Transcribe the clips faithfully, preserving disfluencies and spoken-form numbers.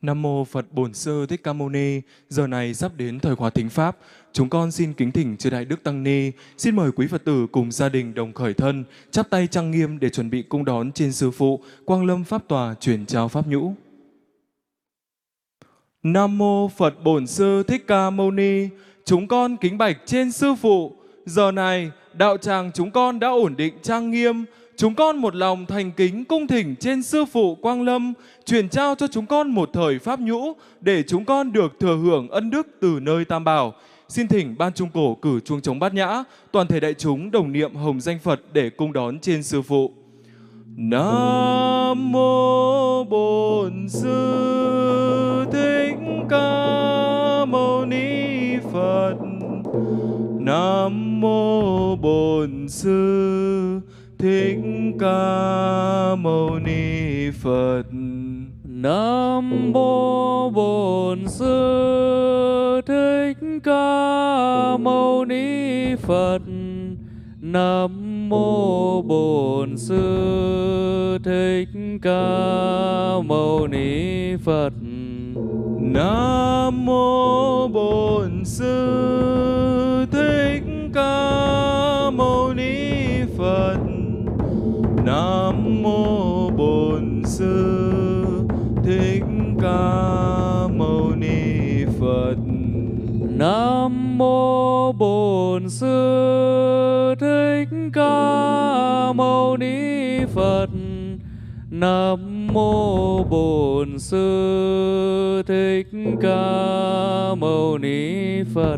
Nam mô Phật Bổn Sư Thích Ca Mâu Ni. Giờ này sắp đến thời khóa thính pháp. Chúng con xin kính thỉnh chư Đại Đức Tăng Ni. Xin mời quý Phật tử cùng gia đình đồng khởi thân, chắp tay trang nghiêm để chuẩn bị cung đón trên Sư Phụ Quang Lâm Pháp Tòa truyền trao Pháp Nhũ. Nam mô Phật Bổn Sư Thích Ca Mâu Ni. Chúng con kính bạch trên Sư Phụ. Giờ này, đạo tràng chúng con đã ổn định trang nghiêm. Chúng con một lòng thành kính cung thỉnh trên Sư Phụ Quang Lâm truyền trao cho chúng con một thời Pháp Nhũ để chúng con được thừa hưởng ân đức từ nơi Tam Bảo. Xin thỉnh Ban Trung Cổ cử chuông trống Bát Nhã, toàn thể đại chúng đồng niệm hồng danh Phật để cung đón trên Sư Phụ. Nam mô Bổn Sư Thích Ca Mâu Ni Phật. Nam mô Bổn Sư Thích Ca Mâu Ni Phật. Nam mô Bổn Sư Thích Ca Mâu Ni Phật. Nam mô Bổn Sư Thích Ca Mâu Ni Phật. Nam mô Bổn Sư Thích Ca Mâu Ni Phật. Nam mô Bổn Sư Thích Ca Mâu Ni Phật. Nam mô Bổn Sư Thích Ca Mâu Ni Phật. Nam mô Bổn Sư Thích Ca Mâu Ni Phật.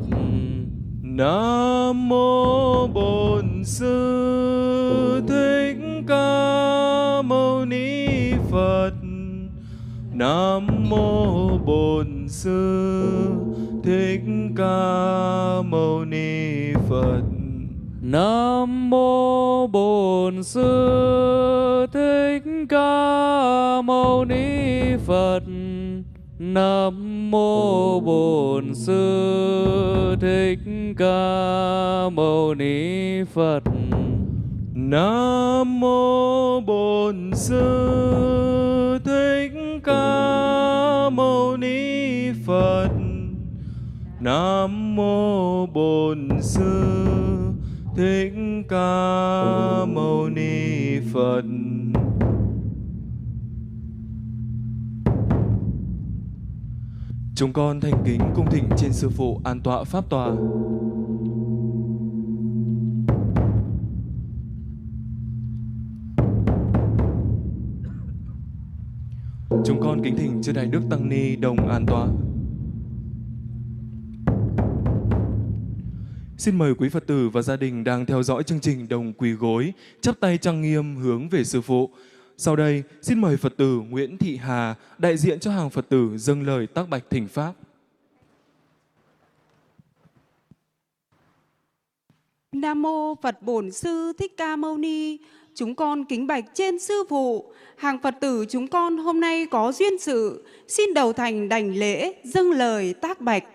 Nam mô Bổn Sư Thích Ca Mâu Ni Phật. Nam mô Bổn Sư Thích Ca Mâu Ni Phật. Nam mô Bổn Sư Thích Ca Mâu Ni Phật. Nam mô Bổn Sư Thích Ca Mâu Ni Phật. Nam mô Bổn Sư Thích Ca Mâu Ni Phật. Nam mô Bổn Sư Thích Ca Mâu Ni Phật. Chúng con thành kính cung thỉnh trên Sư Phụ an tọa Pháp Tòa. Chúng con kính thỉnh chư Đại Đức Tăng Ni đồng an tọa. Xin mời quý Phật tử và gia đình đang theo dõi chương trình đồng quỳ gối, chắp tay trang nghiêm hướng về Sư Phụ. Sau đây, xin mời Phật tử Nguyễn Thị Hà đại diện cho hàng Phật tử dâng lời tác bạch thỉnh Pháp. Nam mô Phật Bổn Sư Thích Ca Mâu Ni. Chúng con kính bạch trên Sư Phụ. Hàng Phật tử chúng con hôm nay có duyên sự, xin đầu thành đảnh lễ dâng lời tác bạch.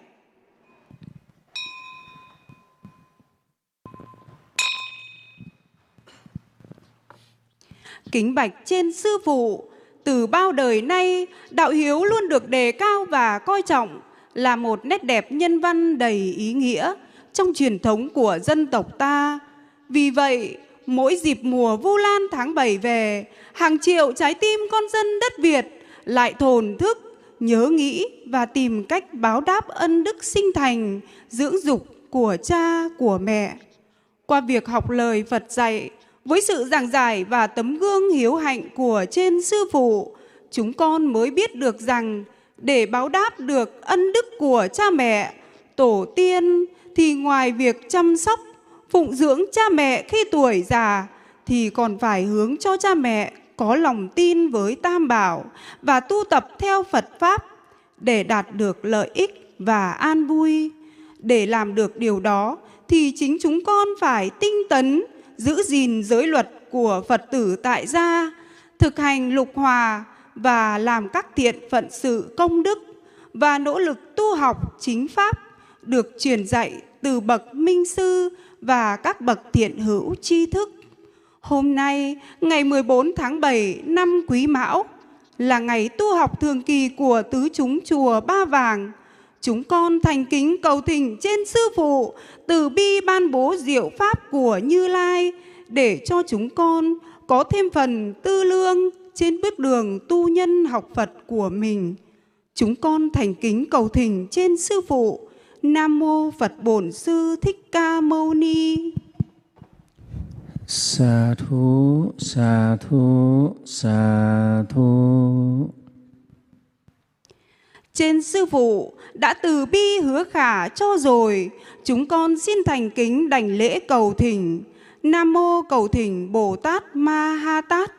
Kính bạch trên Sư Phụ, từ bao đời nay, đạo hiếu luôn được đề cao và coi trọng, là một nét đẹp nhân văn đầy ý nghĩa trong truyền thống của dân tộc ta. Vì vậy, mỗi dịp mùa Vu Lan tháng bảy về, hàng triệu trái tim con dân đất Việt lại thổn thức, nhớ nghĩ và tìm cách báo đáp ân đức sinh thành, dưỡng dục của cha, của mẹ. Qua việc học lời Phật dạy, với sự giảng giải và tấm gương hiếu hạnh của trên Sư Phụ, chúng con mới biết được rằng để báo đáp được ân đức của cha mẹ, tổ tiên, thì ngoài việc chăm sóc, phụng dưỡng cha mẹ khi tuổi già, thì còn phải hướng cho cha mẹ có lòng tin với Tam Bảo và tu tập theo Phật Pháp để đạt được lợi ích và an vui. Để làm được điều đó thì chính chúng con phải tinh tấn, giữ gìn giới luật của Phật tử tại gia, thực hành lục hòa và làm các thiện phận sự công đức, và nỗ lực tu học chính Pháp được truyền dạy từ bậc minh sư và các bậc thiện hữu tri thức. Hôm nay, ngày mười bốn tháng bảy năm Quý Mão, là ngày tu học thường kỳ của tứ chúng chùa Ba Vàng. Chúng con thành kính cầu thỉnh trên Sư Phụ từ bi ban bố diệu pháp của Như Lai để cho chúng con có thêm phần tư lương trên bước đường tu nhân học Phật của mình. Chúng con thành kính cầu thỉnh trên Sư Phụ. Nam mô Phật Bổn Sư Thích Ca Mâu Ni. Sa thú, sa thú, sa thú. Trên Sư Phụ đã từ bi hứa khả cho rồi, chúng con xin thành kính đảnh lễ cầu thỉnh. Nam mô cầu thỉnh Bồ Tát Ma Ha Tát.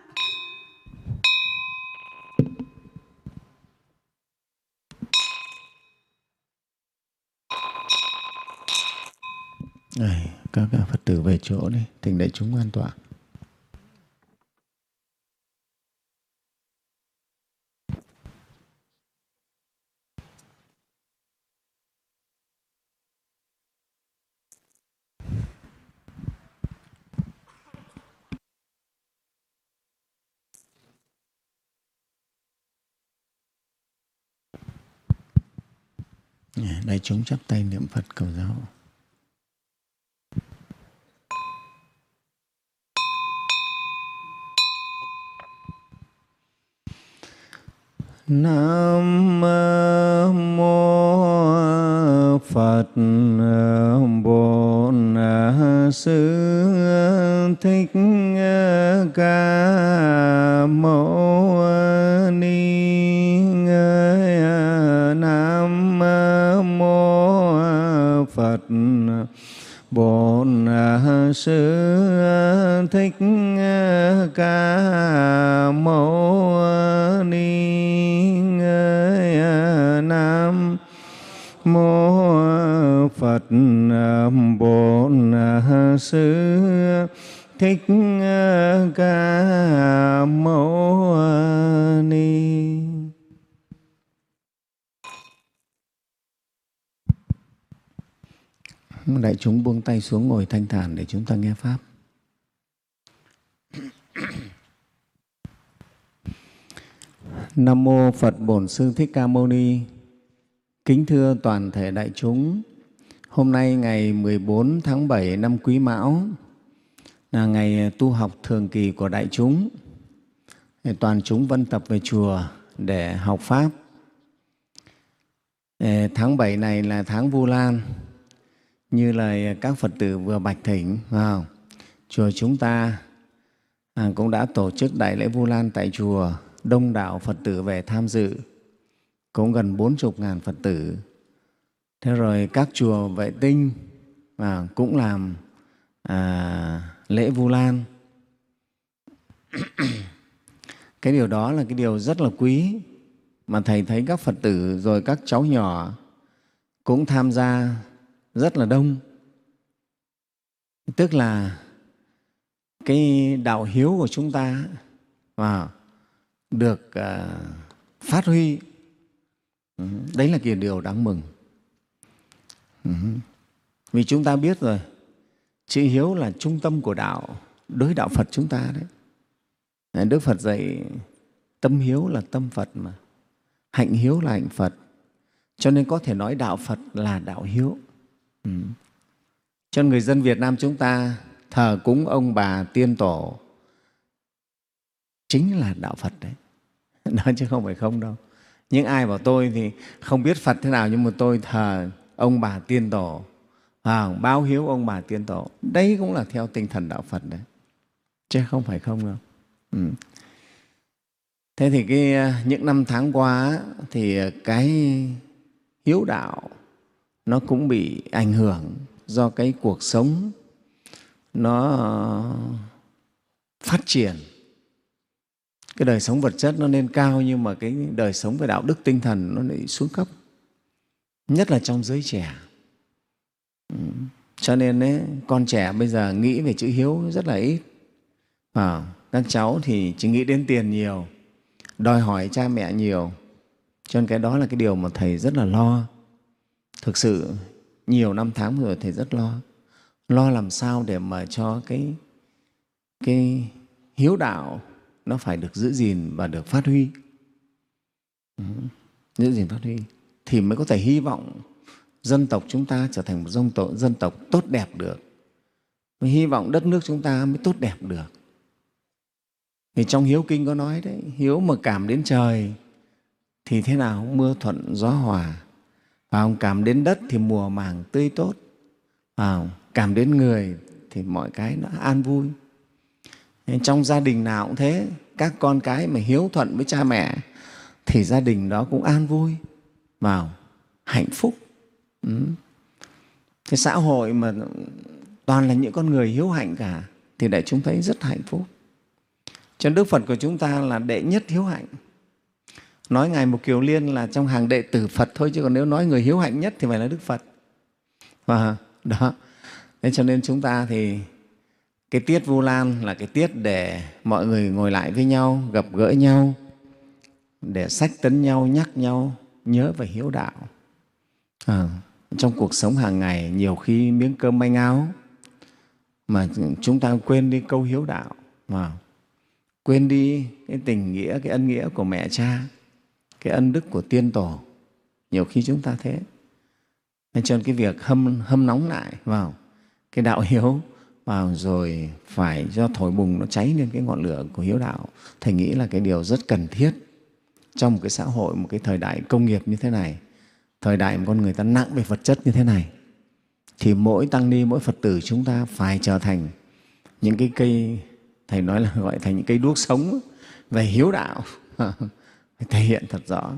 Này, các Phật tử về chỗ đi, thỉnh đại chúng an tọa. Đại chúng chắp tay niệm Phật cầu giáo. Nam mô Phật Bổn Sư Thích Ca Mâu Ni. Nam mô Phật Bổn Sư Thích Ca Mâu Ni. Nam mô Phật Bổn Sư Thích Ca Mâu Ni. Đại chúng buông tay xuống ngồi thanh thản để chúng ta nghe Pháp. Nam mô Phật Bổn Sư Thích Ca Mâu Ni. Kính thưa toàn thể đại chúng, hôm nay ngày mười bốn tháng bảy năm Quý Mão là ngày tu học thường kỳ của đại chúng. Toàn chúng vân tập về chùa để học Pháp. Tháng bảy này là tháng Vu Lan, như là các Phật tử vừa bạch thỉnh. Wow. Chùa chúng ta à, cũng đã tổ chức Đại lễ Vu Lan tại chùa, đông đảo Phật tử về tham dự, cũng gần bốn mươi ngàn Phật tử. Thế rồi các chùa vệ tinh à, cũng làm à, lễ Vu Lan. Cái điều đó là cái điều rất là quý, mà Thầy thấy các Phật tử rồi các cháu nhỏ cũng tham gia rất là đông. Tức là cái đạo hiếu của chúng ta à, được à, phát huy. Đấy là cái điều đáng mừng. Vì chúng ta biết rồi, chữ hiếu là trung tâm của đạo, đối đạo Phật chúng ta đấy. Đức Phật dạy tâm hiếu là tâm Phật mà, hạnh hiếu là hạnh Phật. Cho nên có thể nói đạo Phật là đạo hiếu. Ừ. Cho người dân Việt Nam chúng ta thờ cúng ông bà tiên tổ chính là đạo Phật đấy. Đó chứ không phải không đâu. Những ai bảo tôi thì không biết Phật thế nào, nhưng mà tôi thờ ông bà tiên tổ, à, báo hiếu ông bà tiên tổ. Đấy cũng là theo tinh thần đạo Phật đấy, chứ không phải không đâu. Ừ. Thế thì cái, những năm tháng qua thì cái hiếu đạo nó cũng bị ảnh hưởng do cái cuộc sống nó phát triển. Cái đời sống vật chất nó lên cao, nhưng mà cái đời sống về đạo đức tinh thần nó lại xuống cấp, nhất là trong giới trẻ. Ừ. Cho nên đấy, con trẻ bây giờ nghĩ về chữ hiếu rất là ít. À, các cháu thì chỉ nghĩ đến tiền nhiều, đòi hỏi cha mẹ nhiều. Cho nên cái đó là cái điều mà Thầy rất là lo. Thực sự nhiều năm tháng rồi Thầy rất lo. Lo làm sao để mà cho cái, cái hiếu đạo nó phải được giữ gìn và được phát huy. Ừ. Giữ gìn phát huy thì mới có thể hy vọng dân tộc chúng ta trở thành một dân tộc, dân tộc tốt đẹp được, mới hy vọng đất nước chúng ta mới tốt đẹp được. Thì trong Hiếu Kinh có nói đấy, hiếu mà cảm đến trời thì thế nào? Mưa thuận gió hòa. Và không cảm đến đất thì mùa màng tươi tốt. À, cảm đến người thì mọi cái nó an vui. Nên trong gia đình nào cũng thế, các con cái mà hiếu thuận với cha mẹ thì gia đình đó cũng an vui, vào hạnh phúc. Ừ. Cái xã hội mà toàn là những con người hiếu hạnh cả thì đại chúng thấy rất hạnh phúc. Cho nên Đức Phật của chúng ta là đệ nhất hiếu hạnh. Nói Ngài Mục Kiều Liên là trong hàng đệ tử Phật thôi, chứ còn nếu nói người hiếu hạnh nhất thì phải là Đức Phật. Và đó, thế cho nên chúng ta thì cái tiết Vu Lan là cái tiết để mọi người ngồi lại với nhau, gặp gỡ nhau, để sách tấn nhau, nhắc nhau nhớ về hiếu đạo. À, trong cuộc sống hàng ngày nhiều khi miếng cơm manh áo mà chúng ta quên đi câu hiếu đạo, mà quên đi cái tình nghĩa, cái ân nghĩa của mẹ cha, cái ân đức của tiên tổ. Nhiều khi chúng ta thế. Nên cho nên cái việc hâm, hâm nóng lại vào cái đạo hiếu vào, rồi phải cho thổi bùng nó cháy lên cái ngọn lửa của hiếu đạo, Thầy nghĩ là cái điều rất cần thiết trong một cái xã hội, một cái thời đại công nghiệp như thế này, thời đại mà con người ta nặng về vật chất như thế này, thì mỗi tăng ni, mỗi Phật tử chúng ta phải trở thành những cái cây, Thầy nói là gọi thành những cây đuốc sống về hiếu đạo, phải thể hiện thật rõ.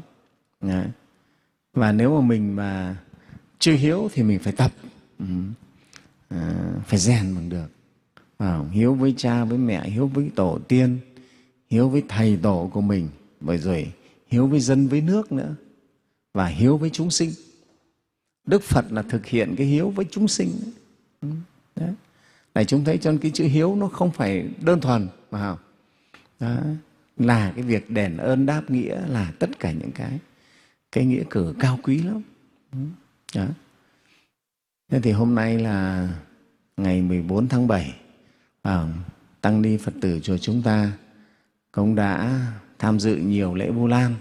Và nếu mà mình mà chưa hiếu thì mình phải tập, à, phải rèn bằng được. À, hiếu với cha, với mẹ, hiếu với tổ tiên, hiếu với thầy tổ của mình, bởi rồi hiếu với dân, với nước nữa, và hiếu với chúng sinh. Đức Phật là thực hiện cái hiếu với chúng sinh. Đấy. Này chúng thấy cho cái chữ hiếu nó không phải đơn thuần, mà đó, là cái việc đền ơn đáp nghĩa, là tất cả những cái cái nghĩa cử cao quý lắm. Đó. Thế thì hôm nay là ngày mười bốn tháng bảy, à, tăng ni Phật tử chùa chúng ta cũng đã tham dự nhiều lễ Vu Lan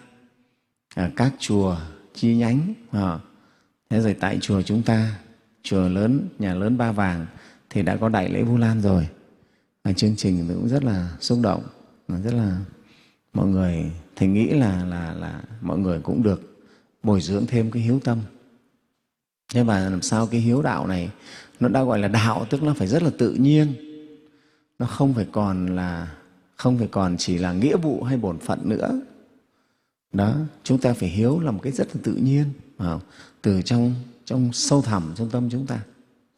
ở các chùa chi nhánh. À, thế rồi tại chùa chúng ta, chùa lớn, nhà lớn Ba Vàng thì đã có đại lễ Vu Lan rồi. À, chương trình cũng rất là xúc động, rất là mọi người, Thầy nghĩ là, là, là mọi người cũng được bồi dưỡng thêm cái hiếu tâm. Thế mà làm sao cái hiếu đạo này nó đã gọi là đạo, tức nó phải rất là tự nhiên, nó không phải còn là không phải còn chỉ là nghĩa vụ hay bổn phận nữa. Đó, chúng ta phải hiếu là một cái rất là tự nhiên, à, từ trong trong sâu thẳm trong tâm chúng ta.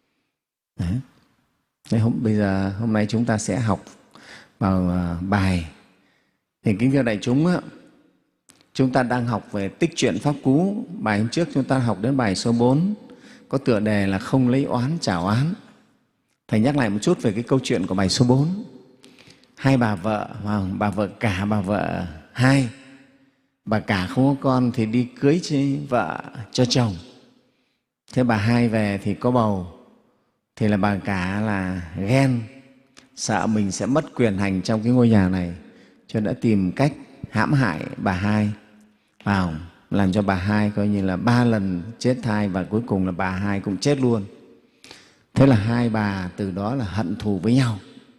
Đấy. Thế hôm, bây giờ hôm nay chúng ta sẽ học vào uh, bài. Thì kính thưa đại chúng á, chúng ta đang học về tích truyện Pháp Cú. Bài hôm trước chúng ta học đến bài số bốn, có tựa đề là không lấy oán trả oán. Thầy nhắc lại một chút về cái câu chuyện của bài số bốn. Hai bà vợ, bà vợ cả, bà vợ hai. Bà cả không có con thì đi cưới vợ cho chồng. Thế bà hai về thì có bầu, thì là bà cả là ghen, sợ mình sẽ mất quyền hành trong cái ngôi nhà này, cho nên đã tìm cách hãm hại bà hai, vào làm cho bà hai coi như là ba lần chết thai, và cuối cùng là bà hai cũng chết luôn. Thế là hai bà từ đó là hận thù với nhau,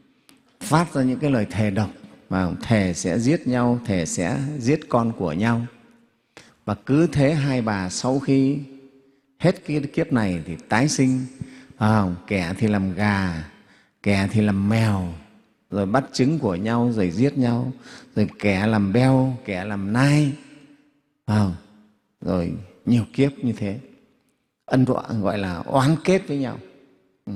phát ra những cái lời thề độc, và thề sẽ giết nhau, thề sẽ giết con của nhau. Và cứ thế hai bà sau khi hết cái kiếp này thì tái sinh, à, kẻ thì làm gà, kẻ thì làm mèo, rồi bắt trứng của nhau rồi giết nhau, rồi kẻ làm beo, kẻ làm nai, à, rồi nhiều kiếp như thế, ân đoạn gọi là oán kết với nhau. Ừ.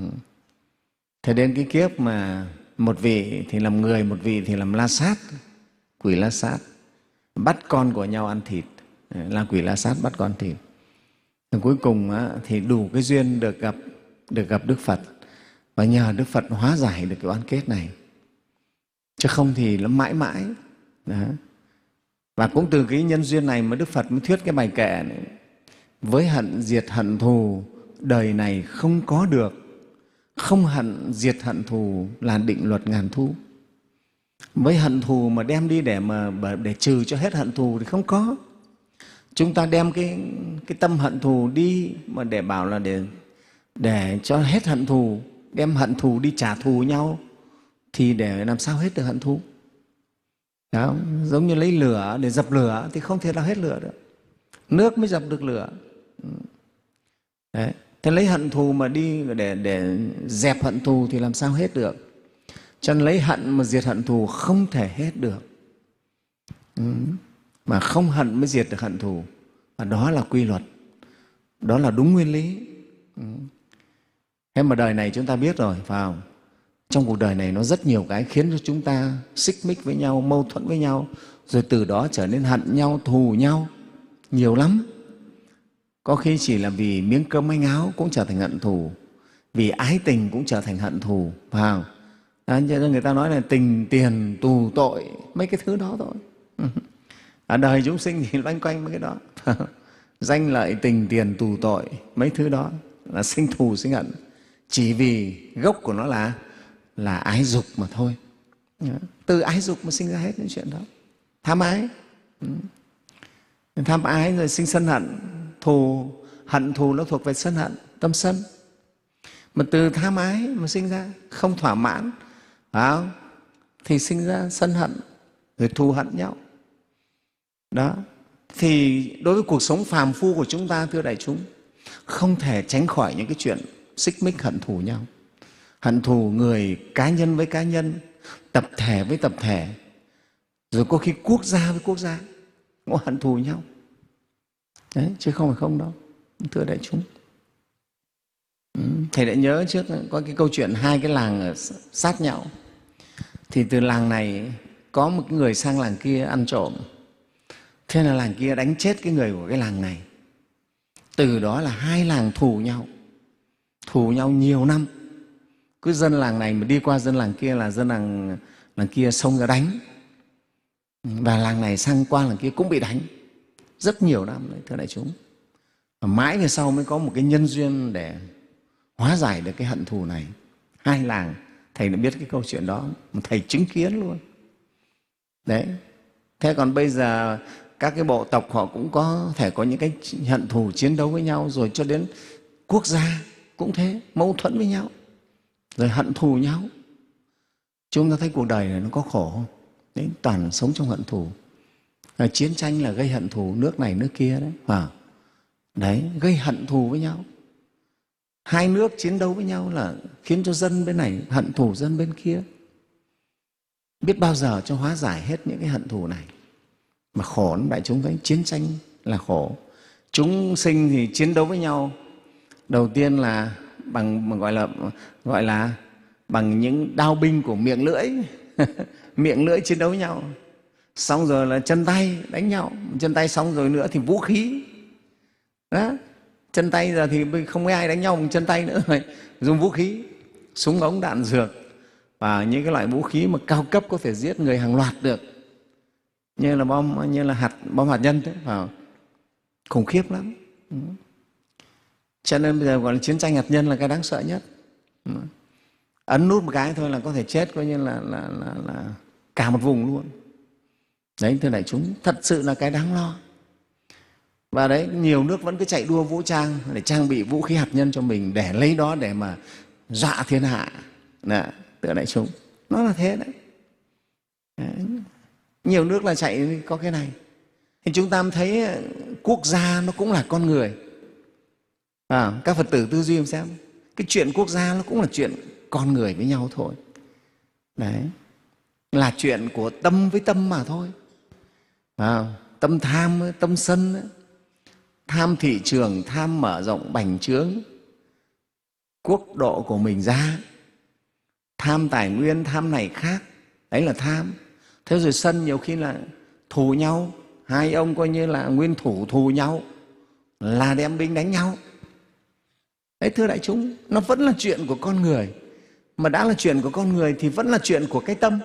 Thế đến cái kiếp mà một vị thì làm người, một vị thì làm la sát, quỷ la sát, bắt con của nhau ăn thịt, là quỷ la sát bắt con thịt. Và cuối cùng á, thì đủ cái duyên được gặp được gặp Đức Phật, và nhờ Đức Phật hóa giải được cái oán kết này, chứ không thì nó mãi mãi. Đó. Và cũng từ cái nhân duyên này mà Đức Phật mới thuyết cái bài kệ này: với hận diệt hận thù, đời này không có được. Không hận diệt hận thù là định luật ngàn thu. Với hận thù mà đem đi để mà để trừ cho hết hận thù thì không có. Chúng ta đem cái, cái tâm hận thù đi mà để bảo là để, để cho hết hận thù, đem hận thù đi trả thù nhau, thì để làm sao hết được hận thù? Đó, giống như lấy lửa để dập lửa thì không thể nào hết lửa được. Nước mới dập được lửa. Đấy. Thế lấy hận thù mà đi để, để dẹp hận thù thì làm sao hết được? Cho nên lấy hận mà diệt hận thù không thể hết được. Ừ. Mà không hận mới diệt được hận thù. Và đó là quy luật, đó là đúng nguyên lý. Ừ. Thế mà đời này chúng ta biết rồi, phải không? Trong cuộc đời này nó rất nhiều cái khiến cho chúng ta xích mích với nhau, mâu thuẫn với nhau, rồi từ đó trở nên hận nhau, thù nhau, nhiều lắm. Có khi chỉ là vì miếng cơm manh áo cũng trở thành hận thù, vì ái tình cũng trở thành hận thù, phải không? À, cho nên người ta nói là tình, tiền, tù, tội, mấy cái thứ đó thôi. Ở đời chúng sinh thì loanh quanh mấy cái đó. Danh lợi, tình, tiền, tù, tội, mấy thứ đó là sinh thù, sinh hận. Chỉ vì gốc của nó là là ái dục mà thôi. Từ ái dục mà sinh ra hết những chuyện đó. Tham ái. Tham ái rồi sinh sân hận. Thù, hận thù nó thuộc về sân hận, tâm sân. Mà từ tham ái mà sinh ra không thỏa mãn, phải không? Thì sinh ra sân hận, rồi thù hận nhau. Đó. Thì đối với cuộc sống phàm phu của chúng ta, thưa đại chúng, không thể tránh khỏi những cái chuyện xích mích hận thù nhau. Hận thù người cá nhân với cá nhân, tập thể với tập thể, rồi có khi quốc gia với quốc gia cũng hận thù nhau. Đấy, chứ không phải không đâu, thưa đại chúng. Thầy đã nhớ trước có cái câu chuyện hai cái làng ở sát nhau. Thì từ làng này có một người sang làng kia ăn trộm. Thế là làng kia đánh chết cái người của cái làng này. Từ đó là hai làng thù nhau, thù nhau nhiều năm. Cứ dân làng này mà đi qua dân làng kia là dân làng, làng kia xông ra đánh. Và làng này sang qua làng kia cũng bị đánh. Rất nhiều năm đấy, thưa đại chúng. Và mãi về sau mới có một cái nhân duyên để hóa giải được cái hận thù này. Hai làng, thầy đã biết cái câu chuyện đó, thầy chứng kiến luôn. Đấy. Thế còn bây giờ các cái bộ tộc họ cũng có thể có những cái hận thù chiến đấu với nhau, rồi cho đến quốc gia cũng thế, mâu thuẫn với nhau, rồi hận thù nhau. Chúng ta thấy cuộc đời này nó có khổ không? Đấy, toàn sống trong hận thù. À, chiến tranh là gây hận thù nước này nước kia đấy. À, đấy, gây hận thù với nhau. Hai nước chiến đấu với nhau là khiến cho dân bên này hận thù dân bên kia. Biết bao giờ cho hóa giải hết những cái hận thù này. Mà khổ lắm, đại chúng thấy chiến tranh là khổ. Chúng sinh thì chiến đấu với nhau. Đầu tiên là bằng gọi là gọi là bằng những đao binh của miệng lưỡi. Miệng lưỡi chiến đấu với nhau. Xong rồi là chân tay đánh nhau. Chân tay xong rồi nữa thì vũ khí. Đó. Chân tay giờ thì không có ai đánh nhau bằng chân tay nữa rồi. Dùng vũ khí, súng ống đạn dược và những cái loại vũ khí mà cao cấp có thể giết người hàng loạt được, như là bom như là hạt bom hạt nhân thế, vào khủng khiếp lắm. Ừ. Cho nên bây giờ gọi là chiến tranh hạt nhân là cái đáng sợ nhất. Ừ. Ấn nút một cái thôi là có thể chết coi như là, là, là, là cả một vùng luôn. Đấy, thưa đại chúng, thật sự là cái đáng lo. Và đấy, nhiều nước vẫn cứ chạy đua vũ trang để trang bị vũ khí hạt nhân cho mình, để lấy đó để mà dọa thiên hạ. Đấy, thưa đại chúng, nó là thế đấy. Đấy. Nhiều nước là chạy có cái này. Thì chúng ta thấy quốc gia nó cũng là con người. À, các Phật tử tư duy xem, cái chuyện quốc gia nó cũng là chuyện con người với nhau thôi. Đấy, là chuyện của tâm với tâm mà thôi. À, tâm tham, tâm sân, tham thị trường, tham mở rộng bành trướng quốc độ của mình ra, tham tài nguyên, tham này khác, đấy là tham. Thế rồi sân nhiều khi là thù nhau, hai ông coi như là nguyên thủ thù nhau, là đem binh đánh nhau. Đấy, thưa đại chúng, nó vẫn là chuyện của con người. Mà đã là chuyện của con người thì vẫn là chuyện của cái tâm.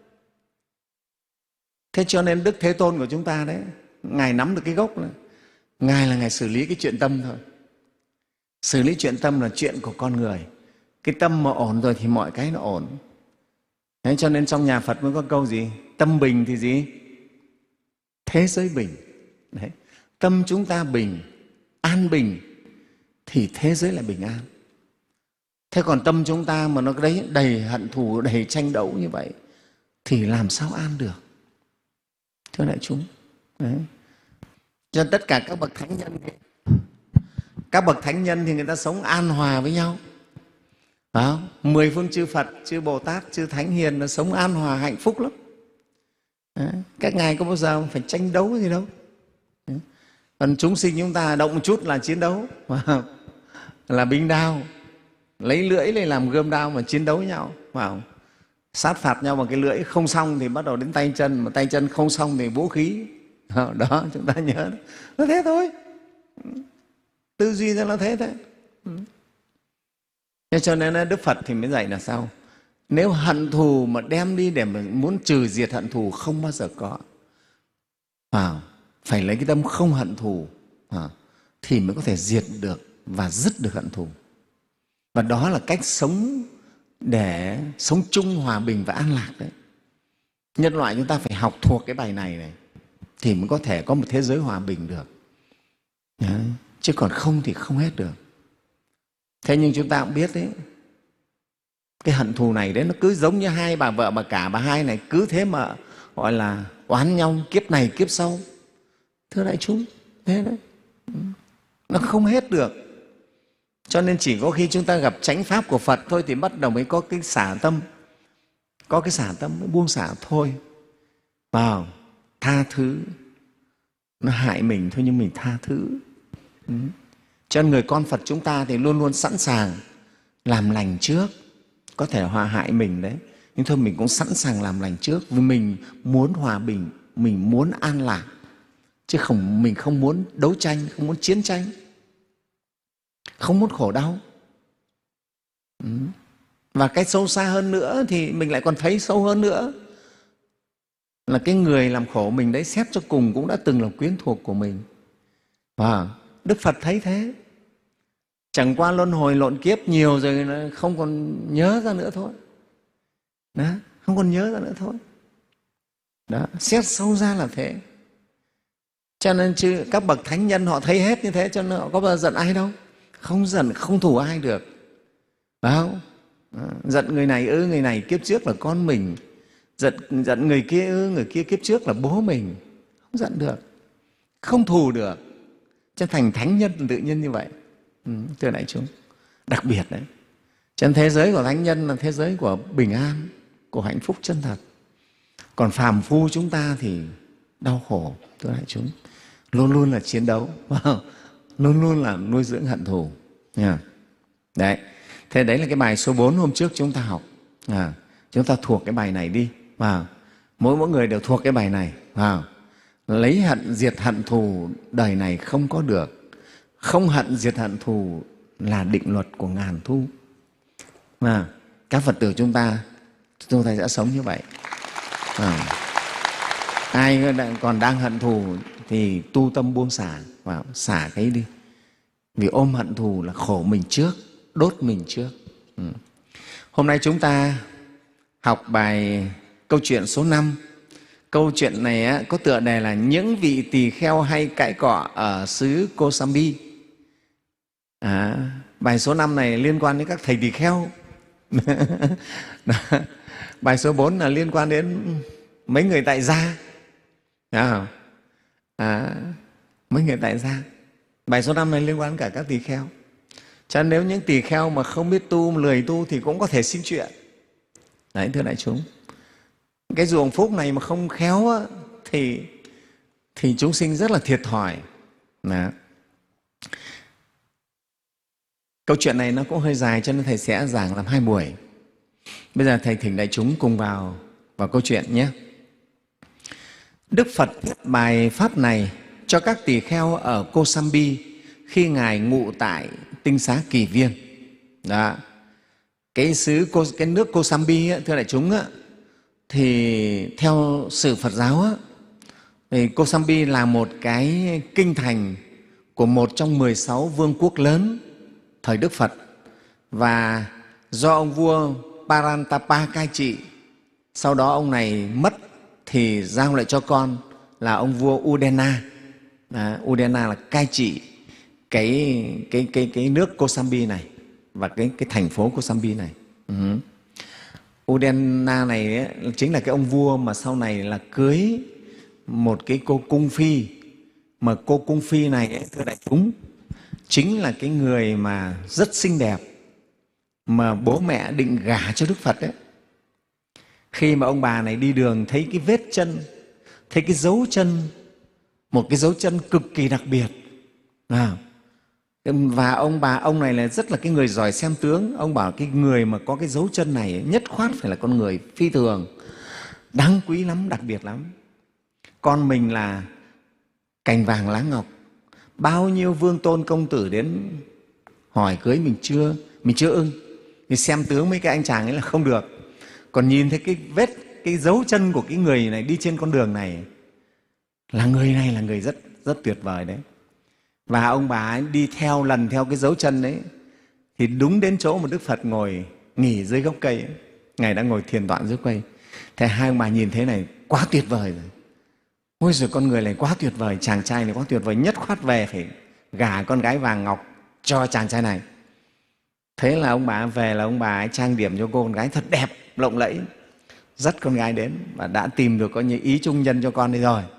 Thế cho nên Đức Thế Tôn của chúng ta đấy, Ngài nắm được cái gốc là Ngài là Ngài xử lý cái chuyện tâm thôi. Xử lý chuyện tâm là chuyện của con người. Cái tâm mà ổn rồi thì mọi cái nó ổn. Thế cho nên trong nhà Phật mới có câu gì? Tâm bình thì gì? Thế giới bình. Đấy. tâm chúng ta bình, an bình thì thế giới là bình an. Thế còn tâm chúng ta mà nó đấy đầy hận thù, đầy tranh đấu như vậy thì làm sao an được? Thưa đại chúng, đấy. Cho nên tất cả các bậc thánh nhân, các bậc thánh nhân thì người ta sống an hòa với nhau. Đó, mười phương chư Phật, chư Bồ Tát, chư Thánh Hiền nó sống an hòa hạnh phúc lắm. Đấy. Các ngài có bao giờ phải tranh đấu gì đâu. Đấy. Còn chúng sinh chúng ta động một chút là chiến đấu, là binh đao, lấy lưỡi để làm gươm đao mà chiến đấu với nhau, phải không? Sát phạt nhau bằng cái lưỡi, không xong thì bắt đầu đến tay chân, mà tay chân không xong thì vũ khí. Đó, chúng ta nhớ, nó thế thôi, tư duy ra nó thế thôi. Thế cho nên Đức Phật thì mới dạy là sao? Nếu hận thù mà đem đi để mà muốn trừ diệt hận thù không bao giờ có. À, phải lấy cái tâm không hận thù à, thì mới có thể diệt được và dứt được hận thù. Và đó là cách sống để sống chung, hòa bình và an lạc đấy. Nhân loại chúng ta phải học thuộc cái bài này này thì mới có thể có một thế giới hòa bình được. Đấy. Chứ còn không thì không hết được. Thế nhưng chúng ta cũng biết đấy, cái hận thù này đấy nó cứ giống như hai bà vợ bà cả, bà hai này cứ thế mà gọi là oán nhau kiếp này kiếp sau. Thưa đại chúng, thế đấy, nó không hết được. Cho nên chỉ có khi chúng ta gặp chánh pháp của Phật thôi thì bắt đầu mới có cái xả tâm, có cái xả tâm mới buông xả thôi. Vào tha thứ, nó hại mình thôi nhưng mình tha thứ. Ừ. Cho nên người con Phật chúng ta thì luôn luôn sẵn sàng làm lành trước. Có thể hòa hại mình đấy, nhưng thôi mình cũng sẵn sàng làm lành trước vì mình muốn hòa bình, mình muốn an lạc, chứ không mình không muốn đấu tranh, không muốn chiến tranh, không muốn khổ đau. Ừ. Và cái sâu xa hơn nữa thì mình lại còn thấy sâu hơn nữa là cái người làm khổ mình đấy xét cho cùng cũng đã từng là quyến thuộc của mình. Và Đức Phật thấy thế, chẳng qua luân hồi lộn kiếp nhiều rồi nó không còn nhớ ra nữa thôi. Đó, không còn nhớ ra nữa thôi. Đó, xét sâu ra là thế. Cho nên chứ các bậc thánh nhân họ thấy hết như thế, cho nên họ có bao giờ giận ai đâu. Không giận, không thù ai được. Phải không? Đó, giận người này ư, người này kiếp trước là con mình. Giận, giận người kia ư, người kia kiếp trước là bố mình. Không giận được, không thù được. Cho thành thánh nhân tự nhiên như vậy. Ừ, thưa đại chúng, đặc biệt đấy. Trên thế giới của thánh nhân là thế giới của bình an, của hạnh phúc chân thật. Còn phàm phu chúng ta thì đau khổ, thưa đại chúng, luôn luôn là chiến đấu, luôn luôn là nuôi dưỡng hận thù. Đấy, thế đấy là cái bài số bốn hôm trước chúng ta học. À, chúng ta thuộc cái bài này đi. À, mỗi mỗi người đều thuộc cái bài này. À, lấy hận diệt hận thù đời này không có được. Không hận diệt hận thù là định luật của ngàn thu. Mà các Phật tử chúng ta chúng ta sẽ sống như vậy. À, ai còn đang hận thù thì tu tâm buông xả, và xả cái đi. Vì ôm hận thù là khổ mình trước, đốt mình trước. Ừ. Hôm nay chúng ta học bài câu chuyện số năm. Câu chuyện này á, có tựa đề là những vị tỳ kheo hay cãi cọ ở xứ Kosambi. À, bài số năm này liên quan đến các thầy tỳ kheo. Bài số bốn là liên quan đến mấy người tại gia. À, à, mấy người tại gia. Bài số năm này liên quan đến cả các tỳ kheo. Cho nên nếu những tỳ kheo mà không biết tu, lười tu thì cũng có thể xin chuyện. Đấy, thưa đại chúng, cái ruộng phúc này mà không khéo á, thì, thì chúng sinh rất là thiệt thòi. Đó. Câu chuyện này nó cũng hơi dài cho nên Thầy sẽ giảng làm hai buổi. Bây giờ Thầy thỉnh đại chúng cùng vào, vào câu chuyện nhé. Đức Phật viết bài Pháp này cho các tỳ kheo ở Kosambi khi Ngài ngụ tại Tinh Xá Kỳ Viên. Đó. Cái, xứ, cái nước Kosambi, thưa đại chúng, thì theo sử Phật giáo á, thì Kosambi là một cái kinh thành của một trong mười sáu vương quốc lớn thời Đức Phật, và do ông vua Parantapa cai trị. Sau đó ông này mất thì giao lại cho con là ông vua Udena. À, Udayana là cai trị cái, cái, cái, cái nước Kosambi này và cái, cái thành phố Kosambi này. Ừ. Udayana này ấy, chính là cái ông vua mà sau này là cưới một cái cô cung phi, mà cô cung phi này ấy, thưa đại chúng, chính là cái người mà rất xinh đẹp mà bố mẹ định gả cho Đức Phật đấy. Khi mà ông bà này đi đường thấy cái vết chân, thấy cái dấu chân, một cái dấu chân cực kỳ đặc biệt. À, và ông bà ông này là rất là cái người giỏi xem tướng. Ông bảo cái người mà có cái dấu chân này nhất khoát phải là con người phi thường, đáng quý lắm, đặc biệt lắm. Con mình là cành vàng lá ngọc, bao nhiêu vương tôn công tử đến hỏi cưới mình chưa, mình chưa ưng. Thì xem tướng mấy cái anh chàng ấy là không được. Còn nhìn thấy cái vết, cái dấu chân của cái người này đi trên con đường này là người này là người rất rất tuyệt vời đấy. Và ông bà ấy đi theo lần theo cái dấu chân đấy thì đúng đến chỗ mà Đức Phật ngồi nghỉ dưới gốc cây ấy. Ngài đã ngồi thiền tọa dưới cây. Thế hai ông bà nhìn thế này quá tuyệt vời rồi. Ôi giời, con người này quá tuyệt vời, chàng trai này quá tuyệt vời, nhất khoát về phải gả con gái vàng ngọc cho chàng trai này. Thế là ông bà về là ông bà ấy trang điểm cho cô con gái thật đẹp, lộng lẫy, dắt con gái đến và đã tìm được có như ý chung nhân cho con đây rồi.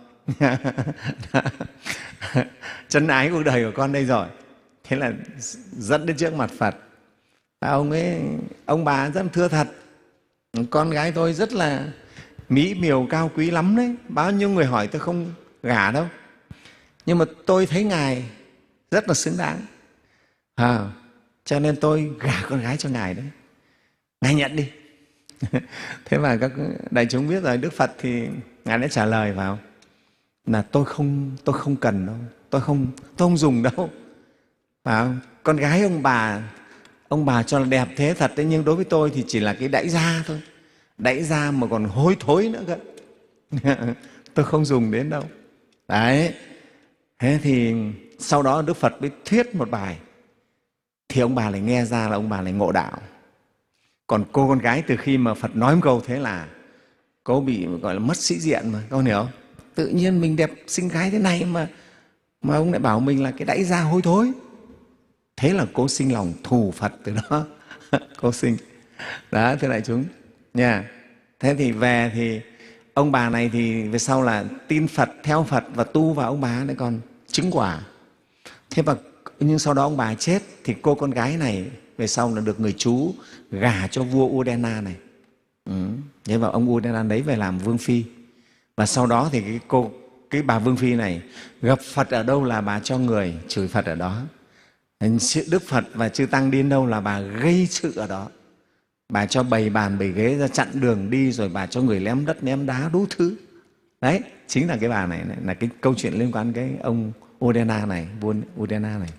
Chân ái cuộc đời của con đây rồi. Thế là dẫn đến trước mặt Phật. Và ông ấy, ông bà rất thưa thật, con gái tôi rất là mỹ miều cao quý lắm đấy, bao nhiêu người hỏi tôi không gả đâu, nhưng mà tôi thấy Ngài rất là xứng đáng, à, cho nên tôi gả con gái cho Ngài đấy, Ngài nhận đi. Thế mà các đại chúng biết rồi, Đức Phật thì Ngài đã trả lời vào là tôi không, tôi không cần đâu, tôi không, tôi không dùng đâu. À, con gái ông bà, ông bà cho là đẹp thế thật đấy, nhưng đối với tôi thì chỉ là cái đãi gia thôi, đãi gia mà còn hôi thối nữa cơ. Tôi không dùng đến đâu. Đấy. Thế thì sau đó Đức Phật mới thuyết một bài, thì ông bà lại nghe ra là ông bà lại ngộ đạo. Còn cô con gái từ khi mà Phật nói một câu thế là cô bị gọi là mất sĩ diện mà, con hiểu không? Tự nhiên mình đẹp xinh gái thế này mà mà ông lại bảo mình là cái đãi gia hôi thối. Thế là cô sinh lòng thù Phật từ đó. Cô sinh. Đó, thưa đại chúng nha. Thế thì về thì ông bà này thì về sau là tin Phật, theo Phật và tu vào ông bà lại còn chứng quả. Thế mà nhưng sau đó ông bà chết thì cô con gái này về sau là được người chú gả cho vua Udayana này. Ừ. Thế và ông Udayana đấy về làm vương phi. Và sau đó thì cái cô cái bà vương phi này gặp Phật ở đâu là bà cho người chửi Phật ở đó. Đức Phật và chư tăng đi đến đâu là bà gây sự ở đó. Bà cho bày bàn bày ghế ra chặn đường đi, rồi bà cho người ném đất ném đá đủ thứ. Đấy, chính là cái bà này, này là cái câu chuyện liên quan cái ông Udayana này, vua Udayana này.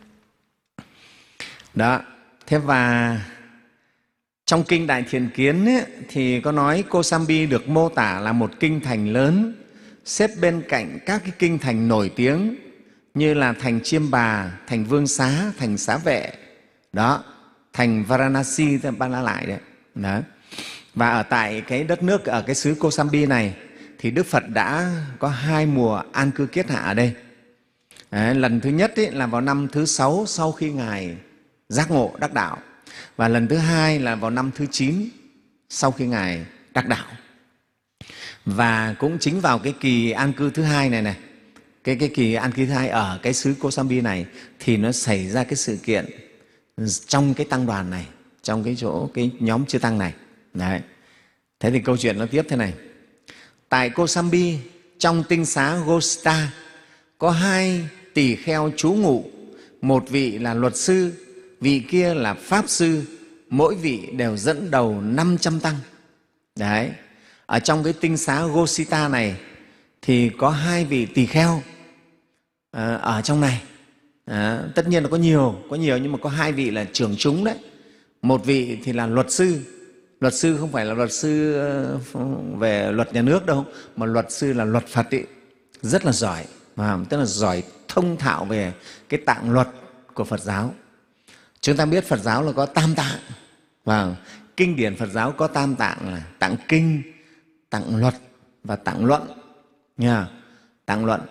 Đó, thế và trong kinh Đại Thiện Kiến ấy, thì có nói Kosambi được mô tả là một kinh thành lớn xếp bên cạnh các cái kinh thành nổi tiếng như là thành Chiêm Bà, thành Vương Xá, thành Xá Vệ, đó, thành Varanasi, ban la lại đấy. Đó. Và ở tại cái đất nước, ở cái xứ Kosambi này thì Đức Phật đã có hai mùa an cư kiết hạ ở đây. Đấy, lần thứ nhất ấy, là vào năm thứ sáu sau khi Ngài giác ngộ đắc đạo, và lần thứ hai là vào năm thứ chín sau khi Ngài đắc đạo. Và cũng chính vào cái kỳ an cư thứ hai này này, cái, cái kỳ an cư thứ hai ở cái xứ Kosambi này thì nó xảy ra cái sự kiện trong cái tăng đoàn này, trong cái chỗ cái nhóm chư tăng này. Đấy. Thế thì câu chuyện nó tiếp thế này. Tại Kosambi, trong tinh xá Gosita, có hai tỳ kheo trú ngụ, một vị là luật sư, vị kia là pháp sư, mỗi vị đều dẫn đầu năm trăm tăng. Đấy. Ở trong cái tinh xá Gosita này thì có hai vị tỳ kheo à, ở trong này. À, tất nhiên là có nhiều, có nhiều nhưng mà có hai vị là trưởng chúng đấy. Một vị thì là luật sư. Luật sư không phải là luật sư về luật nhà nước đâu, mà luật sư là luật Phật ý, rất là giỏi, à, tức là giỏi thông thạo về cái tạng luật của Phật giáo. Chúng ta biết Phật giáo là có tam tạng, và kinh điển Phật giáo có tam tạng là tạng kinh, tạng luật và tạng luận. Nha, tạng luận.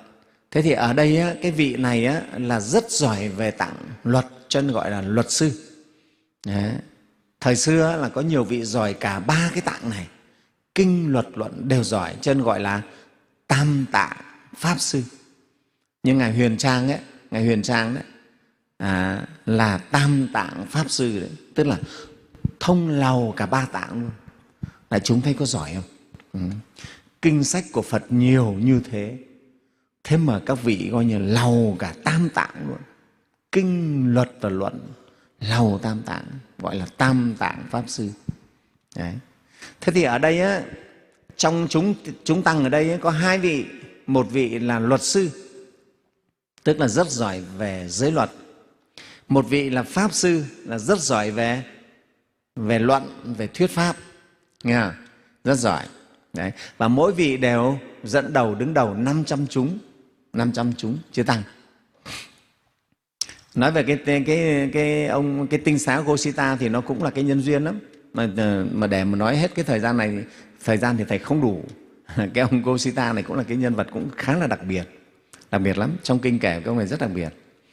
Thế thì ở đây á, cái vị này á, là rất giỏi về tạng luật, cho nên gọi là luật sư. Đấy. Thời xưa là có nhiều vị giỏi cả ba cái tạng này, kinh, luật, luận đều giỏi, cho nên gọi là tam tạng pháp sư. Nhưng ngài Huyền Trang ấy, ngài Huyền Trang đấy à, là tam tạng pháp sư đấy, tức là thông lầu cả ba tạng luôn. Đại chúng thấy có giỏi không? Ừ. Kinh sách của Phật nhiều như thế, thế mà các vị coi như lầu cả tam tạng luôn, kinh, luật và luận lầu tam tạng, gọi là tam tạng pháp sư. Đấy. Thế thì ở đây á, trong chúng chúng tăng ở đây á, có hai vị, một vị là luật sư, tức là rất giỏi về giới luật, một vị là pháp sư, là rất giỏi về về luận, về thuyết pháp, nghe không? Rất giỏi. Đấy. Và mỗi vị đều dẫn đầu, đứng đầu năm trăm chúng, năm trăm chúng chư tăng. Nói về cái cái cái ông cái tinh xá Gosita thì nó cũng là cái nhân duyên lắm, mà mà để mà nói hết cái thời gian này, thời gian thì thầy không đủ. Cái ông Gosita này cũng là cái nhân vật cũng khá là đặc biệt, đặc biệt lắm. Trong kinh kể cái ông này rất đặc biệt.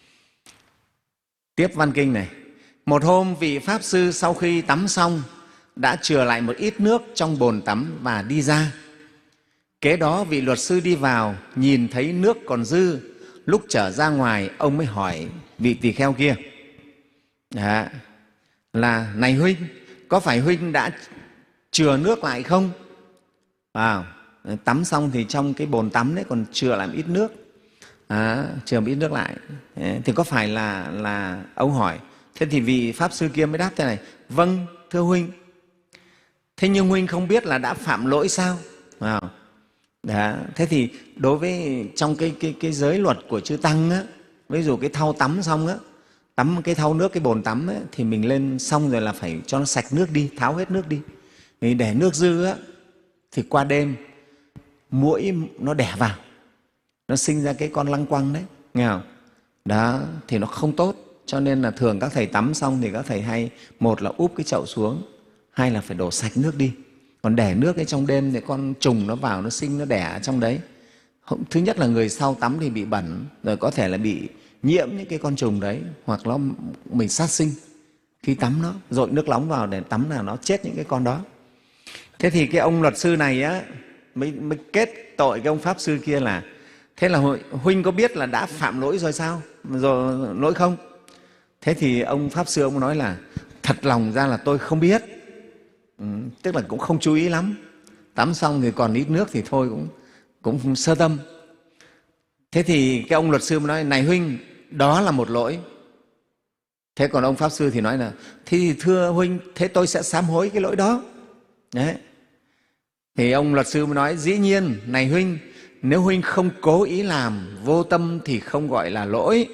Tiếp văn kinh này. Một hôm vị pháp sư sau khi tắm xong đã chừa lại một ít nước trong bồn tắm và đi ra. Kế đó vị luật sư đi vào, nhìn thấy nước còn dư. Lúc trở ra ngoài, ông mới hỏi vị tỳ kheo kia Đó, là này huynh, có phải huynh đã chừa nước lại không? Wow. Tắm xong thì trong cái bồn tắm đấy còn chừa lại một ít nước, à, chừa một ít nước lại. Thì có phải là là ông hỏi. Thế thì vị pháp sư kia mới đáp thế này: vâng, thưa huynh. Thế nhưng huynh không biết là đã phạm lỗi sao? Wow. Đó. Thế thì đối với trong cái, cái, cái giới luật của chư tăng á, ví dụ cái thau tắm xong á, tắm cái thau nước, cái bồn tắm ấy, thì mình lên xong rồi là phải cho nó sạch nước đi, tháo hết nước đi. Vì để nước dư á, thì qua đêm muỗi nó đẻ vào, nó sinh ra cái con lăng quăng đấy, nghe không? Đó, thì nó không tốt. Cho nên là thường các thầy tắm xong thì các thầy hay, một là úp cái chậu xuống, hai là phải đổ sạch nước đi. Còn để nước ấy trong đêm thì con trùng nó vào, nó sinh, nó đẻ ở trong đấy. Thứ nhất là người sau tắm thì bị bẩn, rồi có thể là bị nhiễm những cái con trùng đấy, hoặc nó mình sát sinh khi tắm, nó dội nước nóng vào để tắm là nó chết những cái con đó. Thế thì cái ông luật sư này á, mới, mới kết tội cái ông pháp sư kia là: thế là huynh có biết là đã phạm lỗi rồi sao? Rồi lỗi không? Thế thì ông pháp sư ông nói là: thật lòng ra là tôi không biết. Ừ, tức là cũng không chú ý lắm. Tắm xong thì còn ít nước thì thôi cũng cũng sơ tâm. Thế thì cái ông luật sư mới nói: này huynh, đó là một lỗi. Thế còn ông pháp sư thì nói là: thì thưa huynh, thế tôi sẽ sám hối cái lỗi đó. Đấy. Thì ông luật sư mới nói: dĩ nhiên, này huynh, nếu huynh không cố ý làm, vô tâm thì không gọi là lỗi.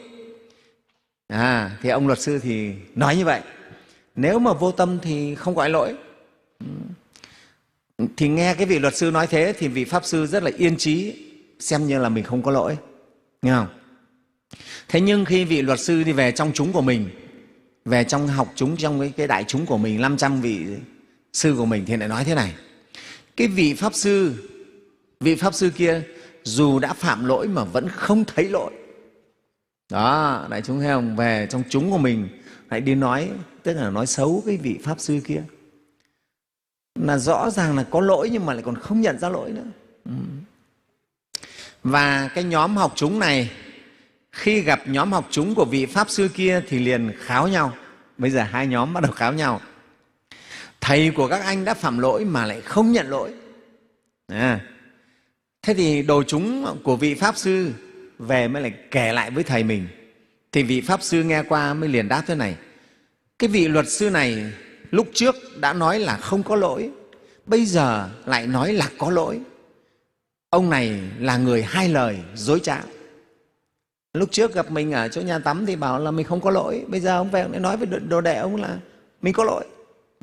À, thì ông luật sư thì nói như vậy. Nếu mà vô tâm thì không gọi lỗi. Thì nghe cái vị luật sư nói thế thì vị pháp sư rất là yên trí, xem như là mình không có lỗi, nghe không? Thế nhưng khi vị luật sư đi về trong chúng của mình, về trong học chúng, trong cái, cái đại chúng của mình, năm trăm vị sư của mình, thì lại nói thế này: cái vị pháp sư, vị pháp sư kia dù đã phạm lỗi mà vẫn không thấy lỗi. Đó, đại chúng thấy không? Về trong chúng của mình lại đi nói, tức là nói xấu cái vị pháp sư kia, là rõ ràng là có lỗi nhưng mà lại còn không nhận ra lỗi nữa. Ừ. Và cái nhóm học chúng này khi gặp nhóm học chúng của vị pháp sư kia thì liền kháo nhau. Bây giờ hai nhóm bắt đầu kháo nhau. Thầy của các anh đã phạm lỗi mà lại không nhận lỗi. À, thế thì đồ chúng của vị pháp sư về mới lại kể lại với thầy mình. Thì vị pháp sư nghe qua mới liền đáp thế này: cái vị luật sư này lúc trước đã nói là không có lỗi, bây giờ lại nói là có lỗi. Ông này là người hai lời, dối trá. Lúc trước gặp mình ở chỗ nhà tắm thì bảo là mình không có lỗi, bây giờ ông về ông nói với đồ đệ ông là mình có lỗi.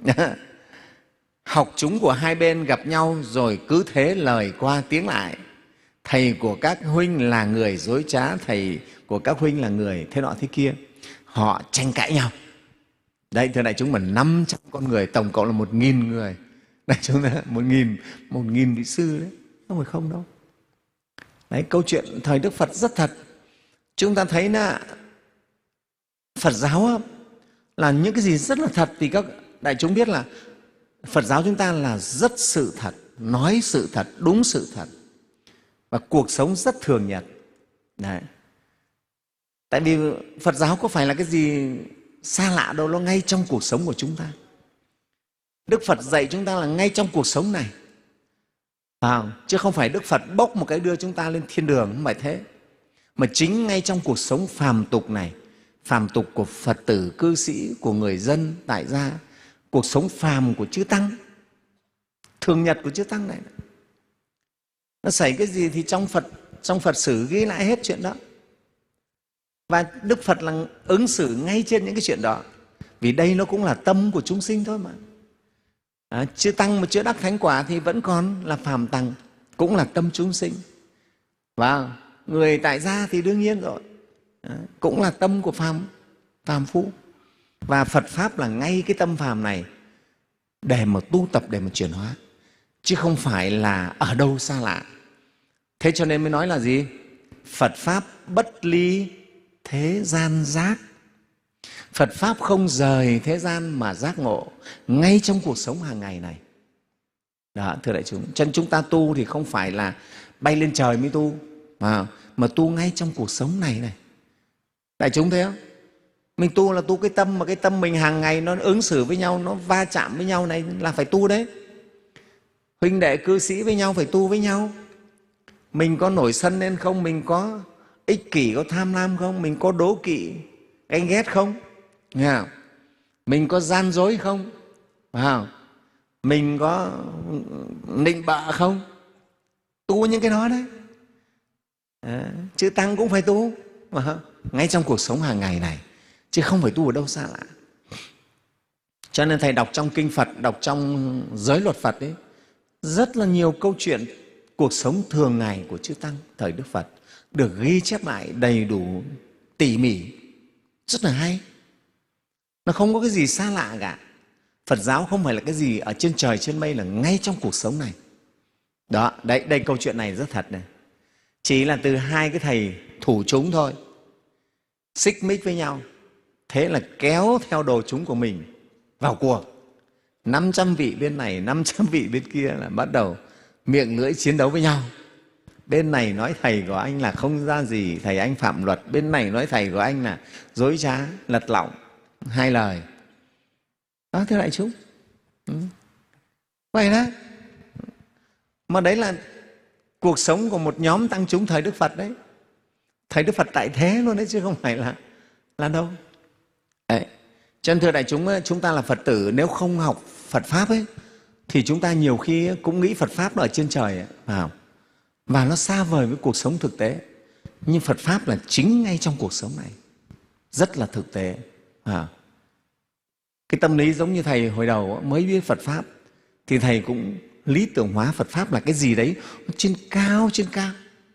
Học chúng của hai bên gặp nhau rồi cứ thế lời qua tiếng lại. Thầy của các huynh là người dối trá, thầy của các huynh là người thế nọ thế kia. Họ tranh cãi nhau. Đây, thưa đại chúng, mình năm trăm con người, tổng cộng là một nghìn người. Đại chúng ta một nghìn, một nghìn vị sư đấy, không phải không đâu. Đấy, câu chuyện thời Đức Phật rất thật. Chúng ta thấy là Phật giáo là những cái gì rất là thật, vì các đại chúng biết là Phật giáo chúng ta là rất sự thật, nói sự thật, đúng sự thật, và cuộc sống rất thường nhật. Đấy. Tại vì Phật giáo có phải là cái gì xa lạ đâu, nó ngay trong cuộc sống của chúng ta. Đức Phật dạy chúng ta là ngay trong cuộc sống này, à, chứ không phải Đức Phật bốc một cái đưa chúng ta lên thiên đường, không phải thế. Mà chính ngay trong cuộc sống phàm tục này, phàm tục của Phật tử, cư sĩ, của người dân, tại gia, cuộc sống phàm của chư Tăng, thường nhật của chư Tăng này, nó xảy cái gì thì trong Phật, trong Phật sử ghi lại hết chuyện đó. Và Đức Phật là ứng xử ngay trên những cái chuyện đó, vì đây nó cũng là tâm của chúng sinh thôi mà. À, chư Tăng mà chưa đắc thánh quả thì vẫn còn là phàm tăng, cũng là tâm chúng sinh. Và người tại gia thì đương nhiên rồi, à, cũng là tâm của phàm, phàm phu. Và Phật Pháp là ngay cái tâm phàm này để mà tu tập, để mà chuyển hóa, chứ không phải là ở đâu xa lạ. Thế cho nên mới nói là gì? Phật Pháp bất ly thế gian giác. Phật Pháp không rời thế gian mà giác ngộ ngay trong cuộc sống hàng ngày này. Đó, thưa đại chúng, chân chúng ta tu thì không phải là bay lên trời mới tu, mà, mà tu ngay trong cuộc sống này này. Đại chúng thấy không? Mình tu là tu cái tâm, mà cái tâm mình hàng ngày nó ứng xử với nhau, nó va chạm với nhau này là phải tu đấy. Huynh đệ cư sĩ với nhau phải tu với nhau. Mình có nổi sân lên không? Mình có ích kỷ, có tham lam không? Mình có đố kỵ, ganh ghét không? Nghe không? Mình có gian dối không? Phải không? Mình có nịnh bợ không? Tu những cái đó đấy. À, chư Tăng cũng phải tu mà, ngay trong cuộc sống hàng ngày này, chứ không phải tu ở đâu xa lạ. Cho nên Thầy đọc trong Kinh Phật, đọc trong giới luật Phật ấy, rất là nhiều câu chuyện cuộc sống thường ngày của chư Tăng thời Đức Phật được ghi chép lại đầy đủ, tỉ mỉ, rất là hay. Nó không có cái gì xa lạ cả. Phật giáo không phải là cái gì ở trên trời trên mây, là ngay trong cuộc sống này. Đó, đây, đây câu chuyện này rất thật này. Chỉ là từ hai cái thầy thủ chúng thôi, xích mích với nhau, thế là kéo theo đồ chúng của mình vào cuộc. năm trăm vị bên này, năm trăm vị bên kia là bắt đầu miệng lưỡi chiến đấu với nhau. Bên này nói thầy của anh là không ra gì, thầy anh phạm luật. Bên này nói thầy của anh là dối trá, lật lọng, hai lời. Đó, thưa đại chúng. Ừ. Vậy đó. Mà đấy là cuộc sống của một nhóm tăng chúng thời Đức Phật đấy. Thời Đức Phật tại thế luôn đấy, chứ không phải là, là đâu. Đấy. Cho nên thưa đại chúng, chúng ta là Phật tử, nếu không học Phật Pháp ấy, thì chúng ta nhiều khi cũng nghĩ Phật Pháp nó ở trên trời ấy, phải không? Và nó xa vời với cuộc sống thực tế. Nhưng Phật Pháp là chính ngay trong cuộc sống này, rất là thực tế. À, cái tâm lý giống như thầy hồi đầu mới biết Phật Pháp, thì thầy cũng lý tưởng hóa Phật Pháp là cái gì đấy trên cao, trên cao.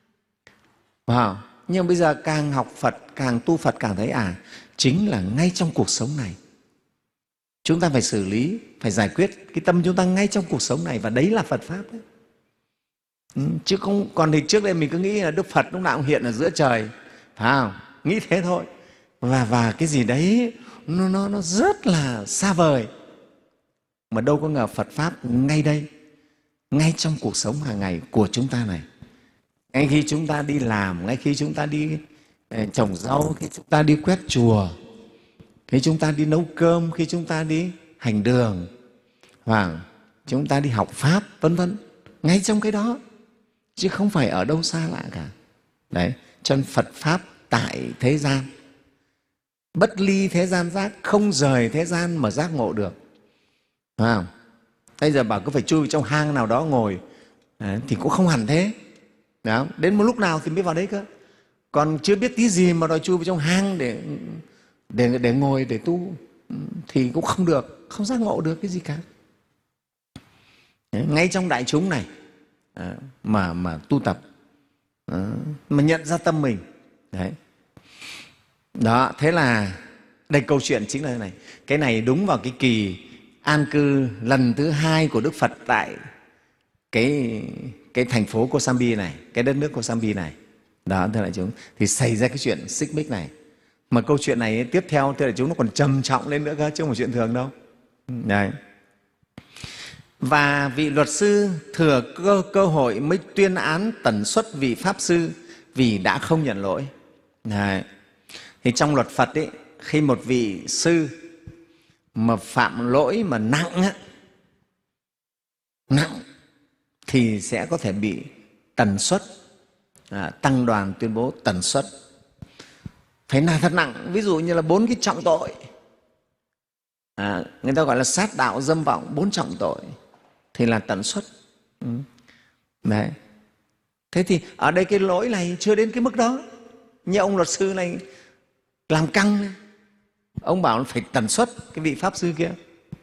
À, nhưng bây giờ càng học Phật, càng tu Phật, càng thấy à, chính là ngay trong cuộc sống này. Chúng ta phải xử lý, phải giải quyết cái tâm chúng ta ngay trong cuộc sống này, và đấy là Phật Pháp đấy. Ừ, chứ không còn thì trước đây mình cứ nghĩ là Đức Phật lúc nào cũng hiện ở giữa trời, phải không? Nghĩ thế thôi. Và, và cái gì đấy nó, nó, nó rất là xa vời. Mà đâu có ngờ Phật Pháp ngay đây, ngay trong cuộc sống hàng ngày của chúng ta này. Ngay khi chúng ta đi làm, ngay khi chúng ta đi trồng rau, khi chúng ta đi quét chùa, khi chúng ta đi nấu cơm, khi chúng ta đi hành đường, và chúng ta đi học Pháp, vân vân, ngay trong cái đó, chứ không phải ở đâu xa lạ cả. Đấy, cho nên Phật Pháp tại thế gian, bất ly thế gian giác, không rời thế gian mà giác ngộ được. Phải không? Bây giờ bảo cứ phải chui trong hang nào đó ngồi, đấy, thì cũng không hẳn thế. Đó, đến một lúc nào thì mới vào đấy cơ. Còn chưa biết tí gì mà đòi chui vào trong hang để, để, để ngồi, để tu thì cũng không được, không giác ngộ được cái gì cả. Đấy, ngay trong đại chúng này mà, mà tu tập, mà nhận ra tâm mình. Đấy. Đó, thế là đây câu chuyện chính là thế này. Cái này đúng vào cái kỳ an cư lần thứ hai của Đức Phật tại cái, cái thành phố Kosambi này, cái đất nước Kosambi này. Đó, thưa đại chúng, thì xảy ra cái chuyện xích mích này. Mà câu chuyện này ấy, tiếp theo, thưa đại chúng, nó còn trầm trọng lên nữa cơ, chứ không phải chuyện thường đâu. Đấy. Và vị luật sư thừa cơ, cơ hội mới tuyên án tẩn xuất vị Pháp Sư vì đã không nhận lỗi. Đấy. Thì trong luật Phật ấy, khi một vị sư mà phạm lỗi mà nặng á, nặng thì sẽ có thể bị tần xuất. À, tăng đoàn tuyên bố tần xuất phải là thật nặng, ví dụ như là bốn cái trọng tội, à, người ta gọi là sát đạo dâm vọng, bốn trọng tội thì là tần xuất. Ừ. Đấy. Thế thì ở đây cái lỗi này chưa đến cái mức đó, như ông luật sư này làm căng này. Ông bảo phải tần xuất cái vị Pháp Sư kia.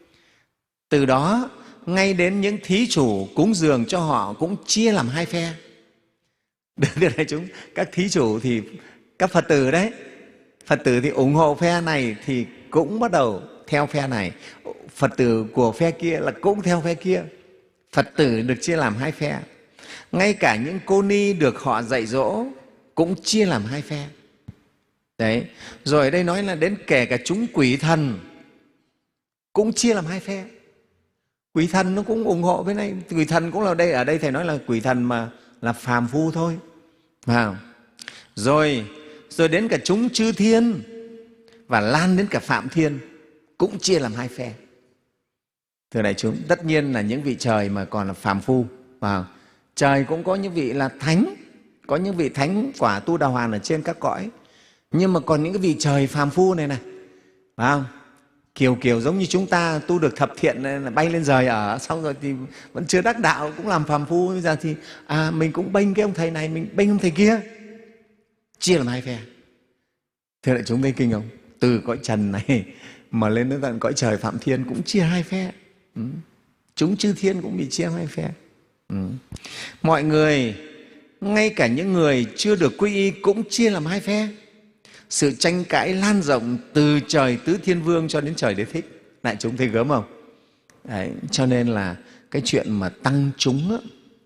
Từ đó ngay đến những thí chủ cúng dường cho họ cũng chia làm hai phe. Được đây chúng, các thí chủ thì các Phật tử đấy, Phật tử thì ủng hộ phe này thì cũng bắt đầu theo phe này, Phật tử của phe kia là cũng theo phe kia. Phật tử được chia làm hai phe. Ngay cả những cô ni được họ dạy dỗ cũng chia làm hai phe. Đấy. Rồi ở đây nói là đến kể cả chúng quỷ thần cũng chia làm hai phe. Quỷ thần nó cũng ủng hộ bên này, quỷ thần cũng là đây, ở đây Thầy nói là quỷ thần mà là phàm phu thôi. À. Rồi, rồi đến cả chúng chư thiên và lan đến cả Phạm Thiên cũng chia làm hai phe. Thưa đại chúng, tất nhiên là những vị trời mà còn là phàm phu. À. Trời cũng có những vị là thánh, có những vị thánh quả tu đà hoàn ở trên các cõi. Nhưng mà còn những cái vị trời phàm phu này này, phải không? Kiểu kiểu giống như chúng ta tu được thập thiện là bay lên rời ở, xong rồi thì vẫn chưa đắc đạo, cũng làm phàm phu. Bây giờ thì à, mình cũng bênh cái ông thầy này, mình bênh ông thầy kia, chia làm hai phe. Thưa đại chúng thấy kinh không? Từ cõi trần này mà lên đến tận cõi trời Phạm Thiên cũng chia hai phe. Ừ. Chúng chư thiên cũng bị chia hai phe. Ừ. Mọi người, ngay cả những người chưa được quy y cũng chia làm hai phe. Sự tranh cãi lan rộng từ trời Tứ Thiên Vương cho đến trời Đế Thích. Đại chúng thấy gớm không? Đấy, cho nên là cái chuyện mà tăng chúng á,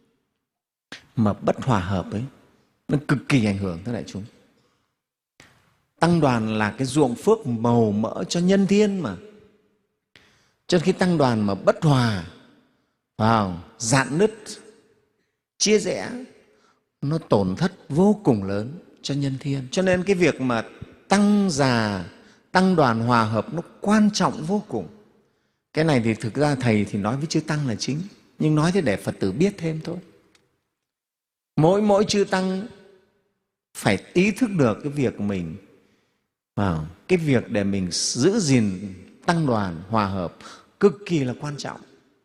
mà bất hòa hợp ấy, nó cực kỳ ảnh hưởng tới đại chúng. Tăng đoàn là cái ruộng phước màu mỡ cho nhân thiên mà. Cho nên khi tăng đoàn mà bất hòa, vào dạn nứt, chia rẽ, nó tổn thất vô cùng lớn cho nhân thiên. Cho nên cái việc mà tăng già, tăng đoàn hòa hợp nó quan trọng vô cùng. Cái này thì thực ra Thầy thì nói với chư Tăng là chính, nhưng nói thế để Phật tử biết thêm thôi. Mỗi mỗi chư Tăng phải ý thức được cái việc mình, vào cái việc để mình giữ gìn tăng đoàn hòa hợp cực kỳ là quan trọng.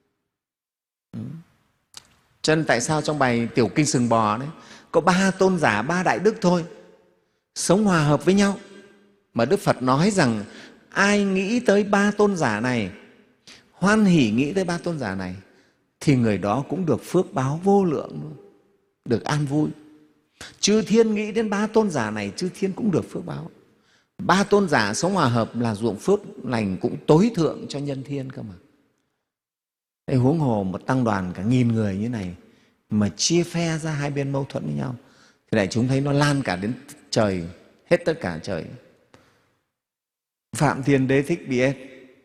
Cho nên tại sao trong bài Tiểu Kinh Sừng Bò đấy có ba tôn giả, ba đại đức thôi, sống hòa hợp với nhau. Mà Đức Phật nói rằng ai nghĩ tới ba tôn giả này, hoan hỉ nghĩ tới ba tôn giả này, thì người đó cũng được phước báo vô lượng, được an vui. Chư thiên nghĩ đến ba tôn giả này, chư thiên cũng được phước báo. Ba tôn giả sống hòa hợp là ruộng phước lành cũng tối thượng cho nhân thiên cơ mà. Thế huống hồ một tăng đoàn cả nghìn người như này mà chia phe ra hai bên mâu thuẫn với nhau, thì đại chúng thấy nó lan cả đến trời, hết tất cả trời. Phạm Thiên Đế Thích bị ép.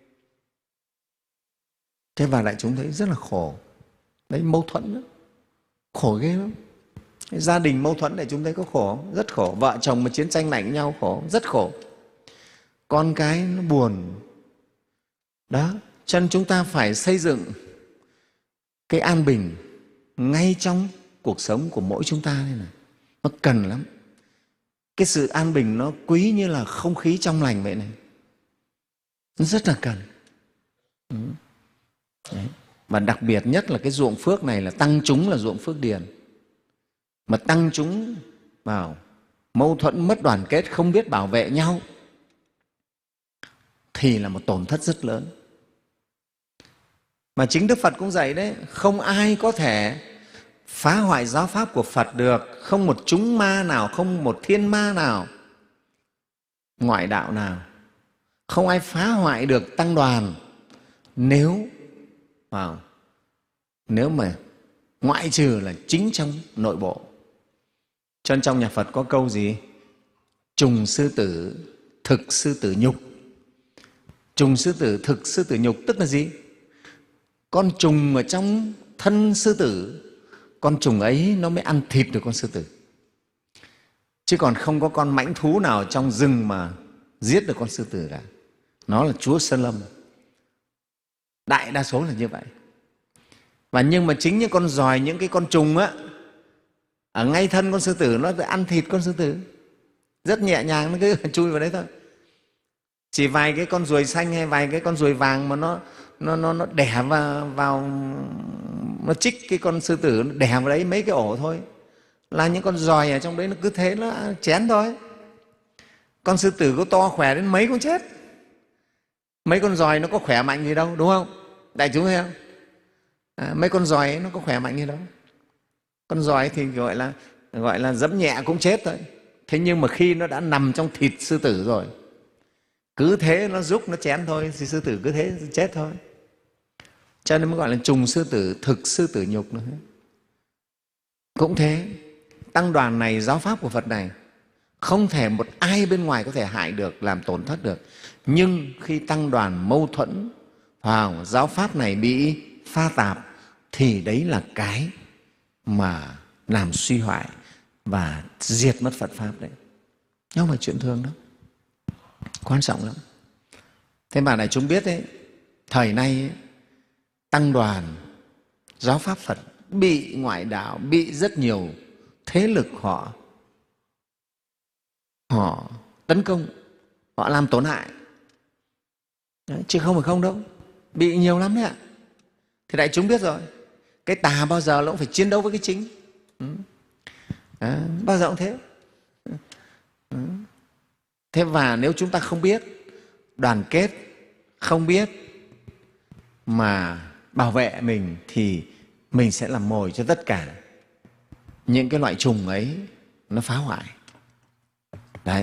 Thế và đại chúng thấy rất là khổ. Đấy, mâu thuẫn đó, khổ ghê lắm. Gia đình mâu thuẫn để chúng thấy có khổ, rất khổ. Vợ chồng mà chiến tranh lạnh với nhau khổ, rất khổ. Con cái nó buồn. Đó, cho nên chúng ta phải xây dựng cái an bình ngay trong cuộc sống của mỗi chúng ta đây này. Nó cần lắm. Cái sự an bình nó quý như là không khí trong lành vậy này. Nó rất là cần. Ừ. Đấy. Và đặc biệt nhất là cái ruộng phước này là tăng chúng là ruộng phước điền. Mà tăng chúng vào mâu thuẫn mất đoàn kết, không biết bảo vệ nhau thì là một tổn thất rất lớn. Mà chính Đức Phật cũng dạy đấy, không ai có thể phá hoại giáo pháp của Phật được, không một chúng ma nào, không một thiên ma nào, ngoại đạo nào, không ai phá hoại được tăng đoàn nếu vào nếu mà ngoại trừ là chính trong nội bộ. Cho nên trong nhà Phật có câu gì? Trùng sư tử, thực sư tử nhục. Trùng sư tử, thực sư tử nhục tức là gì? Con trùng ở trong thân sư tử, con trùng ấy nó mới ăn thịt được con sư tử. Chứ còn không có con mãnh thú nào trong rừng mà giết được con sư tử cả. Nó là chúa sơn lâm. Đại đa số là như vậy. Và nhưng mà chính những con giòi, những cái con trùng á, ở ngay thân con sư tử nó ăn thịt con sư tử. Rất nhẹ nhàng, nó cứ chui vào đấy thôi. Chỉ vài cái con ruồi xanh hay vài cái con ruồi vàng mà nó nó nó, nó đẻ vào, vào nó chích cái con sư tử, nó đẻ vào đấy mấy cái ổ thôi, là những con giòi ở trong đấy nó cứ thế nó chén thôi. Con sư tử có to khỏe đến mấy cũng chết. Mấy con giòi nó có khỏe mạnh gì đâu, đúng không? Đại chúng thấy không? À, mấy con giòi ấy nó có khỏe mạnh gì đâu. Con giòi thì gọi là gọi là dẫm nhẹ cũng chết thôi. Thế nhưng mà khi nó đã nằm trong thịt sư tử rồi, cứ thế nó rúc nó chén thôi thì sư tử cứ thế chết thôi. Cho nên mới gọi là trùng sư tử, thực sư tử nhục nữa. Cũng thế, tăng đoàn này, giáo pháp của Phật này không thể một ai bên ngoài có thể hại được, làm tổn thất được. Nhưng khi tăng đoàn mâu thuẫn, wow, giáo pháp này bị pha tạp, thì đấy là cái mà làm suy hoại và diệt mất Phật Pháp đấy. Nhưng mà chuyện thương đó, quan trọng lắm. Thế mà này chúng biết đấy, thời nay ấy, tăng đoàn, giáo pháp Phật bị ngoại đạo, bị rất nhiều thế lực họ họ tấn công, họ làm tổn hại. Đấy, chứ không phải không đâu, bị nhiều lắm đấy ạ. Thì đại chúng biết rồi, cái tà bao giờ nó cũng phải chiến đấu với cái chính. Ừ. À, bao giờ cũng thế. Ừ. Thế và nếu chúng ta không biết đoàn kết, không biết mà bảo vệ mình thì mình sẽ làm mồi cho tất cả những cái loại trùng ấy nó phá hoại. Đấy.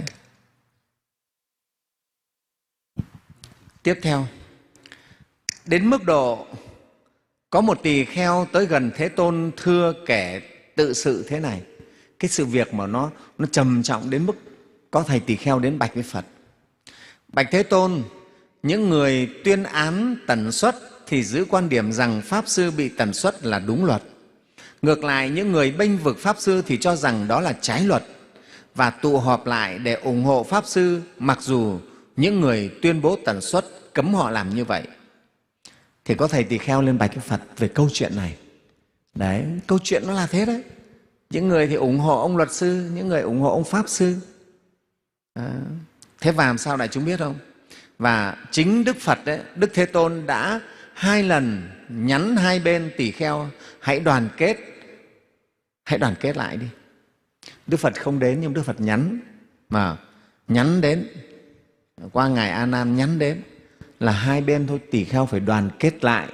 Tiếp theo, đến mức độ có một tỳ kheo tới gần Thế Tôn thưa kể tự sự thế này. Cái sự việc mà nó, nó trầm trọng đến mức có thầy tỳ kheo đến bạch với Phật. Bạch Thế Tôn, những người tuyên án tần suất thì giữ quan điểm rằng Pháp Sư bị tần suất là đúng luật. Ngược lại, những người bênh vực Pháp Sư thì cho rằng đó là trái luật và tụ họp lại để ủng hộ Pháp Sư, mặc dù những người tuyên bố tần suất cấm họ làm như vậy. Thì có thầy tỳ kheo lên bạch với Phật về câu chuyện này. Đấy, câu chuyện nó là thế đấy. Những người thì ủng hộ ông luật sư, những người ủng hộ ông Pháp Sư. Đó. Thế và làm sao đại chúng biết không? Và chính Đức Phật, đấy, Đức Thế Tôn đã hai lần nhắn hai bên tỳ kheo hãy đoàn kết, hãy đoàn kết lại đi. Đức Phật không đến nhưng Đức Phật nhắn, mà nhắn đến, qua Ngài A Nan nhắn đến là hai bên thôi, tỳ kheo phải đoàn kết lại.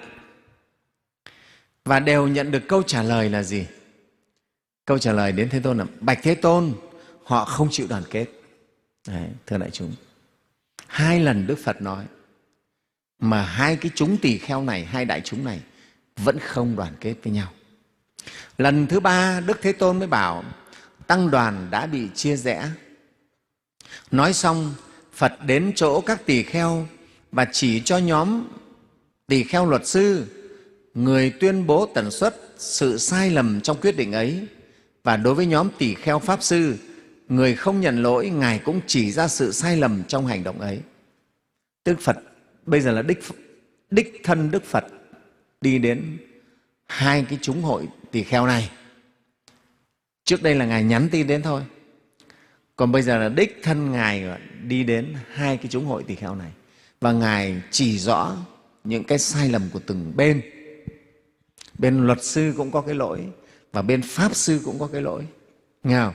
Và đều nhận được câu trả lời là gì? Câu trả lời đến Thế Tôn là bạch Thế Tôn, họ không chịu đoàn kết. Đấy, thưa đại chúng, hai lần Đức Phật nói mà hai cái chúng tỳ kheo này, hai đại chúng này vẫn không đoàn kết với nhau. Lần thứ ba Đức Thế Tôn mới bảo tăng đoàn đã bị chia rẽ. Nói xong, Phật đến chỗ các tỳ kheo và chỉ cho nhóm tỳ kheo luật sư, người tuyên bố tần suất, sự sai lầm trong quyết định ấy. Và đối với nhóm tỳ kheo Pháp Sư, người không nhận lỗi, Ngài cũng chỉ ra sự sai lầm trong hành động ấy. Đức Phật bây giờ là đích, đích thân Đức Phật đi đến hai cái chúng hội tỳ kheo này. Trước đây là Ngài nhắn tin đến thôi, còn bây giờ là đích thân Ngài đi đến hai cái chúng hội tỳ kheo này và Ngài chỉ rõ những cái sai lầm của từng bên. Bên luật sư cũng có cái lỗi và bên Pháp Sư cũng có cái lỗi. Nghe không?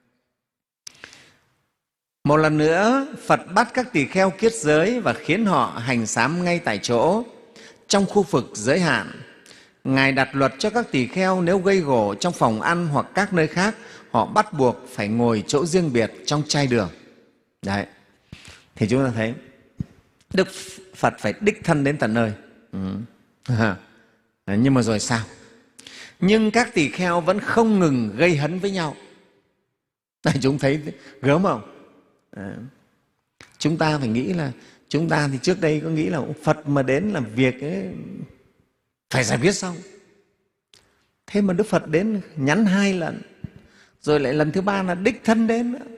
Một lần nữa, Phật bắt các tỳ kheo kiết giới và khiến họ hành sám ngay tại chỗ. Trong khu vực giới hạn, Ngài đặt luật cho các tỳ kheo nếu gây gổ trong phòng ăn hoặc các nơi khác, họ bắt buộc phải ngồi chỗ riêng biệt trong trai đường. Đấy. Thì chúng ta thấy Đức Phật phải đích thân đến tận nơi. Ừ. À. Nhưng mà rồi sao? nhưng các tỳ kheo vẫn không ngừng gây hấn với nhau. Đại chúng thấy gớm không? À, chúng ta phải nghĩ là chúng ta thì trước đây có nghĩ là Phật mà đến làm việc ấy, phải giải quyết xong. Thế mà Đức Phật đến nhắn hai lần, rồi lại lần thứ ba là đích thân đến nữa.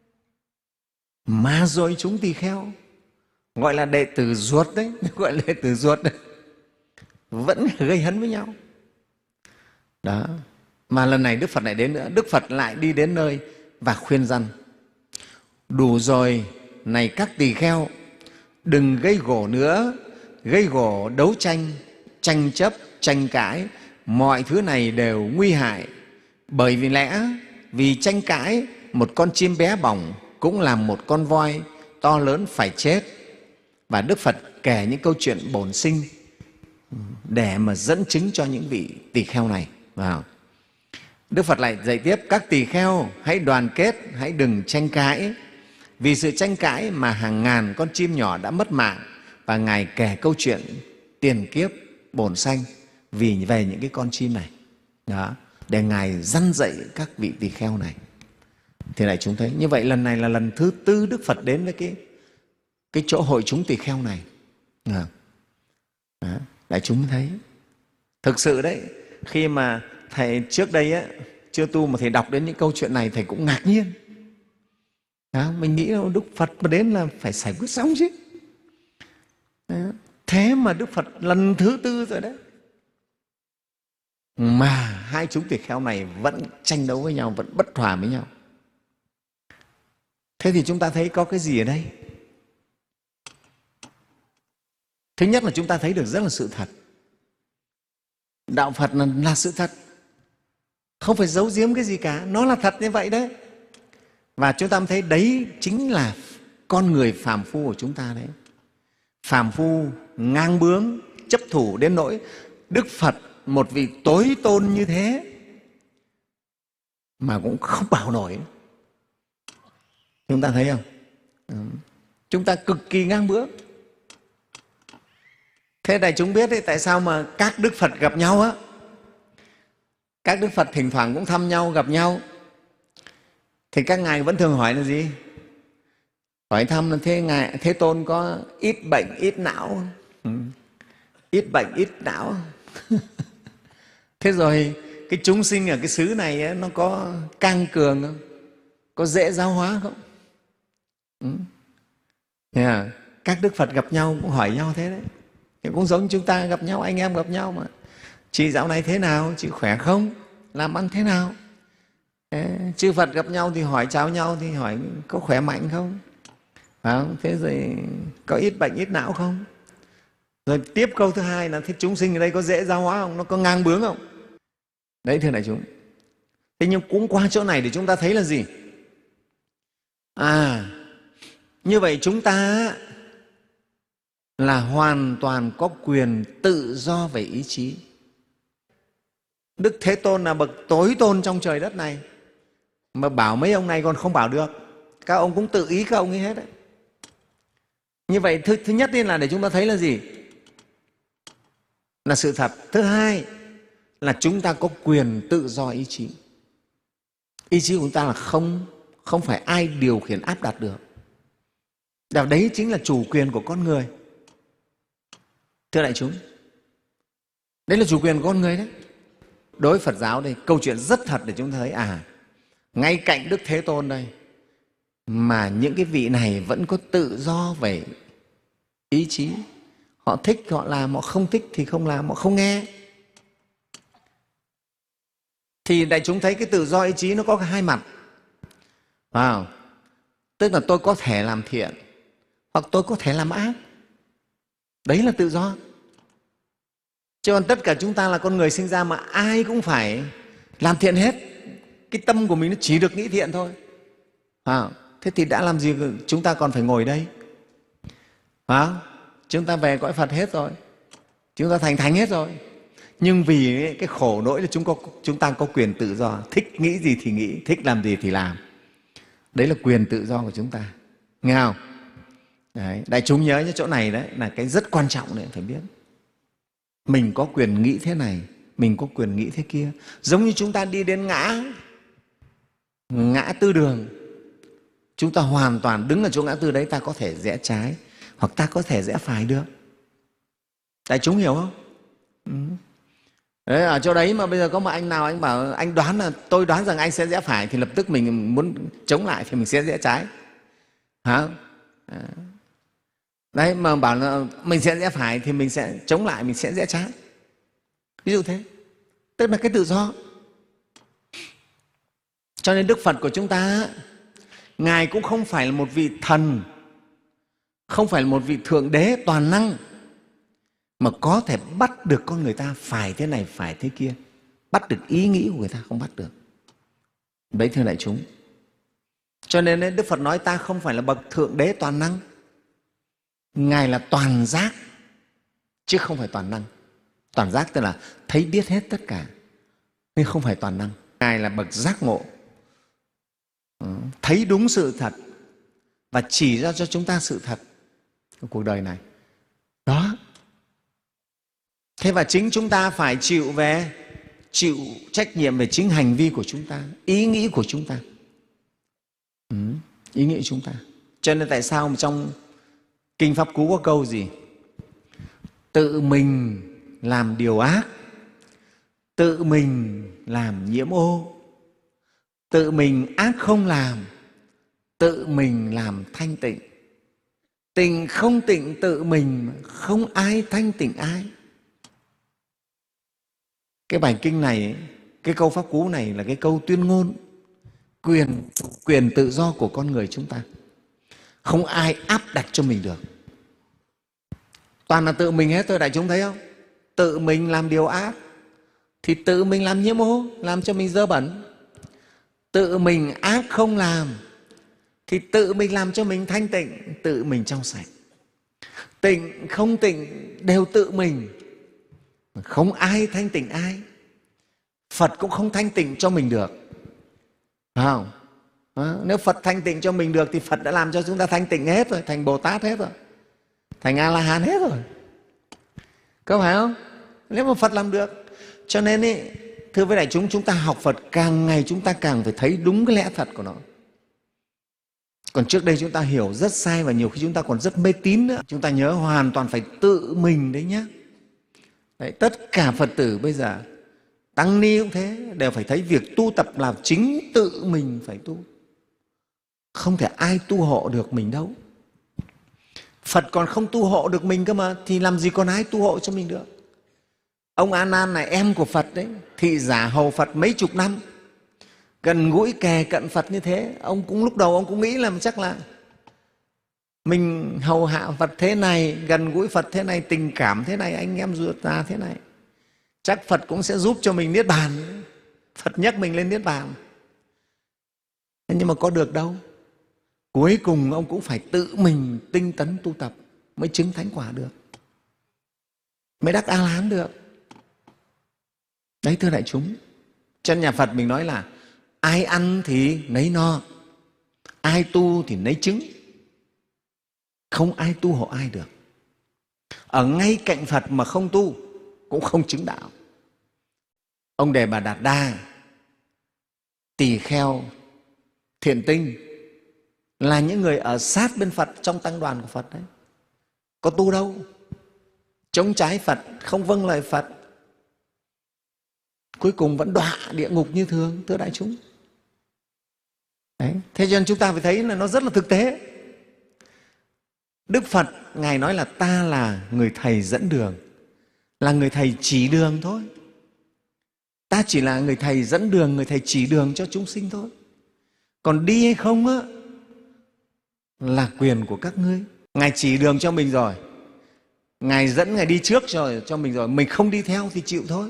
Mà rồi chúng tỳ kheo, gọi là đệ tử ruột đấy, gọi là đệ tử ruột đấy, vẫn gây hấn với nhau. Đó. Mà lần này Đức Phật lại đến nữa, Đức Phật lại đi đến nơi và khuyên răn: đủ rồi, này các tỳ kheo, đừng gây gổ nữa, gây gổ đấu tranh, tranh chấp, tranh cãi, mọi thứ này đều nguy hại. Bởi vì lẽ vì tranh cãi, một con chim bé bỏng cũng làm một con voi to lớn phải chết. Và Đức Phật kể những câu chuyện bổn sinh để mà dẫn chứng cho những vị tỳ kheo này. Vào. Đức Phật lại dạy tiếp: các tỳ kheo hãy đoàn kết, hãy đừng tranh cãi. Vì sự tranh cãi mà hàng ngàn con chim nhỏ đã mất mạng. Và Ngài kể câu chuyện tiền kiếp bổn sanh vì về những cái con chim này. Đó, để Ngài răn dạy các vị tỳ kheo này. Thì lại chúng thấy như vậy, lần này là lần thứ tư Đức Phật đến với cái, cái chỗ hội chúng tỳ kheo này. Đó. Đó. Đại chúng thấy thực sự đấy, khi mà thầy trước đây á, chưa tu mà thầy đọc đến những câu chuyện này, thầy cũng ngạc nhiên. Đó, mình nghĩ là Đức Phật mà đến là phải giải quyết xong chứ. Đó. Thế mà Đức Phật lần thứ tư rồi đấy, mà hai chúng tỳ kheo này vẫn tranh đấu với nhau, vẫn bất hòa với nhau. Thế thì chúng ta thấy có cái gì ở đây? Thứ nhất là chúng ta thấy được rất là sự thật. Đạo Phật là, là sự thật, không phải giấu giếm cái gì cả, nó là thật như vậy đấy. Và chúng ta thấy đấy chính là con người phàm phu của chúng ta đấy. Phàm phu ngang bướng, chấp thủ đến nỗi Đức Phật, một vị tối tôn như thế mà cũng không bảo nổi. Chúng ta thấy không? Chúng ta cực kỳ ngang bướng. Thế đại chúng biết đấy, tại sao mà các Đức Phật gặp nhau á, các Đức Phật thỉnh thoảng cũng thăm nhau, gặp nhau, thì các ngài vẫn thường hỏi là gì? Hỏi thăm là thế ngài Thế Tôn có ít bệnh ít não không? Ít bệnh ít não. Thế rồi cái chúng sinh ở cái xứ này ấy, nó có cang cường không? Có dễ giáo hóa không? Ừ. Yeah. Các Đức Phật gặp nhau cũng hỏi nhau thế đấy. Thì cũng giống chúng ta gặp nhau, anh em gặp nhau mà. Chị dạo này thế nào? Chị khỏe không? Làm ăn thế nào? Chư Phật gặp nhau thì hỏi chào nhau, thì hỏi có khỏe mạnh không? Phải không? Thế rồi có ít bệnh ít não không? Rồi tiếp câu thứ hai là thế chúng sinh ở đây có dễ giáo hóa không? Nó có ngang bướng không? Đấy, thưa đại chúng. Thế nhưng cũng qua chỗ này để chúng ta thấy là gì? À, như vậy chúng ta là hoàn toàn có quyền tự do về ý chí. Đức Thế Tôn là bậc tối tôn trong trời đất này, mà bảo mấy ông này còn không bảo được. Các ông cũng tự ý các ông ấy hết đấy. Như vậy thứ, thứ nhất là để chúng ta thấy là gì? Là sự thật. Thứ hai là chúng ta có quyền tự do ý chí. Ý chí của chúng ta là không, không phải ai điều khiển áp đặt được. Đấy chính là chủ quyền của con người. Thưa đại chúng, đấy là chủ quyền của con người đấy. Đối với Phật giáo đây, câu chuyện rất thật để chúng ta thấy à, ngay cạnh Đức Thế Tôn đây mà những cái vị này vẫn có tự do về ý chí. Họ thích họ làm, họ không thích thì không làm, họ không nghe. Thì đại chúng thấy cái tự do ý chí nó có hai mặt. Wow. Tức là tôi có thể làm thiện hoặc tôi có thể làm ác. Đấy là tự do. Chứ còn tất cả chúng ta là con người sinh ra mà ai cũng phải làm thiện hết. Cái tâm của mình nó chỉ được nghĩ thiện thôi. À, thế thì đã làm gì chúng ta còn phải ngồi đây? À, chúng ta về cõi Phật hết rồi. Chúng ta thành thánh hết rồi. Nhưng vì cái khổ nỗi là chúng, có, chúng ta có quyền tự do. Thích nghĩ gì thì nghĩ, thích làm gì thì làm. Đấy là quyền tự do của chúng ta. Nghe không? Đấy, đại chúng nhớ những chỗ này đấy là cái rất quan trọng để phải biết. Mình có quyền nghĩ thế này, mình có quyền nghĩ thế kia. Giống như chúng ta đi đến ngã, ngã tư đường, chúng ta hoàn toàn đứng ở chỗ ngã tư đấy, ta có thể rẽ trái hoặc ta có thể rẽ phải được. Đại chúng hiểu không? Ừ. Đấy, ở chỗ đấy mà bây giờ có một anh nào anh bảo anh đoán là tôi đoán rằng anh sẽ rẽ phải, thì lập tức mình muốn chống lại thì mình sẽ rẽ trái. Hả? Đấy, mà bảo là mình sẽ rẽ phải thì mình sẽ chống lại, mình sẽ rẽ trái. Ví dụ thế. Tức là cái tự do. Cho nên Đức Phật của chúng ta, Ngài cũng không phải là một vị thần, không phải là một vị thượng đế toàn năng, mà có thể bắt được con người ta phải thế này, phải thế kia. Bắt được ý nghĩ của người ta không bắt được. Đấy, thưa đại chúng. Cho nên Đức Phật nói ta không phải là bậc thượng đế toàn năng. Ngài là toàn giác, chứ không phải toàn năng. Toàn giác tức là thấy biết hết tất cả, nhưng không phải toàn năng. Ngài là bậc giác ngộ, thấy đúng sự thật và chỉ ra cho chúng ta sự thật của cuộc đời này. Đó. Thế và chính chúng ta phải chịu về chịu trách nhiệm về chính hành vi của chúng ta, ý nghĩ của chúng ta. Ừ, ý nghĩ của chúng ta. Cho nên tại sao mà trong Kinh Pháp Cú có câu gì? Tự mình làm điều ác, tự mình làm nhiễm ô, tự mình ác không làm, tự mình làm thanh tịnh. Tình không tịnh tự mình, không ai thanh tịnh ai. Cái bài kinh này, cái câu Pháp Cú này là cái câu tuyên ngôn quyền, quyền tự do của con người chúng ta. Không ai áp đặt cho mình được. Toàn là tự mình hết thôi, đại chúng thấy không? Tự mình làm điều ác thì tự mình làm nhiễm ô, làm cho mình dơ bẩn. Tự mình ác không làm thì tự mình làm cho mình thanh tịnh, tự mình trong sạch. Tịnh không tịnh đều tự mình, không ai thanh tịnh ai. Phật cũng không thanh tịnh cho mình được, phải không? À, nếu Phật thanh tịnh cho mình được thì Phật đã làm cho chúng ta thanh tịnh hết rồi, thành Bồ Tát hết rồi, thành A La Hán hết rồi, có phải không? Nếu mà Phật làm được. Cho nên ý, thưa với đại chúng, chúng ta học Phật càng ngày chúng ta càng phải thấy đúng cái lẽ thật của nó. Còn trước đây chúng ta hiểu rất sai và nhiều khi chúng ta còn rất mê tín nữa. Chúng ta nhớ hoàn toàn phải tự mình đấy nhé. Đấy, tất cả Phật tử bây giờ, tăng ni cũng thế, đều phải thấy việc tu tập là chính tự mình phải tu. Không thể ai tu hộ được mình đâu. Phật còn không tu hộ được mình cơ mà, thì làm gì còn ai tu hộ cho mình được. Ông A Nan này, em của Phật đấy, thị giả hầu Phật mấy chục năm, gần gũi kề cận Phật như thế. Ông cũng lúc đầu ông cũng nghĩ là chắc là mình hầu hạ Phật thế này, gần gũi Phật thế này, tình cảm thế này, anh em ruột ra thế này, chắc Phật cũng sẽ giúp cho mình niết bàn. Phật nhắc mình lên niết bàn. Nhưng mà có được đâu. Cuối cùng ông cũng phải tự mình tinh tấn tu tập mới chứng thánh quả được, mới đắc A La Hán được. Đấy, thưa đại chúng. Chân nhà Phật mình nói là ai ăn thì nấy no, ai tu thì nấy chứng. Không ai tu hộ ai được. Ở ngay cạnh Phật mà không tu cũng không chứng đạo. Ông Đề Bà Đạt Đa, Tỳ Kheo, Thiện Tinh là những người ở sát bên Phật trong tăng đoàn của Phật đấy. Có tu đâu. Chống trái Phật, không vâng lời Phật, cuối cùng vẫn đọa địa ngục như thường, thưa đại chúng. Đấy. Thế cho nên chúng ta phải thấy là nó rất là thực tế. Đức Phật Ngài nói là ta là người thầy dẫn đường, là người thầy chỉ đường thôi. Ta chỉ là người thầy dẫn đường, người thầy chỉ đường cho chúng sinh thôi. Còn đi hay không á là quyền của các ngươi. Ngài chỉ đường cho mình rồi, Ngài dẫn, Ngài đi trước rồi cho mình rồi, mình không đi theo thì chịu thôi.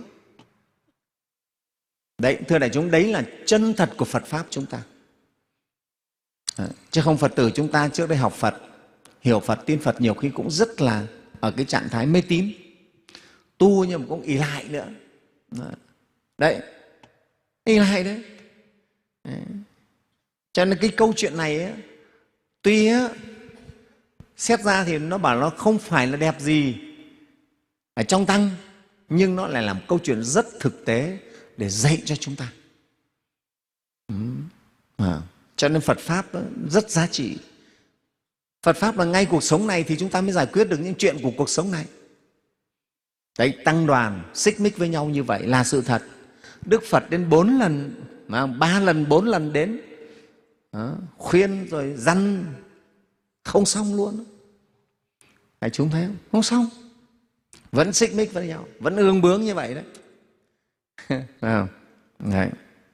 Đấy, thưa đại chúng, đấy là chân thật của Phật Pháp chúng ta. Đấy, chứ không Phật tử chúng ta trước đây học Phật, hiểu Phật, tin Phật nhiều khi cũng rất là ở cái trạng thái mê tín, tu nhưng mà cũng ỷ lại nữa. Đấy, ỷ lại đấy. Đấy. Cho nên cái câu chuyện này ấy, tuy ấy, xét ra thì nó bảo nó không phải là đẹp gì ở trong tăng, nhưng nó lại là một câu chuyện rất thực tế để dạy cho chúng ta. Ừ. À, cho nên Phật Pháp rất giá trị. Phật Pháp là ngay cuộc sống này thì chúng ta mới giải quyết được những chuyện của cuộc sống này. Đấy, tăng đoàn xích mích với nhau như vậy là sự thật. Đức Phật đến bốn lần, mà ba lần, bốn lần đến, đó, khuyên rồi dăn, không xong luôn. Đại chúng thấy không? Không xong. Vẫn xích mích với nhau, vẫn ương bướng như vậy đấy. Đấy. Đấy.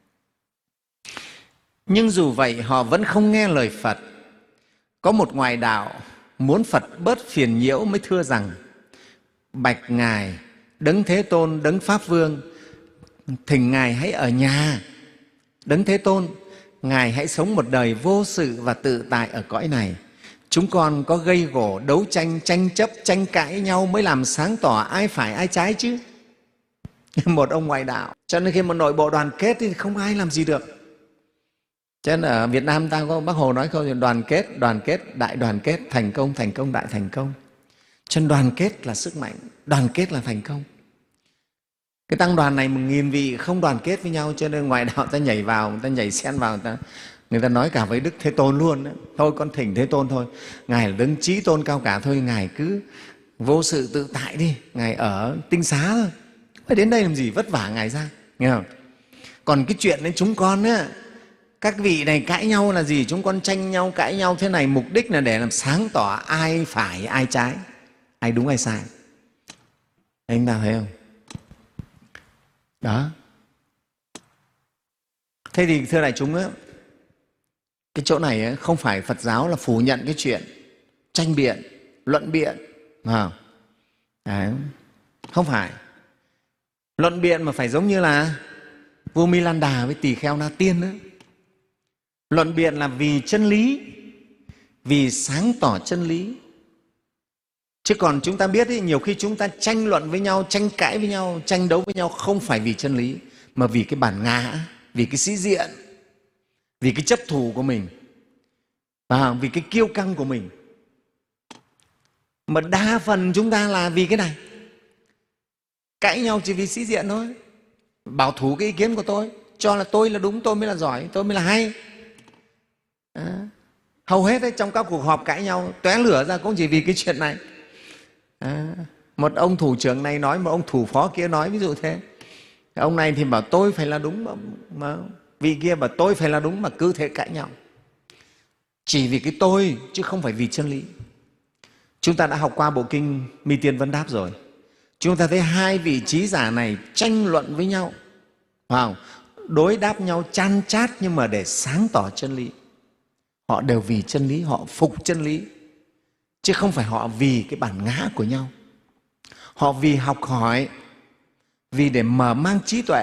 Nhưng dù vậy họ vẫn không nghe lời Phật. Có một ngoại đạo muốn Phật bớt phiền nhiễu mới thưa rằng: bạch Ngài, Đấng Thế Tôn, Đấng Pháp Vương, thỉnh Ngài hãy ở nhà. Đấng Thế Tôn, Ngài hãy sống một đời vô sự và tự tại ở cõi này. Chúng con có gây gổ, đấu tranh, tranh chấp, tranh cãi nhau mới làm sáng tỏ ai phải ai trái chứ. Một ông ngoại đạo. Cho nên khi một nội bộ đoàn kết thì không ai làm gì được. Cho nên ở Việt Nam ta có Bác Hồ nói câu đoàn kết, đoàn kết, đại đoàn kết, thành công, thành công, đại thành công. Cho nên đoàn kết là sức mạnh, đoàn kết là thành công. Cái tăng đoàn này một nghìn vị không đoàn kết với nhau, cho nên ngoại đạo ta nhảy vào, người ta nhảy xen vào, người ta, người ta nói cả với Đức Thế Tôn luôn đó. Thôi con thỉnh Thế Tôn thôi, Ngài là Đấng Chí Tôn cao cả thôi, Ngài cứ vô sự tự tại đi, Ngài ở tinh xá thôi. Phải đến đây làm gì vất vả Ngài ra, nghe không? Còn cái chuyện đấy chúng con á, các vị này cãi nhau là gì? Chúng con tranh nhau, cãi nhau thế này, mục đích là để làm sáng tỏ ai phải, ai trái, ai đúng, ai sai. Anh ta thấy không? Đó. Thế thì thưa đại chúng á, cái chỗ này á, không phải Phật giáo là phủ nhận cái chuyện tranh biện, luận biện, à, đấy. Không phải. Luận biện mà phải giống như là vua Milan-đà với tỳ kheo Na Tiên nữa. Luận biện là vì chân lý, vì sáng tỏ chân lý. Chứ còn chúng ta biết ý, nhiều khi chúng ta tranh luận với nhau, tranh cãi với nhau, tranh đấu với nhau không phải vì chân lý, mà vì cái bản ngã, vì cái sĩ diện, vì cái chấp thù của mình, à, vì cái kiêu căng của mình. Mà đa phần chúng ta là vì cái này. Cãi nhau chỉ vì sĩ diện thôi, bảo thủ cái ý kiến của tôi, cho là tôi là đúng, tôi mới là giỏi, tôi mới là hay. À, hầu hết ấy, trong các cuộc họp cãi nhau tóe lửa ra cũng chỉ vì cái chuyện này. À, một ông thủ trưởng này nói, một ông thủ phó kia nói, ví dụ thế. Ông này thì bảo tôi phải là đúng, mà, mà vị kia bảo tôi phải là đúng, mà cứ thế cãi nhau. Chỉ vì cái tôi, chứ không phải vì chân lý. Chúng ta đã học qua bộ kinh Mi Tiên Vấn Đáp rồi. Chúng ta thấy hai vị trí giả này tranh luận với nhau, wow, đối đáp nhau chan chát, nhưng mà để sáng tỏ chân lý. Họ đều vì chân lý, họ phục chân lý, chứ không phải họ vì cái bản ngã của nhau. Họ vì học hỏi, vì để mở mang trí tuệ.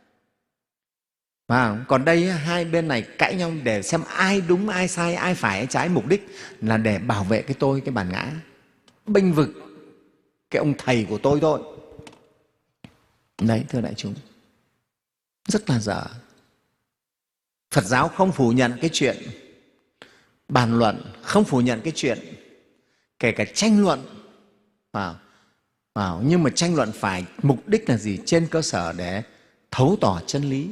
À, còn đây hai bên này cãi nhau để xem ai đúng, ai sai, ai phải, ai trái, mục đích là để bảo vệ cái tôi, cái bản ngã, bênh vực cái ông thầy của tôi thôi. Đấy, thưa đại chúng, rất là dở. Phật giáo không phủ nhận cái chuyện bàn luận, không phủ nhận cái chuyện kể cả tranh luận, à, à, nhưng mà tranh luận phải mục đích là gì? Trên cơ sở để thấu tỏ chân lý,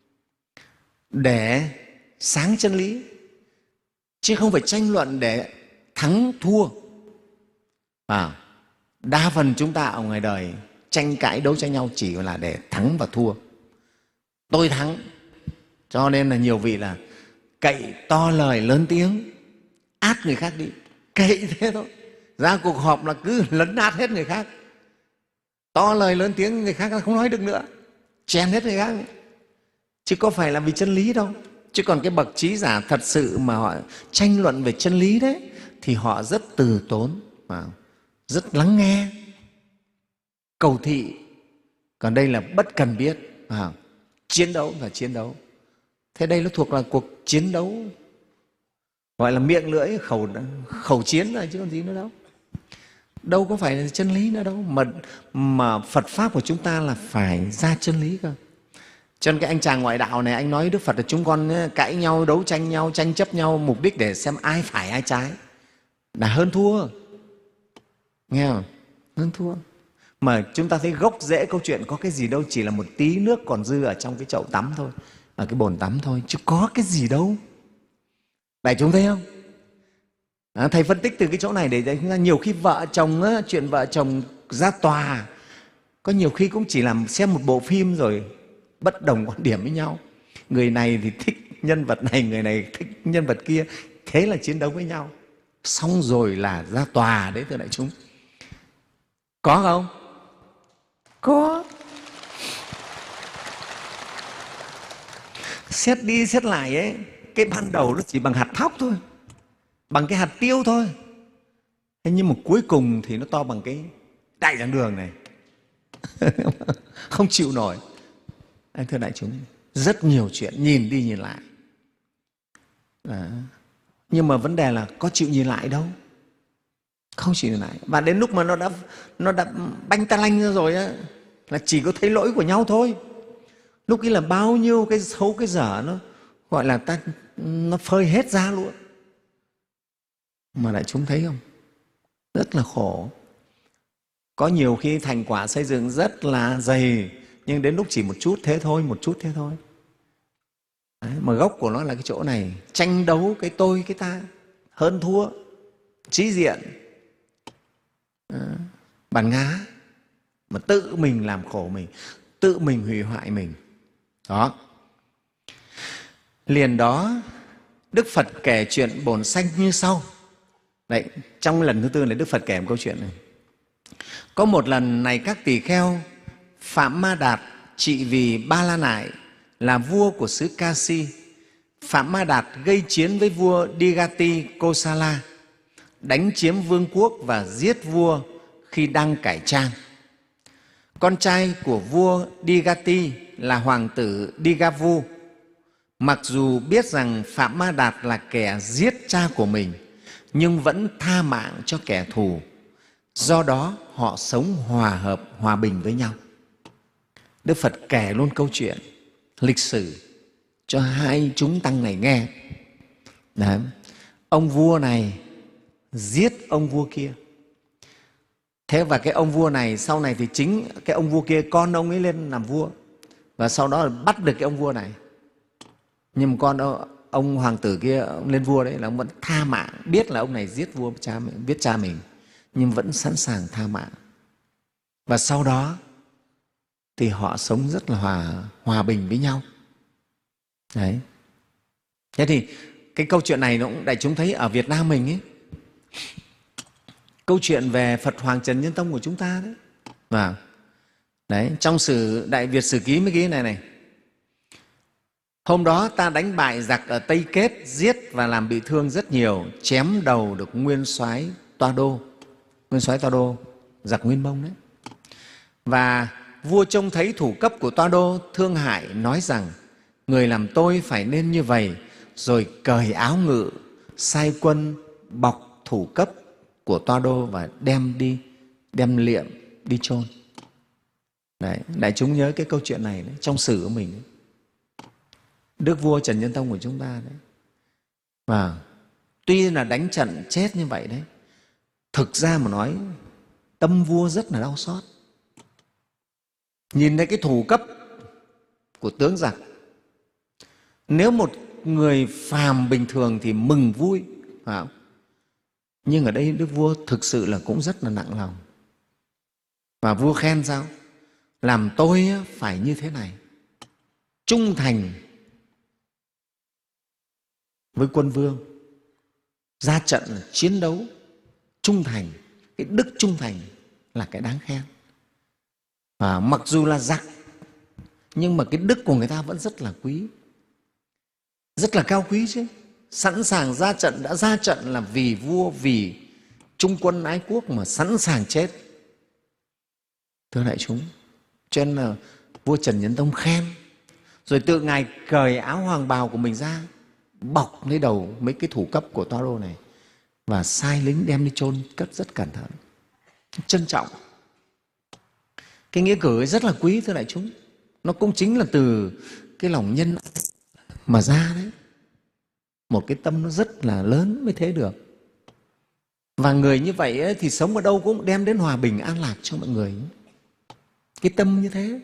để sáng chân lý, chứ không phải tranh luận để thắng thua. À, đa phần chúng ta ở ngoài đời tranh cãi đấu tranh nhau chỉ là để thắng và thua. Tôi thắng, cho nên là nhiều vị là cậy to lời lớn tiếng, át người khác đi, cậy thế thôi. Ra cuộc họp là cứ lấn át hết người khác, to lời lớn tiếng, người khác là không nói được nữa, chèn hết người khác. Chứ có phải là vì chân lý đâu. Chứ còn cái bậc trí giả thật sự mà họ tranh luận về chân lý đấy, thì họ rất từ tốn, rất lắng nghe, cầu thị. Còn đây là bất cần biết, chiến đấu và chiến đấu. Thế đây nó thuộc là cuộc chiến đấu, gọi là miệng lưỡi khẩu, khẩu chiến rồi chứ còn gì nữa đâu. Đâu có phải là chân lý nữa đâu. Mà, mà Phật Pháp của chúng ta là phải ra chân lý cơ. Cho nên cái anh chàng ngoại đạo này, anh nói Đức Phật là chúng con cãi nhau, đấu tranh nhau, tranh chấp nhau, mục đích để xem ai phải ai trái, là hơn thua. Nghe không? Hơn thua. Mà chúng ta thấy gốc rễ câu chuyện có cái gì đâu, chỉ là một tí nước còn dư ở trong cái chậu tắm thôi, ở cái bồn tắm thôi, chứ có cái gì đâu. Đại chúng thấy không? À, thầy phân tích từ cái chỗ này để chúng ta nhiều khi vợ chồng á, chuyện vợ chồng ra tòa có nhiều khi cũng chỉ làm xem một bộ phim rồi bất đồng quan điểm với nhau. Người này thì thích nhân vật này, người này thích nhân vật kia, thế là chiến đấu với nhau, xong rồi là ra tòa đấy thưa đại chúng. Có không? Có. Xét đi xét lại ấy, cái ban đầu nó chỉ bằng hạt thóc thôi, bằng cái hạt tiêu thôi, thế nhưng mà cuối cùng thì nó to bằng cái đại giảng đường này. Không chịu nổi. Anh thưa đại chúng, rất nhiều chuyện nhìn đi nhìn lại. Đó. Nhưng mà vấn đề là có chịu nhìn lại đâu, không chịu nhìn lại. Và đến lúc mà nó đã nó đã banh ta lanh ra rồi á, là chỉ có thấy lỗi của nhau thôi. Lúc ấy là bao nhiêu cái xấu cái dở nó gọi là ta nó phơi hết ra luôn. Mà đại chúng thấy không, rất là khổ. Có nhiều khi thành quả xây dựng rất là dày, nhưng đến lúc chỉ một chút thế thôi, một chút thế thôi. Đấy, mà gốc của nó là cái chỗ này, tranh đấu cái tôi cái ta, hơn thua, trí diện, à, bản ngã, mà tự mình làm khổ mình, tự mình hủy hoại mình. Đó. Liền đó Đức Phật kể chuyện bổn sanh như sau. Đấy, trong lần thứ tư này Đức Phật kể một câu chuyện này. Có một lần này các tỳ kheo, Phạm Ma Đạt trị vì Ba La Nại là vua của xứ Kasi. Phạm Ma Đạt gây chiến với vua Digati Kosala, đánh chiếm vương quốc và giết vua khi đang cải trang. Con trai của vua Digati là hoàng tử Digavu, mặc dù biết rằng Phạm Ma Đạt là kẻ giết cha của mình, nhưng vẫn tha mạng cho kẻ thù. Do đó họ sống hòa hợp, hòa bình với nhau. Đức Phật kể luôn câu chuyện lịch sử cho hai chúng tăng này nghe. Đấy. Ông vua này giết ông vua kia. Thế và cái ông vua này sau này thì chính cái ông vua kia con ông ấy lên làm vua, và sau đó là bắt được cái ông vua này. Nhưng mà con ông hoàng tử kia ông lên vua đấy là ông vẫn tha mạng, biết là ông này giết vua cha mình, biết cha mình, nhưng vẫn sẵn sàng tha mạng. Và sau đó thì họ sống rất là hòa, hòa bình với nhau. Đấy. Thế thì cái câu chuyện này nó cũng đại chúng thấy ở Việt Nam mình ấy, câu chuyện về Phật Hoàng Trần Nhân Tông của chúng ta đấy. Và đấy, trong sử Đại Việt Sử Ký mới ghi này này. Hôm đó ta đánh bại giặc ở Tây Kết, giết và làm bị thương rất nhiều, chém đầu được nguyên soái Toa Đô, nguyên soái Toa Đô, giặc Nguyên Mông đấy. Và vua trông thấy thủ cấp của Toa Đô thương hại, nói rằng người làm tôi phải nên như vậy, rồi cởi áo ngự, sai quân bọc thủ cấp của Toa Đô và đem đi, đem liệm đi chôn. Đấy, đại chúng nhớ cái câu chuyện này đấy, trong sử của mình đấy. Đức vua Trần Nhân Tông của chúng ta đấy. Và tuy là đánh trận chết như vậy đấy, thực ra mà nói tâm vua rất là đau xót. Nhìn thấy cái thủ cấp của tướng giặc, nếu một người phàm bình thường thì mừng vui, phải không? Nhưng ở đây Đức vua thực sự là cũng rất là nặng lòng. Và vua khen sao? Làm tôi phải như thế này, trung thành với quân vương, ra trận là chiến đấu, trung thành. Cái đức trung thành là cái đáng khen. Và mặc dù là giặc, nhưng mà cái đức của người ta vẫn rất là quý, rất là cao quý chứ. Sẵn sàng ra trận, đã ra trận là vì vua, vì trung quân ái quốc mà sẵn sàng chết. Thưa đại chúng, cho nên là vua Trần Nhân Tông khen, rồi tự Ngài cởi áo hoàng bào của mình ra, bọc lấy đầu mấy cái thủ cấp của Toa Đô này và sai lính đem đi chôn cất rất cẩn thận, trân trọng. Cái nghĩa cử ấy rất là quý, thưa đại chúng. Nó cũng chính là từ cái lòng nhân mà ra đấy. Một cái tâm nó rất là lớn mới thế được. Và người như vậy ấy, thì sống ở đâu cũng đem đến hòa bình an lạc cho mọi người. cái tâm như thế.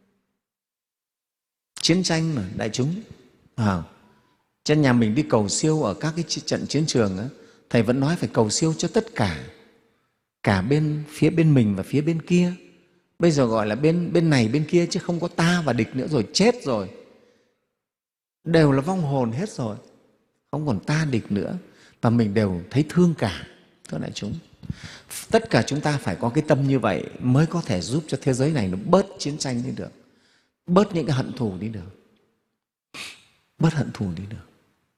Chiến tranh mà đại chúng, à, trên nhà mình đi cầu siêu ở các cái trận chiến trường á, thầy vẫn nói phải cầu siêu cho tất cả, cả bên phía bên mình và phía bên kia. Bây giờ gọi là bên bên này bên kia chứ không có ta và địch nữa rồi, chết rồi, đều là vong hồn hết rồi, không còn ta địch nữa, và mình đều thấy thương cả. Thưa đại chúng, tất cả chúng ta phải có cái tâm như vậy mới có thể giúp cho thế giới này nó bớt chiến tranh đi được, bớt những cái hận thù đi được, bớt hận thù đi được.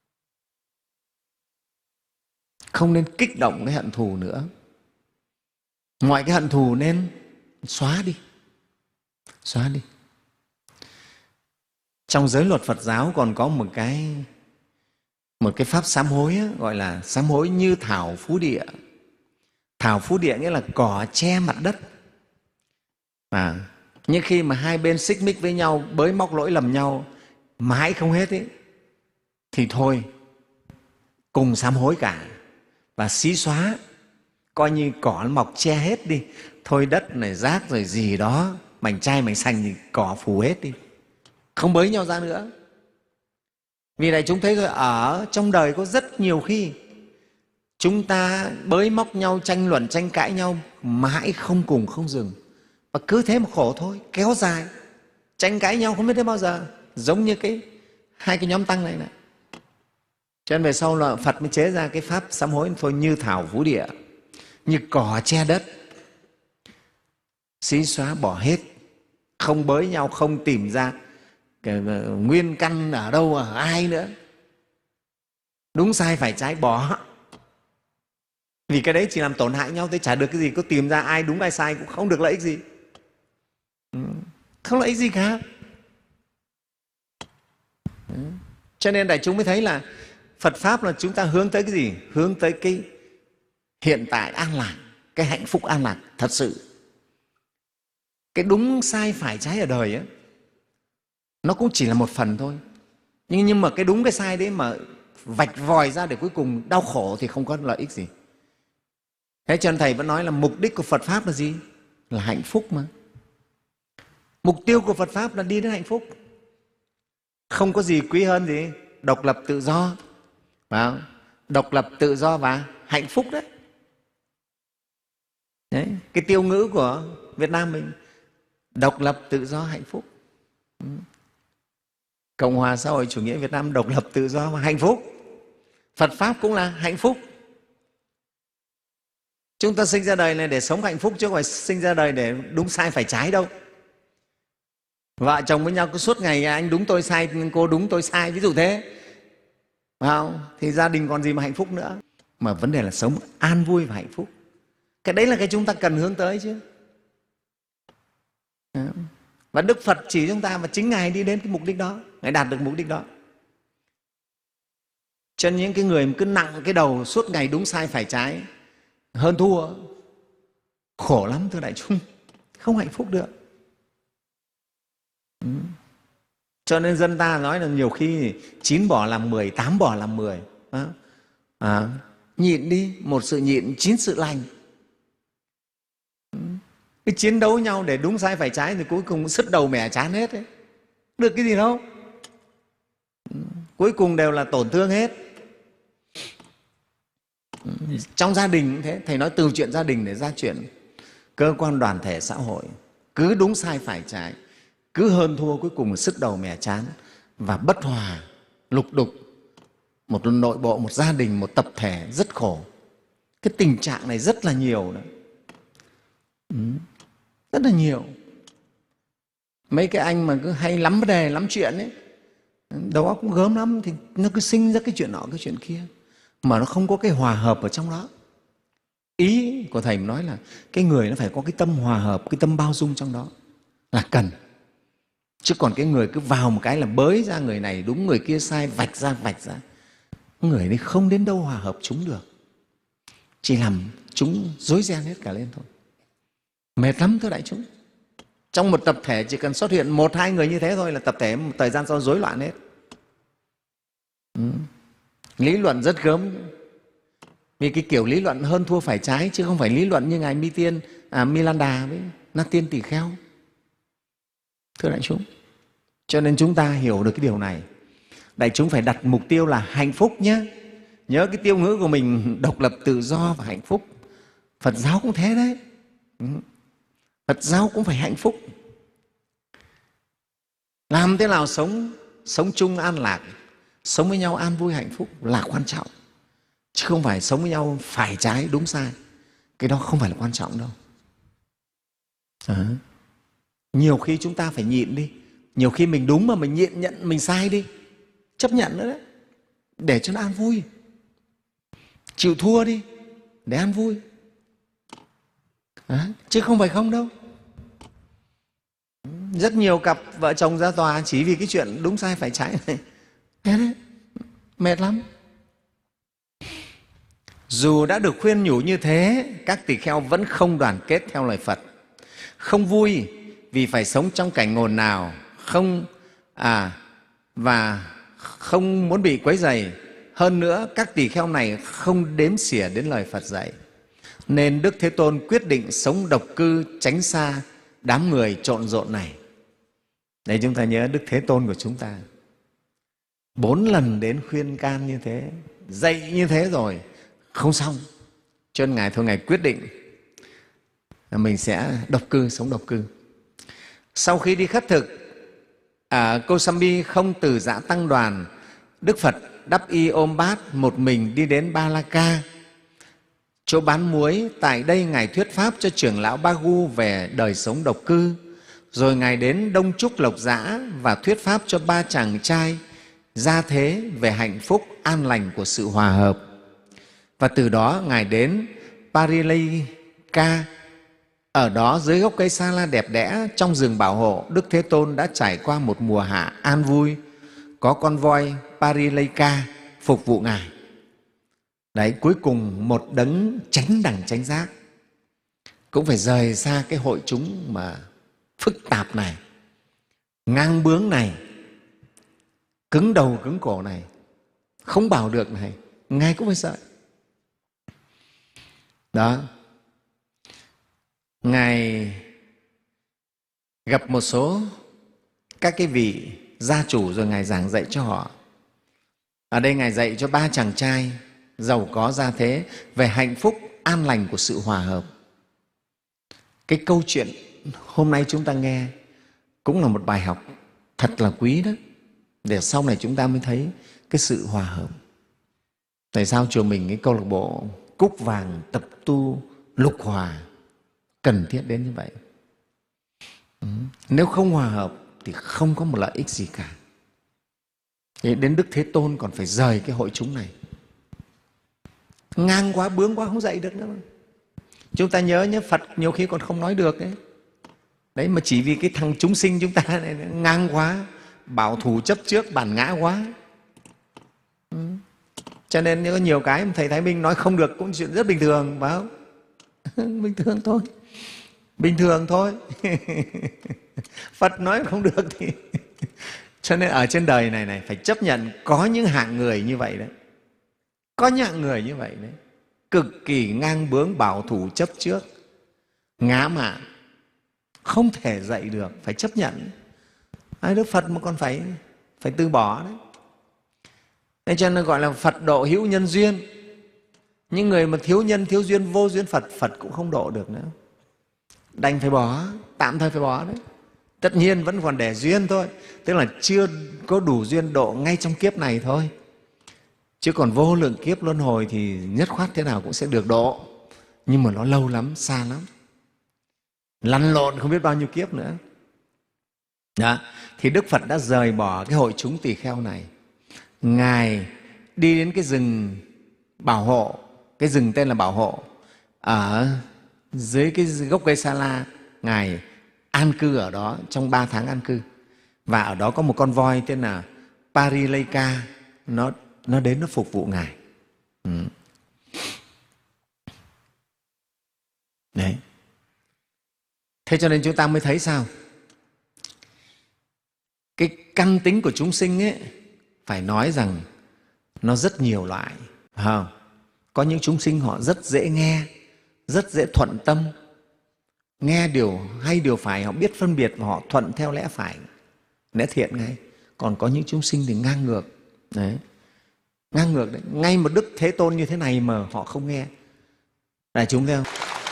Không nên kích động cái hận thù nữa. Mọi cái hận thù nên xóa đi, xóa đi. Trong giới luật Phật giáo còn có một cái một cái pháp sám hối á, gọi là sám hối như thảo phú địa. Thảo phú địa nghĩa là cỏ che mặt đất. À, nhưng khi mà hai bên xích mích với nhau, bới móc lỗi lầm nhau mãi không hết ấy, thì thôi cùng sám hối cả và xí xóa, coi như cỏ nó mọc che hết đi, thôi đất này rác rồi gì đó, mảnh chai mảnh xanh thì cỏ phủ hết đi, không bới nhau ra nữa. Vì này chúng thấy rồi, ở trong đời có rất nhiều khi chúng ta bới móc nhau, tranh luận, tranh cãi nhau mãi không cùng không dừng, và cứ thế mà khổ thôi, kéo dài, tranh cãi nhau không biết đến bao giờ, giống như cái hai cái nhóm tăng này này. Cho nên về sau là Phật mới chế ra cái pháp sám hối thôi như thảo phú địa, như cỏ che đất, xí xóa bỏ hết, không bới nhau, không tìm ra cái nguyên căn ở đâu, ở ai nữa, đúng sai phải trái bỏ. Vì cái đấy chỉ làm tổn hại nhau, thế chả được cái gì, có tìm ra ai đúng ai sai cũng không được lợi ích gì, không lợi ích gì cả. Cho nên đại chúng mới thấy là Phật Pháp là chúng ta hướng tới cái gì? Hướng tới cái hiện tại an lạc, cái hạnh phúc an lạc thật sự. Cái đúng sai phải trái ở đời ấy, nó cũng chỉ là một phần thôi. Nhưng, nhưng mà cái đúng cái sai đấy mà vạch vòi ra để cuối cùng đau khổ thì không có lợi ích gì. Thế cho nên Thầy vẫn nói là mục đích của Phật Pháp là gì? Là hạnh phúc mà. Mục tiêu của Phật Pháp là đi đến hạnh phúc. Không có gì quý hơn gì? Độc lập tự do. Phải không? Độc lập tự do và hạnh phúc đấy. Đấy. Cái tiêu ngữ của Việt Nam mình, độc lập tự do hạnh phúc. Cộng hòa xã hội chủ nghĩa Việt Nam độc lập tự do và hạnh phúc. Phật Pháp cũng là hạnh phúc. Chúng ta sinh ra đời này để sống hạnh phúc chứ không phải sinh ra đời để đúng sai phải trái đâu. Vợ chồng với nhau cứ suốt ngày anh đúng tôi sai, cô đúng tôi sai, ví dụ thế, phải không? Thì gia đình còn gì mà hạnh phúc nữa. Mà vấn đề là sống an vui và hạnh phúc. Cái đấy là cái chúng ta cần hướng tới chứ. Và Đức Phật chỉ chúng ta, và chính Ngài đi đến cái mục đích đó, Ngài đạt được mục đích đó. Cho nên những cái người cứ nặng cái đầu suốt ngày đúng sai phải trái, hơn thua, khổ lắm thưa đại chúng, không hạnh phúc được. Ừ. Cho nên dân ta nói là nhiều khi chín bỏ làm mười, tám bỏ làm mười. À, à, nhịn đi, một sự nhịn, chín sự lành. Ừ. Cái chiến đấu nhau để đúng sai phải trái thì cuối cùng sứt đầu mẻ chán hết ấy. Được cái gì đâu. Ừ. Cuối cùng đều là tổn thương hết. Ừ. Trong gia đình cũng thế, Thầy nói từ chuyện gia đình để ra chuyện cơ quan đoàn thể xã hội, cứ đúng sai phải trái, cứ hơn thua, cuối cùng sứt đầu mẻ chán và bất hòa, lục đục, một nội bộ, một gia đình, một tập thể rất khổ. Cái tình trạng này rất là nhiều đó. Ừ. Rất là nhiều. Mấy cái anh mà cứ hay lắm vấn đề, lắm chuyện ấy, đầu óc cũng gớm lắm, thì nó cứ sinh ra cái chuyện nọ, cái chuyện kia, mà nó không có cái hòa hợp ở trong đó. Ý của Thầy nói là cái người nó phải có cái tâm hòa hợp, cái tâm bao dung trong đó là cần. Chứ còn cái người cứ vào một cái là bới ra người này đúng, người kia sai, vạch ra, vạch ra, người ấy không đến đâu hòa hợp chúng được, chỉ làm chúng rối ren hết cả lên thôi. Mệt lắm thưa đại chúng. Trong một tập thể chỉ cần xuất hiện một hai người như thế thôi là tập thể một thời gian sau rối loạn hết. Ừ. Lý luận rất gớm, vì cái kiểu lý luận hơn thua phải trái, chứ không phải lý luận như ngài Mi Tiên, à, Milanda với Na Tiên Tỳ Kheo. Thưa đại chúng, cho nên chúng ta hiểu được cái điều này. Đại chúng phải đặt mục tiêu là hạnh phúc nhé. Nhớ cái tiêu ngữ của mình, độc lập, tự do và hạnh phúc. Phật giáo cũng thế đấy. Phật giáo cũng phải hạnh phúc. Làm thế nào sống sống chung an lạc, sống với nhau an vui hạnh phúc là quan trọng, chứ không phải sống với nhau phải trái đúng sai. Cái đó không phải là quan trọng đâu. À, nhiều khi chúng ta phải nhịn đi. Nhiều khi mình đúng mà mình nhịn nhận mình sai đi, chấp nhận nữa đấy, để cho nó an vui. Chịu thua đi để an vui, à, chứ không phải không đâu. Rất nhiều cặp vợ chồng ra tòa chỉ vì cái chuyện đúng sai phải trái này. Thế đấy, mệt lắm. Dù đã được khuyên nhủ như thế, các tỳ kheo vẫn không đoàn kết theo lời Phật. Không vui vì phải sống trong cảnh ngồn nào, không à và không muốn bị quấy rầy. Hơn nữa, các tỳ kheo này không đếm xỉa đến lời Phật dạy. Nên Đức Thế Tôn quyết định sống độc cư, tránh xa đám người trộn rộn này. Đấy, chúng ta nhớ Đức Thế Tôn của chúng ta bốn lần đến khuyên can như thế, dạy như thế rồi, không xong. Cho nên Ngài thôi Ngài quyết định là mình sẽ độc cư, sống độc cư. Sau khi đi khất thực, à, Kosambi không từ giã tăng đoàn, Đức Phật đắp y ôm bát một mình đi đến Ba La Ca, chỗ bán muối. Tại đây Ngài thuyết pháp cho trưởng lão Bagu về đời sống độc cư. Rồi Ngài đến Đông Trúc Lộc Giã và thuyết pháp cho ba chàng trai gia thế về hạnh phúc an lành của sự hòa hợp. Và từ đó Ngài đến Parilaka. Ở đó dưới gốc cây sa la đẹp đẽ trong rừng bảo hộ, Đức Thế Tôn đã trải qua một mùa hạ an vui. Có con voi Parilaka phục vụ Ngài. Đấy, cuối cùng một đấng chánh đẳng chánh giác cũng phải rời xa cái hội chúng mà phức tạp này, ngang bướng này, cứng đầu cứng cổ này, không bảo được này, Ngài cũng phải sợ. Đó, Ngài gặp một số các cái vị gia chủ rồi Ngài giảng dạy cho họ. Ở đây Ngài dạy cho ba chàng trai giàu có gia thế về hạnh phúc an lành của sự hòa hợp. Cái câu chuyện hôm nay chúng ta nghe cũng là một bài học thật là quý đó, để sau này chúng ta mới thấy cái sự hòa hợp. Tại sao chùa mình cái câu lạc bộ Cúc Vàng tập tu lục hòa cần thiết đến như vậy? Ừ. Nếu không hòa hợp thì không có một lợi ích gì cả. Thế đến Đức Thế Tôn còn phải rời cái hội chúng này. Ngang quá, bướng quá, không dạy được nữa. Chúng ta nhớ nhé, Phật nhiều khi còn không nói được ấy. Đấy, mà chỉ vì cái thằng chúng sinh chúng ta này ngang quá, bảo thủ chấp trước, bản ngã quá. Ừ. Cho nên có nhiều cái mà Thầy Thái Minh nói không được cũng chuyện rất bình thường, phải không? Bình thường thôi. Bình thường thôi. Phật nói không được thì... Cho nên ở trên đời này này phải chấp nhận có những hạng người như vậy đấy. Có những hạng người như vậy đấy. Cực kỳ ngang bướng, bảo thủ chấp trước, ngã mạn, không thể dạy được, phải chấp nhận. Ai Đức Phật mà còn phải phải từ bỏ đấy. Nên cho nên gọi là Phật độ hữu nhân duyên. Những người mà thiếu nhân, thiếu duyên, vô duyên Phật, Phật cũng không độ được nữa. Đành phải bỏ, tạm thời phải bỏ đấy. Tất nhiên vẫn còn để duyên thôi, tức là chưa có đủ duyên độ ngay trong kiếp này thôi. Chứ còn vô lượng kiếp luân hồi thì nhất khoát thế nào cũng sẽ được độ. Nhưng mà nó lâu lắm, xa lắm. Lăn lộn không biết bao nhiêu kiếp nữa. Đó. Thì Đức Phật đã rời bỏ cái hội chúng tỳ kheo này. Ngài đi đến cái rừng bảo hộ, cái rừng tên là bảo hộ, ở dưới cái gốc cây sa la. Ngài an cư ở đó trong ba tháng an cư. Và ở đó có một con voi tên là Parilaka, nó, nó đến nó phục vụ Ngài. Ừ. Đấy. Thế cho nên chúng ta mới thấy sao? Cái căn tính của chúng sinh ấy, phải nói rằng nó rất nhiều loại. Phải không? Có những chúng sinh họ rất dễ nghe, rất dễ thuận tâm. nghe điều hay điều phải, họ biết phân biệt và họ thuận theo lẽ phải, lẽ thiện ngay. Còn có những chúng sinh thì ngang ngược đấy, ngang ngược đấy, ngay một Đức Thế Tôn như thế này mà họ không nghe. Đại chúng thấy không?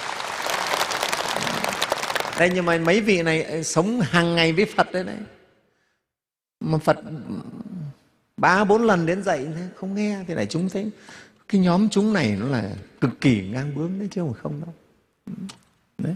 Đây, nhưng mà mấy vị này sống hàng ngày với Phật đấy đấy, mà Phật ba bốn lần đến dạy không nghe, thì đại chúng thấy cái nhóm chúng này nó là cực kỳ ngang bướng đấy chứ không phải không đâu. Đấy.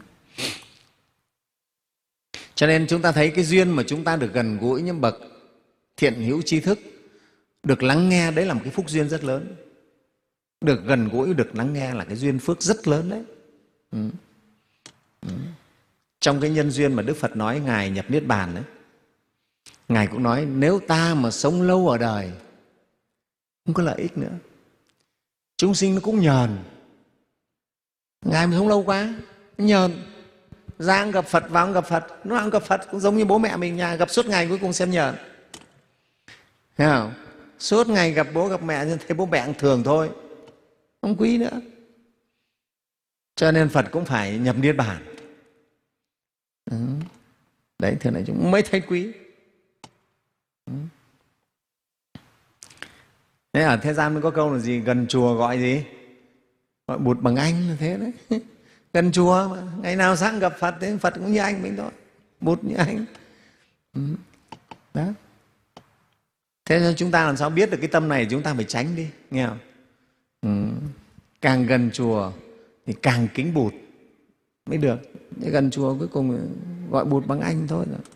Cho nên chúng ta thấy cái duyên mà chúng ta được gần gũi những bậc thiện hữu tri thức, được lắng nghe, đấy là một cái phúc duyên rất lớn. Được gần gũi, được lắng nghe là cái duyên phước rất lớn đấy. Ừ. Ừ. Trong cái nhân duyên mà Đức Phật nói Ngài nhập Niết Bàn đấy, Ngài cũng nói nếu ta mà sống lâu ở đời không có lợi ích nữa, chúng sinh nó cũng nhờn. Ngài mà sống lâu quá nhờn, ra gặp Phật, vào gặp Phật, nó ăn gặp Phật cũng giống như bố mẹ mình nhà gặp suốt ngày, cuối cùng xem nhờn. Thấy không? Suốt ngày gặp bố gặp mẹ thấy bố mẹ thường thôi, không quý nữa. Cho nên Phật cũng phải nhập Niết Bàn. Ừ. Đấy, thường này chúng mới thấy quý. Ừ. Thế ở thế gian mới có câu là gì? Gần chùa gọi gì? Gọi bụt bằng anh là thế đấy. Gần chùa mà ngày nào sáng gặp Phật thì Phật cũng như anh mình thôi, bụt như anh. Ừ. Đó. Thế nên chúng ta làm sao biết được cái tâm này, chúng ta phải tránh đi, nghe không? Ừ. Càng gần chùa thì càng kính bụt mới được. Thế gần chùa cuối cùng gọi bụt bằng anh thôi rồi.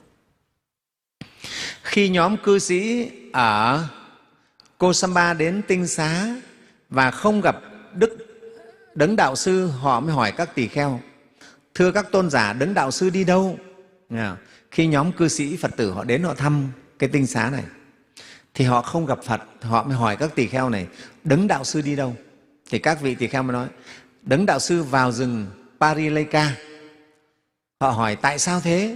Khi nhóm cư sĩ ở Kosamba đến Tinh Xá và không gặp Đức Đấng Đạo Sư, họ mới hỏi các tỳ kheo: thưa các tôn giả, Đấng Đạo Sư đi đâu? Khi nhóm cư sĩ Phật tử họ đến họ thăm cái Tinh Xá này thì họ không gặp Phật, họ mới hỏi các tỳ kheo này: Đấng Đạo Sư đi đâu? Thì các vị tỳ kheo mới nói: Đấng Đạo Sư vào rừng Parileka. Họ hỏi tại sao thế?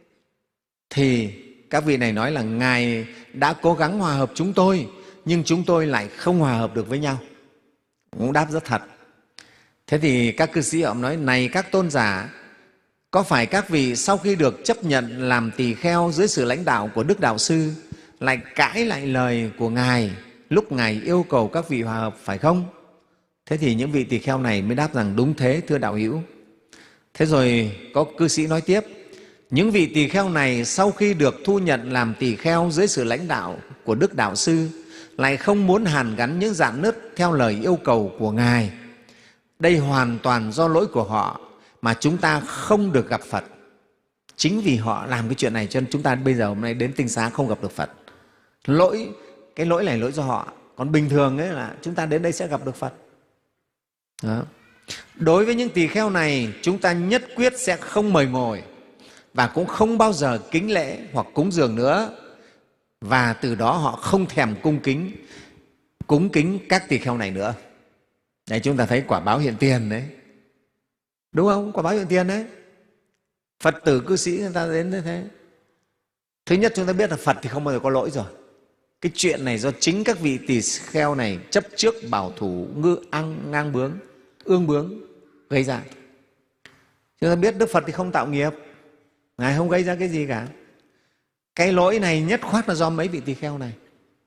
Thì các vị này nói là Ngài đã cố gắng hòa hợp chúng tôi, nhưng chúng tôi lại không hòa hợp được với nhau. Cũng đáp rất thật. Thế thì các cư sĩ họ nói: này các tôn giả, có phải các vị sau khi được chấp nhận làm tỳ kheo dưới sự lãnh đạo của Đức Đạo Sư lại cãi lại lời của Ngài lúc Ngài yêu cầu các vị hòa hợp, phải không? Thế thì những vị tỳ kheo này mới đáp rằng: đúng thế, thưa đạo hữu. Thế rồi có cư sĩ nói tiếp: những vị tỳ kheo này sau khi được thu nhận làm tỳ kheo dưới sự lãnh đạo của Đức Đạo Sư lại không muốn hàn gắn những rạn nứt theo lời yêu cầu của Ngài. Đây hoàn toàn do lỗi của họ mà chúng ta không được gặp Phật. Chính vì họ làm cái chuyện này cho nên chúng ta bây giờ hôm nay đến Tinh Xá không gặp được Phật. Lỗi, cái lỗi này lỗi do họ. Còn bình thường ấy là chúng ta đến đây sẽ gặp được Phật. Đó. Đối với những tỳ kheo này, chúng ta nhất quyết sẽ không mời ngồi và cũng không bao giờ kính lễ hoặc cúng dường nữa. Và từ đó họ không thèm cung kính, cúng kính các tỳ kheo này nữa. Đấy, chúng ta thấy quả báo hiện tiền đấy. Đúng không? Quả báo hiện tiền đấy. Phật tử cư sĩ người ta đến như thế. Thứ nhất chúng ta biết là Phật thì không bao giờ có lỗi rồi. Cái chuyện này do chính các vị tỳ kheo này chấp trước bảo thủ, ngư ăn, ngang bướng, ương bướng gây ra. Chúng ta biết Đức Phật thì không tạo nghiệp, Ngài không gây ra cái gì cả. Cái lỗi này nhất khoát là do mấy vị tỳ kheo này.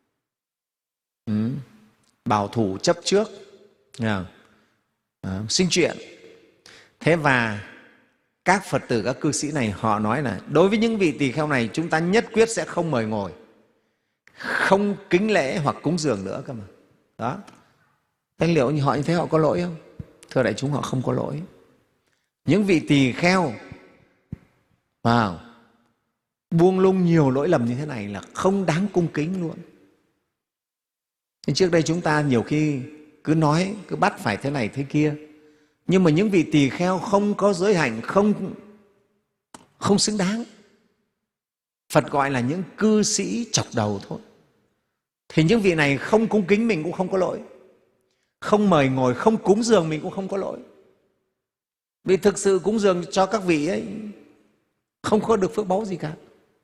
Ừ. Bảo thủ chấp trước, à, à, sinh chuyện. Thế và các Phật tử, các cư sĩ này họ nói là đối với những vị tỳ kheo này chúng ta nhất quyết sẽ không mời ngồi, không kính lễ hoặc cúng dường nữa cơ mà. Đó. Thế liệu như họ như thế họ có lỗi không? Thưa đại chúng, họ không có lỗi. Những vị tỳ kheo wow, buông lung nhiều lỗi lầm như thế này là không đáng cung kính luôn. Nên trước đây chúng ta nhiều khi cứ nói, cứ bắt phải thế này thế kia. Nhưng mà những vị tỳ kheo không có giới hạnh, không, không xứng đáng. Phật gọi là những cư sĩ chọc đầu thôi. Thì những vị này không cung kính mình cũng không có lỗi. Không mời ngồi, không cúng dường mình cũng không có lỗi. Vì thực sự cúng dường cho các vị ấy không có được phước báu gì cả.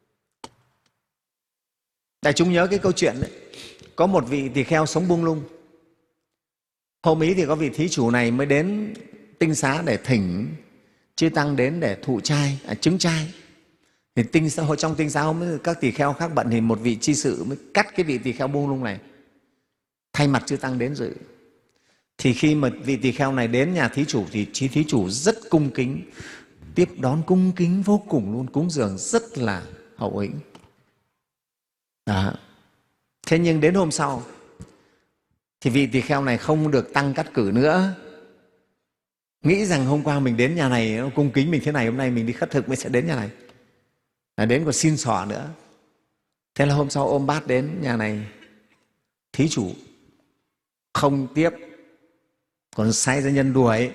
Đại chúng nhớ cái câu chuyện đấy. Có một vị tỳ kheo sống buông lung. Hôm ý thì có vị thí chủ này mới đến Tinh Xá để thỉnh chư tăng đến để thụ trai, à, chứng trai. Thì tinh xã hội trong tinh xá hôm các tỳ kheo khác bận thì một vị chi sự mới cắt cái vị tỳ kheo buông lung này, thay mặt chư tăng đến dự. Thì khi mà vị tỳ kheo này đến nhà thí chủ thì thí chủ rất cung kính, tiếp đón cung kính vô cùng luôn, cúng dường rất là hậu hĩnh. Đó. Thế nhưng đến hôm sau thì vị tỳ kheo này không được tăng cắt cử nữa, nghĩ rằng hôm qua mình đến nhà này nó cung kính mình thế này, hôm nay mình đi khất thực mới sẽ đến nhà này, à, đến còn xin xỏ nữa. Thế là hôm sau ôm bát đến nhà này, thí chủ không tiếp, còn sai gia nhân đuổi.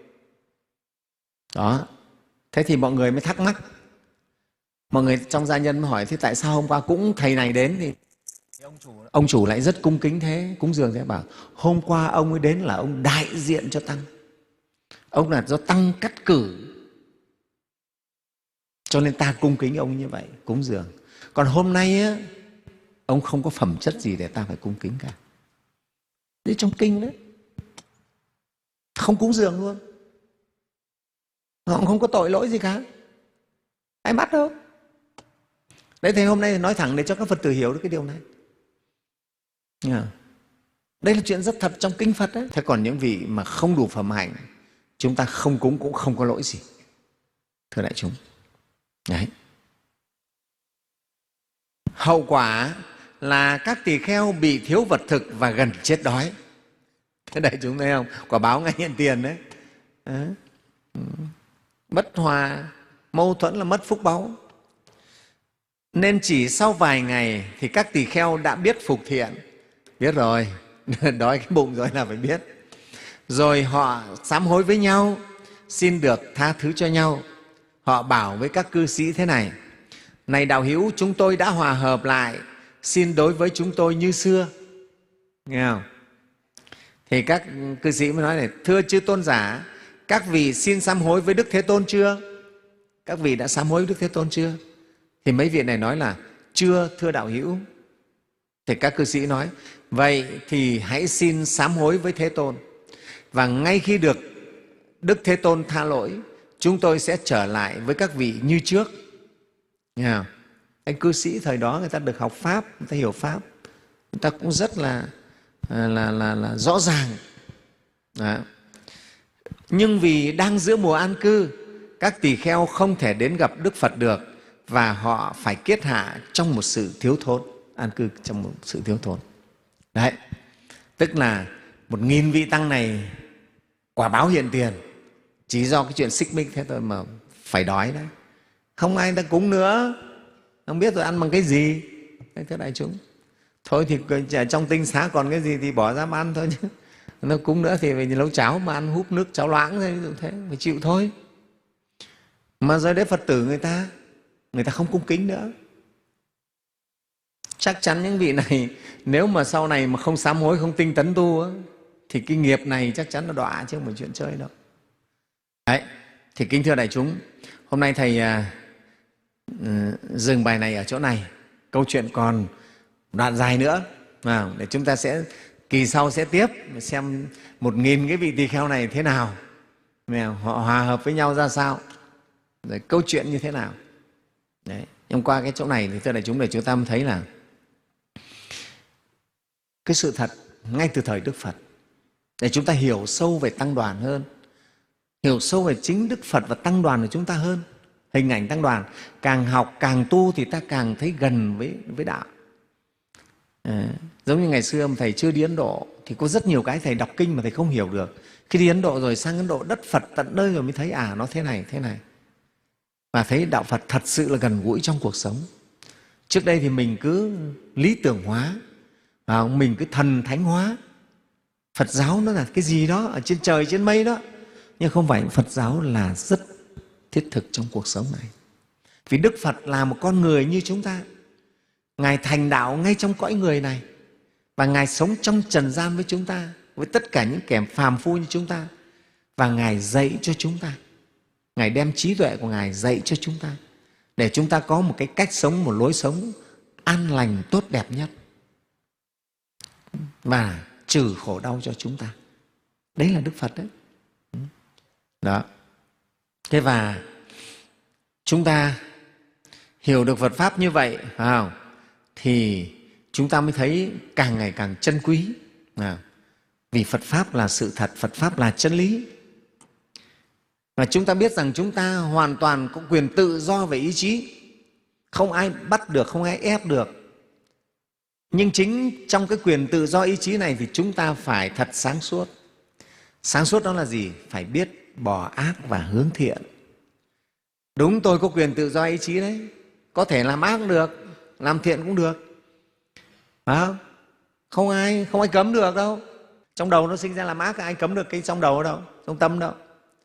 Đó. Thế thì mọi người mới thắc mắc, mọi người trong gia nhân mới hỏi thế tại sao hôm qua cũng thầy này đến thì ông chủ, ông chủ lại rất cung kính thế, cúng dường thế. Bảo hôm qua ông ấy đến là ông đại diện cho tăng, ông là do tăng cắt cử, cho nên ta cung kính ông như vậy, cúng dường. Còn hôm nay á, ông không có phẩm chất gì để ta phải cung kính cả. Đấy trong kinh đấy, không cúng dường luôn, họ không có tội lỗi gì cả, ai bắt đâu. Đấy, thì hôm nay nói thẳng để cho các Phật tử hiểu được cái điều này. Đây là chuyện rất thật trong kinh Phật đấy. Thế còn những vị mà không đủ phẩm hạnh, chúng ta không cúng cũng không có lỗi gì, thưa đại chúng. Đấy. Hậu quả là các tỳ kheo bị thiếu vật thực và gần chết đói. Thế đại chúng thấy không? Quả báo ngay hiện tiền đấy. Đấy. Bất hòa, mâu thuẫn là mất phúc báu. Nên chỉ sau vài ngày thì các tỳ kheo đã biết phục thiện. Biết rồi, đói cái bụng rồi là phải biết. Rồi họ sám hối với nhau, xin được tha thứ cho nhau. Họ bảo với các cư sĩ thế này: này đạo hữu, chúng tôi đã hòa hợp lại, xin đối với chúng tôi như xưa. Nghe không? Thì các cư sĩ mới nói này: thưa chư tôn giả, các vị xin sám hối với Đức Thế Tôn chưa? Các vị đã sám hối với Đức Thế Tôn chưa? Thì mấy vị này nói là chưa, thưa đạo hữu. Thì các cư sĩ nói: vậy thì hãy xin sám hối với Thế Tôn, và ngay khi được Đức Thế Tôn tha lỗi, chúng tôi sẽ trở lại với các vị như trước. Nghe không? Anh cư sĩ thời đó người ta được học Pháp, người ta hiểu Pháp, người ta cũng rất là, là, là, là rõ ràng. Đó. Nhưng vì đang giữa mùa an cư, các tỳ kheo không thể đến gặp Đức Phật được, và họ phải kiết hạ trong một sự thiếu thốn, an cư trong một sự thiếu thốn. Đấy, tức là một nghìn vị tăng này quả báo hiện tiền, chỉ do cái chuyện xích mích thế thôi mà phải đói đấy. Không ai ta cúng nữa, không biết rồi ăn bằng cái gì. Đấy, thưa đại chúng, thôi thì trong tinh xá còn cái gì thì bỏ ra mà ăn thôi chứ. Nó cúng nữa thì phải nấu cháo mà ăn húp nước cháo loãng thôi, ví dụ thế, phải chịu thôi. Mà rồi đấy Phật tử người ta, người ta không cung kính nữa. Chắc chắn những vị này nếu mà sau này mà không sám hối, không tinh tấn tu á, thì cái nghiệp này chắc chắn là đọa chứ không phải chuyện chơi đâu. Đấy, thì kính thưa đại chúng, hôm nay Thầy à, dừng bài này ở chỗ này. Câu chuyện còn đoạn dài nữa, à, để chúng ta sẽ kỳ sau sẽ tiếp xem một nghìn cái vị tỳ kheo này thế nào, họ hòa hợp với nhau ra sao, rồi câu chuyện như thế nào. Đấy. Nhưng qua cái chỗ này thì thưa đại chúng để chúng ta mới thấy là cái sự thật ngay từ thời Đức Phật, để chúng ta hiểu sâu về tăng đoàn hơn, hiểu sâu về chính Đức Phật và tăng đoàn của chúng ta hơn. Hình ảnh tăng đoàn, càng học càng tu thì ta càng thấy gần với, với đạo. À, giống như ngày xưa mà Thầy chưa đi Ấn Độ thì có rất nhiều cái Thầy đọc kinh mà Thầy không hiểu được. Khi đi Ấn Độ rồi, sang Ấn Độ đất Phật tận nơi rồi mới thấy à nó thế này, thế này. Và thấy đạo Phật thật sự là gần gũi trong cuộc sống. Trước đây thì mình cứ lý tưởng hóa, và mình cứ thần thánh hóa. Phật giáo nó là cái gì đó ở trên trời, trên mây đó. Nhưng không phải, Phật giáo là rất thiết thực trong cuộc sống này. Vì Đức Phật là một con người như chúng ta. Ngài thành đạo ngay trong cõi người này, và Ngài sống trong trần gian với chúng ta, với tất cả những kẻ phàm phu như chúng ta. Và Ngài dạy cho chúng ta, Ngài đem trí tuệ của Ngài dạy cho chúng ta, để chúng ta có một cái cách sống, một lối sống an lành, tốt đẹp nhất, và trừ khổ đau cho chúng ta. Đấy là Đức Phật đấy. Đó. Thế và chúng ta hiểu được Phật Pháp như vậy, phải không? Thì chúng ta mới thấy càng ngày càng trân quý. À, vì Phật Pháp là sự thật, Phật Pháp là chân lý. Và chúng ta biết rằng chúng ta hoàn toàn có quyền tự do về ý chí, không ai bắt được, không ai ép được. Nhưng chính trong cái quyền tự do ý chí này thì chúng ta phải thật sáng suốt. Sáng suốt đó là gì? Phải biết bỏ ác và hướng thiện. Đúng, tôi có quyền tự do ý chí đấy, có thể làm ác cũng được, làm thiện cũng được, phải không? Không ai, không ai cấm được đâu. Trong đầu nó sinh ra làm ác, ai cấm được cái trong đầu đâu, trong tâm đâu.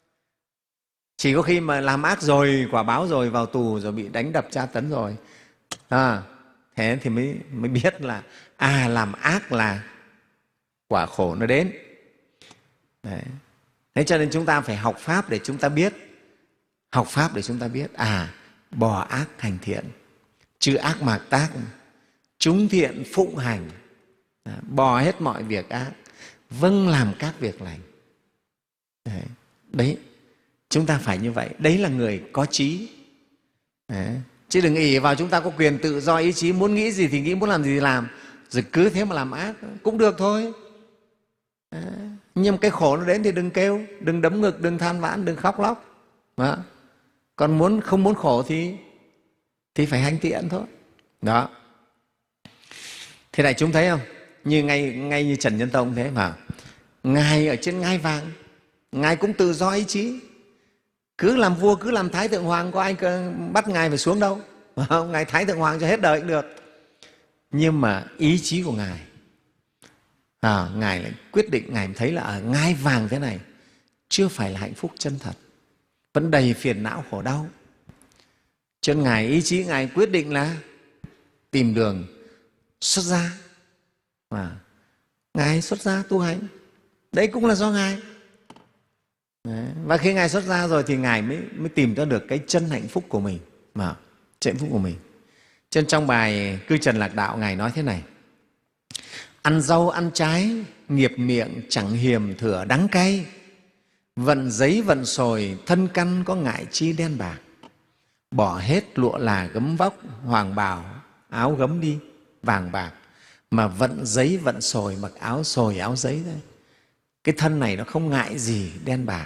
Chỉ có khi mà làm ác rồi, quả báo rồi, vào tù rồi, bị đánh đập tra tấn rồi, à, thế thì mới, mới biết là à, làm ác là quả khổ nó đến. Đấy. Thế cho nên chúng ta phải học Pháp để chúng ta biết, học Pháp để chúng ta biết, à, bỏ ác hành thiện, trừ ác mạt tác, chúng thiện phụng hành, à, bỏ hết mọi việc ác, vâng làm các việc lành. Đấy. Đấy, chúng ta phải như vậy, đấy là người có trí. Đấy. Chứ đừng ỷ vào chúng ta có quyền tự do ý chí, muốn nghĩ gì thì nghĩ, muốn làm gì thì làm, rồi cứ thế mà làm ác cũng được thôi. Đấy. Nhưng cái khổ nó đến thì đừng kêu, đừng đấm ngực, đừng than vãn, đừng khóc lóc. Đó. Còn muốn không muốn khổ thì thì phải hành thiện thôi. Đó. Thế đại chúng thấy không? Như ngay, ngay như Trần Nhân Tông thế mà, Ngài ở trên ngai vàng, Ngài cũng tự do ý chí. Cứ làm vua, cứ làm Thái Thượng Hoàng, có ai bắt Ngài phải xuống đâu. Ngài Thái Thượng Hoàng cho hết đời cũng được. Nhưng mà ý chí của Ngài, à, Ngài lại quyết định, Ngài thấy là ở ngai vàng thế này chưa phải là hạnh phúc chân thật, vẫn đầy phiền não khổ đau. Cho nên Ngài, ý chí Ngài quyết định là tìm đường xuất gia. Và Ngài xuất gia tu hành, đấy cũng là do Ngài. Đấy. Và khi Ngài xuất gia rồi thì Ngài mới, mới tìm ra được cái chân hạnh phúc của mình, mà chân hạnh phúc của mình. Trên trong bài Cư Trần Lạc Đạo, Ngài nói thế này: ăn rau ăn trái, nghiệp miệng chẳng hiềm thửa đắng cay, vận giấy vận sồi, thân căn có ngại chi đen bạc. Bỏ hết lụa là gấm vóc, hoàng bào áo gấm đi, vàng bạc, mà vận giấy vận sồi, mặc áo sồi áo giấy thôi. Cái thân này nó không ngại gì đen bạc.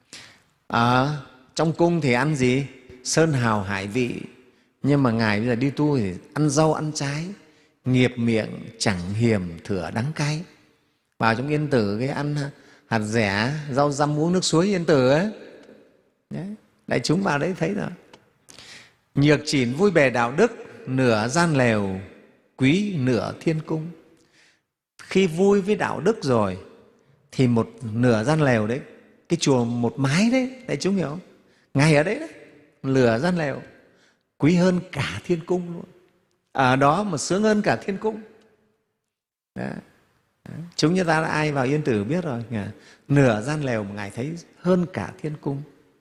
À, trong cung thì ăn gì? Sơn hào hải vị. Nhưng mà Ngài bây giờ đi tu thì ăn rau ăn trái, nghiệp miệng chẳng hiềm thửa đắng cay. Vào trong Yên Tử cái ăn hạt rẻ, rau răm, uống nước suối Yên Tử ấy. Đấy. Đại chúng vào đấy thấy rồi. Nhược chỉn vui bề đạo đức, nửa gian lèo quý nửa thiên cung. Khi vui với đạo đức rồi thì một nửa gian lèo đấy, cái chùa một mái đấy, đại chúng hiểu không? Ngài ở đấy đấy, nửa gian lèo quý hơn cả thiên cung luôn. Ở đó mà sướng hơn cả thiên cung. Đó. Đó. Chúng như ta đã ai vào Yên Tử biết rồi, nửa gian lèo mà Ngài thấy hơn cả thiên cung.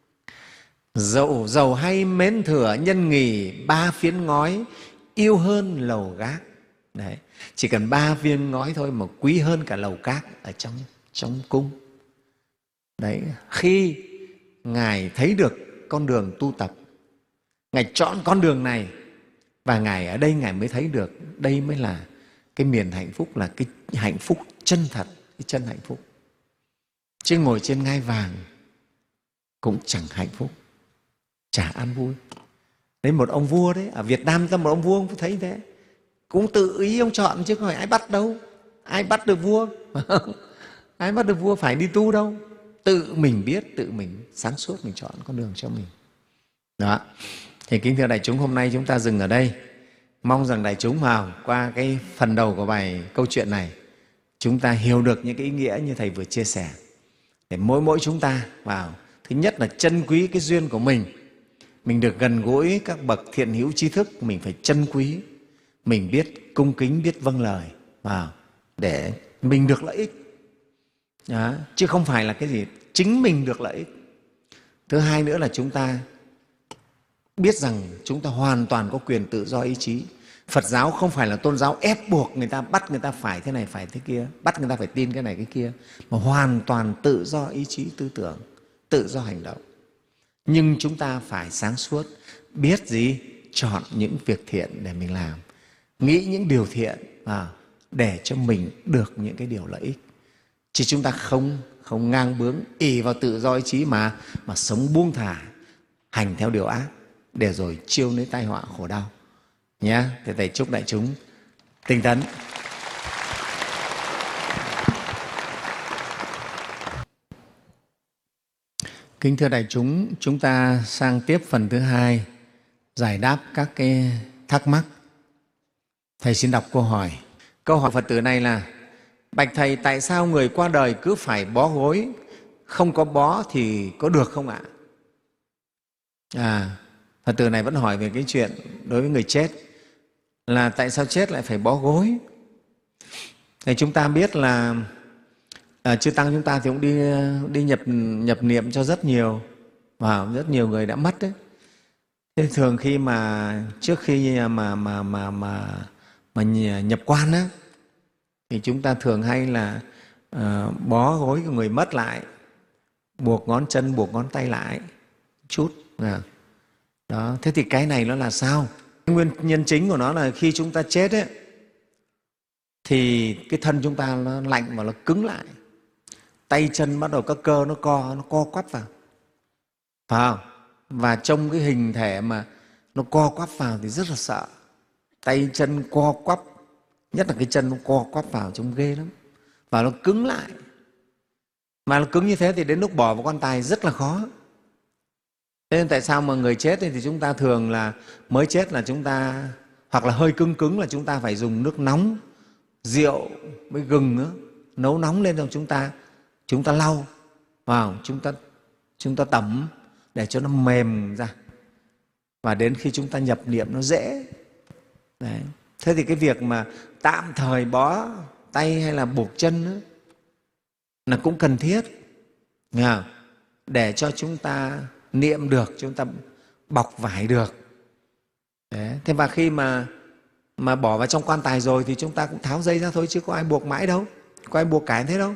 Dậu giàu hay mến thừa nhân nghỉ, ba phiến ngói yêu hơn lầu gác. Đấy. Chỉ cần ba viên ngói thôi mà quý hơn cả lầu cát ở trong, trong cung. Đấy. Khi Ngài thấy được con đường tu tập, Ngài chọn con đường này, và Ngài ở đây Ngài mới thấy được đây mới là cái miền hạnh phúc, là cái hạnh phúc chân thật, cái chân hạnh phúc. Chứ ngồi trên ngai vàng cũng chẳng hạnh phúc, chả an vui. Đấy, một ông vua đấy, ở Việt Nam ta một ông vua ông thấy thế, cũng tự ý ông chọn chứ không phải ai bắt đâu. Ai bắt được vua? Ai bắt được vua phải đi tu đâu. Tự mình biết, tự mình sáng suốt, mình chọn con đường cho mình. Đó. Thì kính thưa đại chúng, hôm nay chúng ta dừng ở đây. Mong rằng đại chúng vào qua cái phần đầu của bài câu chuyện này, chúng ta hiểu được những cái ý nghĩa như Thầy vừa chia sẻ. Để mỗi mỗi chúng ta vào, thứ nhất là trân quý cái duyên của mình. Mình được gần gũi các bậc thiện hữu trí thức, mình phải trân quý. Mình biết cung kính, biết vâng lời vào để mình được lợi ích. Đó. Chứ không phải là cái gì chính mình được lợi ích. Thứ hai nữa là chúng ta biết rằng chúng ta hoàn toàn có quyền tự do ý chí. Phật giáo không phải là tôn giáo ép buộc người ta, bắt người ta phải thế này, phải thế kia, bắt người ta phải tin cái này, cái kia, mà hoàn toàn tự do ý chí tư tưởng, tự do hành động. Nhưng chúng ta phải sáng suốt, biết gì? Chọn những việc thiện để mình làm, nghĩ những điều thiện à, để cho mình được những cái điều lợi ích. Chứ chúng ta không không ngang bướng, ỷ vào tự do ý chí mà mà sống buông thả, hành theo điều ác để rồi chiêu lấy tai họa khổ đau nhé. Thì thầy chúc đại chúng tinh tấn. Kính thưa đại chúng, chúng ta sang tiếp phần thứ hai, giải đáp các cái thắc mắc. Thầy xin đọc câu hỏi. Câu hỏi Phật tử này là: bạch Thầy, tại sao người qua đời cứ phải bó gối, không có bó thì có được không ạ? À, Phật tử này vẫn hỏi về cái chuyện đối với người chết là tại sao chết lại phải bó gối. Thì chúng ta biết là à, chư Tăng chúng ta thì cũng đi, đi nhập, nhập niệm cho rất nhiều, và rất nhiều người đã mất đấy. Thế thường khi mà trước khi mà, mà, mà, mà, mà nhập quan á, thì chúng ta thường hay là uh, bó gối của người mất lại, buộc ngón chân, buộc ngón tay lại chút. À. Đó. Thế thì cái này nó là sao? Nguyên nhân chính của nó là khi chúng ta chết ấy, thì cái thân chúng ta nó lạnh và nó cứng lại, tay chân bắt đầu các cơ nó co, nó co quắp vào, phải không? Và trong cái hình thể mà nó co quắp vào thì rất là sợ. Tay chân co quắp, nhất là cái chân nó co quắp vào trông ghê lắm, và nó cứng lại. Mà nó cứng như thế thì đến lúc bỏ vào quan tài rất là khó. Thế nên tại sao mà người chết thì chúng ta thường là mới chết là chúng ta, hoặc là hơi cứng cứng là chúng ta phải dùng nước nóng, rượu với gừng nữa, nấu nóng lên, xong chúng ta chúng ta lau vào, chúng ta chúng ta tẩm để cho nó mềm ra, và đến khi chúng ta nhập niệm nó dễ. Đấy. Thế thì cái việc mà tạm thời bó tay hay là buộc chân nữa, là cũng cần thiết, nghe không? Để cho chúng ta niệm được, chúng ta bọc vải được. Đấy. Thế và khi mà mà bỏ vào trong quan tài rồi thì chúng ta cũng tháo dây ra thôi, chứ có ai buộc mãi đâu, có ai buộc cái thế đâu.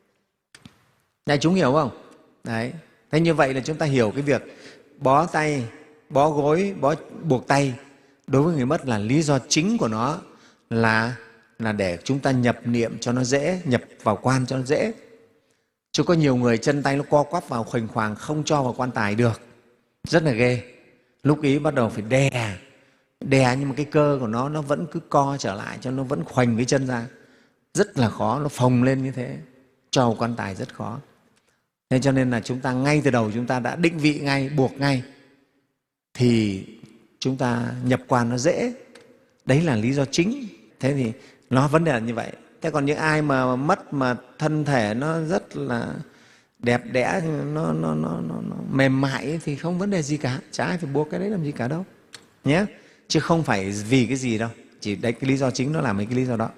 Đại chúng hiểu không? Đấy. Thế như vậy là chúng ta hiểu cái việc bó tay, bó gối, bó buộc tay đối với người mất là lý do chính của nó là là để chúng ta nhập niệm cho nó dễ, nhập vào quan cho nó dễ. Chứ có nhiều người chân tay nó co quắp vào khuềnh khoàng, không cho vào quan tài được, rất là ghê. Lúc ý bắt đầu phải đè, đè nhưng mà cái cơ của nó nó vẫn cứ co trở lại, cho nó vẫn khuềnh cái chân ra, rất là khó, nó phồng lên như thế, cho vào quan tài rất khó. Thế cho nên là chúng ta ngay từ đầu chúng ta đã định vị ngay, buộc ngay, thì chúng ta nhập quan nó dễ. Đấy là lý do chính. Thế thì nó vấn đề là như vậy. Thế còn những ai mà mất mà thân thể nó rất là đẹp đẽ, nó, nó, nó, nó, nó mềm mại thì không vấn đề gì cả, chả ai phải buộc cái đấy làm gì cả đâu nhé. Chứ không phải vì cái gì đâu, chỉ đấy cái lý do chính nó là mấy cái lý do đó.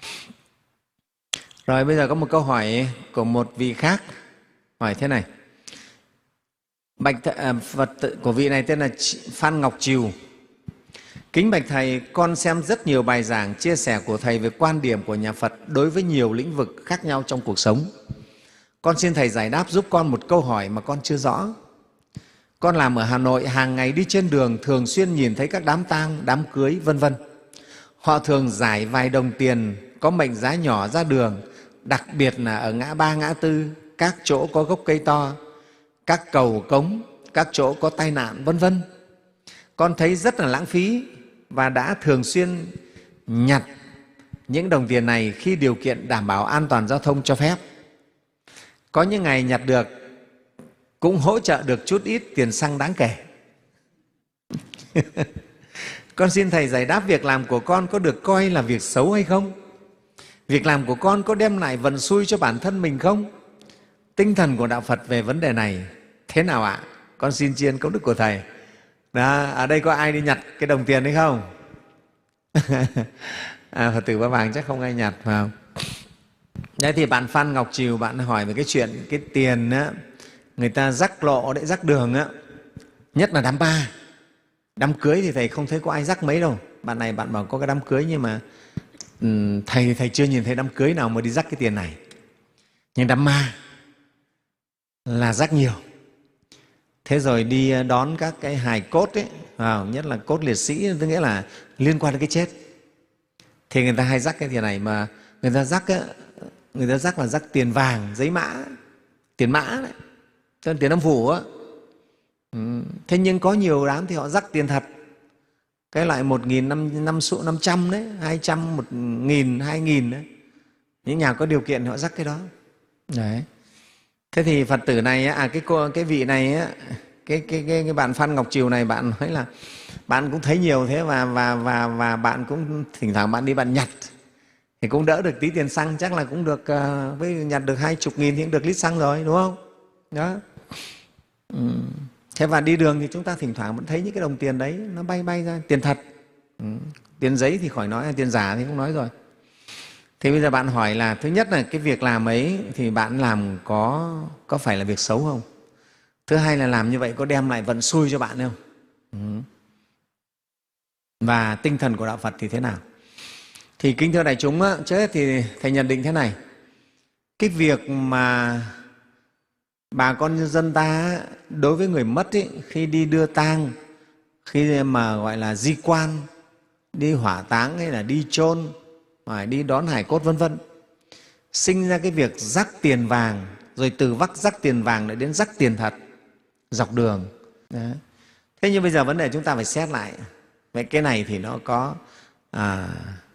Rồi bây giờ có một câu hỏi của một vị khác, hỏi thế này: bạch Phật của vị này tên là Phan Ngọc Triều. Kính bạch Thầy, con xem rất nhiều bài giảng chia sẻ của Thầy về quan điểm của nhà Phật đối với nhiều lĩnh vực khác nhau trong cuộc sống. Con xin Thầy giải đáp giúp con một câu hỏi mà con chưa rõ. Con làm ở Hà Nội, hàng ngày đi trên đường thường xuyên nhìn thấy các đám tang, đám cưới, vân vân. Họ thường giải vài đồng tiền có mệnh giá nhỏ ra đường, đặc biệt là ở ngã ba, ngã tư, các chỗ có gốc cây to, các cầu cống, các chỗ có tai nạn, vân vân. Con thấy rất là lãng phí và đã thường xuyên nhặt những đồng tiền này khi điều kiện đảm bảo an toàn giao thông cho phép. Có những ngày nhặt được cũng hỗ trợ được chút ít tiền xăng đáng kể. Con xin Thầy giải đáp việc làm của con có được coi là việc xấu hay không? Việc làm của con có đem lại vận xui cho bản thân mình không? Tinh thần của Đạo Phật về vấn đề này thế nào ạ? Con xin tri ân công đức của Thầy. Đó, ở đây có ai đi nhặt cái đồng tiền đấy không? À, Phật tử Ba Vàng chắc không ai nhặt, phải không? Đấy thì bạn Phan Ngọc Triều, bạn hỏi về cái chuyện cái tiền á, người ta rắc lộ đấy, rắc đường á, nhất là đám ba. Đám cưới thì Thầy không thấy có ai rắc mấy đâu. Bạn này bạn bảo có cái đám cưới, nhưng mà um, Thầy Thầy chưa nhìn thấy đám cưới nào mà đi rắc cái tiền này. Nhưng đám ma là rắc nhiều. Thế rồi đi đón các cái hài cốt ấy, à, nhất là cốt liệt sĩ, tức nghĩa là liên quan đến cái chết. Thì người ta hay rắc cái tiền này, mà người ta rắc ấy, người ta rắc là rắc tiền vàng, giấy mã, tiền mã đấy, tức là tiền âm phủ á. Ừ. Thế nhưng có nhiều đám thì họ rắc tiền thật, cái loại một nghìn, năm, năm số, năm trăm đấy, hai trăm, một nghìn, hai nghìn đấy. Những nhà có điều kiện họ rắc cái đó. Đấy. Thế thì Phật tử này, à cái cô, cái vị này, cái, cái, cái, cái bạn Phan Ngọc Triều này, bạn nói là bạn cũng thấy nhiều thế, và, và, và, và bạn cũng thỉnh thoảng bạn đi bạn nhặt, thì cũng đỡ được tí tiền xăng, chắc là cũng được, với nhặt được hai chục nghìn thì cũng được lít xăng rồi, đúng không? Đó. Ừ. Thế và đi đường thì chúng ta thỉnh thoảng vẫn thấy những cái đồng tiền đấy nó bay bay ra, tiền thật. Ừ. Tiền giấy thì khỏi nói, tiền giả thì không nói rồi. Thì bây giờ bạn hỏi là thứ nhất là cái việc làm ấy thì bạn làm có, có phải là việc xấu không? Thứ hai là làm như vậy có đem lại vận xui cho bạn không? Ừ. Và tinh thần của Đạo Phật thì thế nào? Thì kính thưa đại chúng, trước hết thì Thầy nhận định thế này. Cái việc mà bà con nhân dân ta đối với người mất ấy, khi đi đưa tang, khi mà gọi là di quan, đi hỏa táng hay là đi chôn, phải đi đón hải cốt vân vân, sinh ra cái việc rắc tiền vàng, rồi từ vắc rắc tiền vàng lại đến rắc tiền thật dọc đường. Đấy. Thế nhưng bây giờ vấn đề chúng ta phải xét lại, vậy cái này thì nó có à,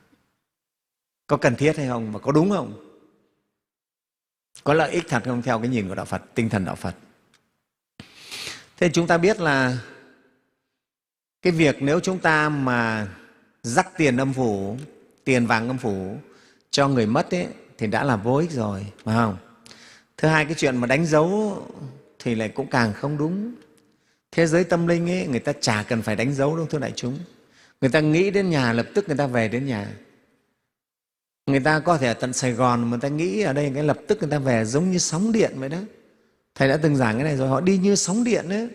có cần thiết hay không, và có đúng không, có lợi ích thật không theo cái nhìn của Đạo Phật, tinh thần Đạo Phật. Thế chúng ta biết là cái việc nếu chúng ta mà rắc tiền âm phủ, tiền vàng âm phủ cho người mất ấy, thì đã là vô ích rồi, phải không? Thứ hai, cái chuyện mà đánh dấu thì lại cũng càng không đúng. Thế giới tâm linh ấy, người ta chả cần phải đánh dấu đâu thưa đại chúng. Người ta nghĩ đến nhà lập tức người ta về đến nhà. Người ta có thể ở tận Sài Gòn mà người ta nghĩ ở đây cái lập tức người ta về, giống như sóng điện vậy đó. Thầy đã từng giảng cái này rồi, họ đi như sóng điện đấy.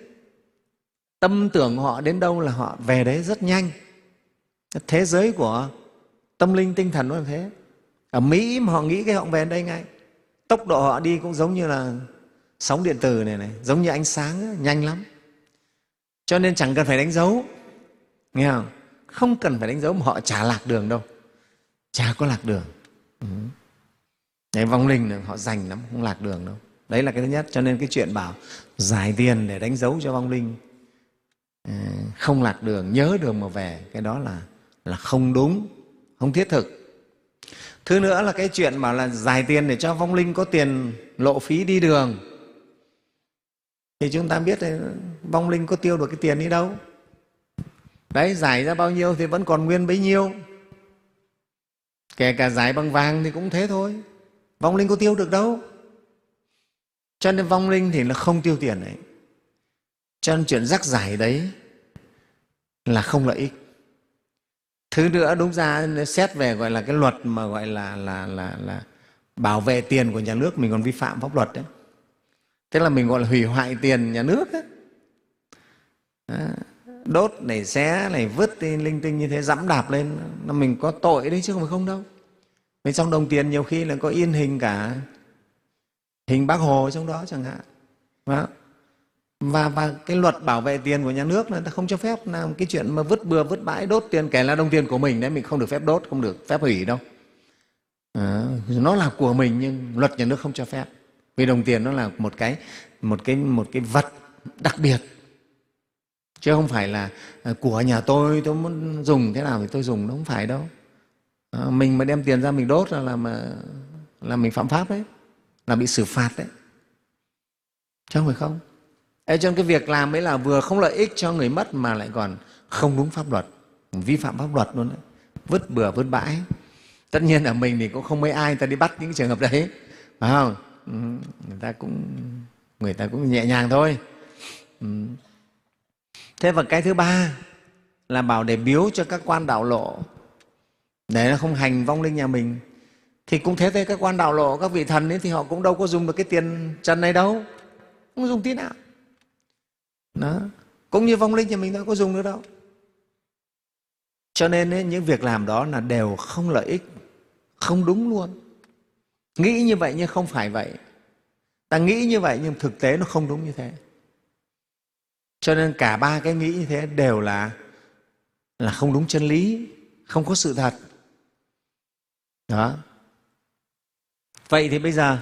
Tâm tưởng họ đến đâu là họ về đấy rất nhanh. Thế giới của tâm linh tinh thần nó là thế. Ở Mỹ mà họ nghĩ cái họ về đây ngay. Tốc độ họ đi cũng giống như là sóng điện tử này này, giống như ánh sáng ấy, nhanh lắm. Cho nên chẳng cần phải đánh dấu, nghe không? Không cần phải đánh dấu mà họ chả lạc đường đâu, chả có lạc đường. Ừ. Đấy, vong linh họ rành lắm, không lạc đường đâu. Đấy là cái thứ nhất. Cho nên cái chuyện bảo giải tiền để đánh dấu cho vong linh không lạc đường, nhớ đường mà về, cái đó là, là không đúng, không thiết thực. Thứ nữa là cái chuyện bảo là giải tiền để cho vong linh có tiền lộ phí đi đường, thì chúng ta biết là vong linh có tiêu được cái tiền đi đâu. Đấy, giải ra bao nhiêu thì vẫn còn nguyên bấy nhiêu. Kể cả giải bằng vàng thì cũng thế thôi, vong linh có tiêu được đâu. Cho nên vong linh thì nó không tiêu tiền đấy. Cho nên chuyện rắc giải đấy là không lợi ích. Thứ nữa, đúng ra xét về gọi là cái luật mà gọi là, là, là, là bảo vệ tiền của nhà nước, mình còn vi phạm pháp luật đấy. Tức là mình gọi là hủy hoại tiền nhà nước ấy. Đó. Đốt này, xé này, vứt đi, linh tinh như thế, dẫm đạp lên là mình có tội đấy chứ không phải không đâu. Vì trong đồng tiền nhiều khi là có in hình cả hình Bác Hồ trong đó chẳng hạn. Đó. Và, và cái luật bảo vệ tiền của nhà nước là không cho phép làm cái chuyện mà vứt bừa vứt bãi, đốt tiền, kể là đồng tiền của mình đấy, mình không được phép đốt, không được phép hủy đâu. À, nó là của mình nhưng luật nhà nước không cho phép, vì đồng tiền nó là một cái một cái một cái vật đặc biệt, chứ không phải là của nhà tôi, tôi muốn dùng thế nào thì tôi dùng, nó không phải đâu. À, mình mà đem tiền ra mình đốt là là, mà, là mình phạm pháp đấy, là bị xử phạt đấy, chứ không phải không. Ê, cho nên cái việc làm ấy là vừa không lợi ích cho người mất mà lại còn không đúng pháp luật, vi phạm pháp luật luôn đấy, vứt bừa vứt bãi. Tất nhiên ở mình thì cũng không mấy ai ta đi bắt những trường hợp đấy, phải không? Ừ, người ta cũng người ta cũng nhẹ nhàng thôi. Ừ. Thế và cái thứ ba là bảo để biếu cho các quan đạo lộ, để nó không hành vong linh nhà mình. Thì cũng thế thôi, các quan đạo lộ, các vị thần ấy thì họ cũng đâu có dùng được cái tiền trần này đâu, không dùng tí nào. Đó. Cũng như vong linh nhà mình đâu có dùng nữa đâu. Cho nên ấy, những việc làm đó là đều không lợi ích, không đúng luôn. Nghĩ như vậy nhưng không phải vậy. Ta nghĩ như vậy nhưng thực tế nó không đúng như thế. Cho nên cả ba cái nghĩ như thế đều là là không đúng chân lý, không có sự thật. Đó. Vậy thì bây giờ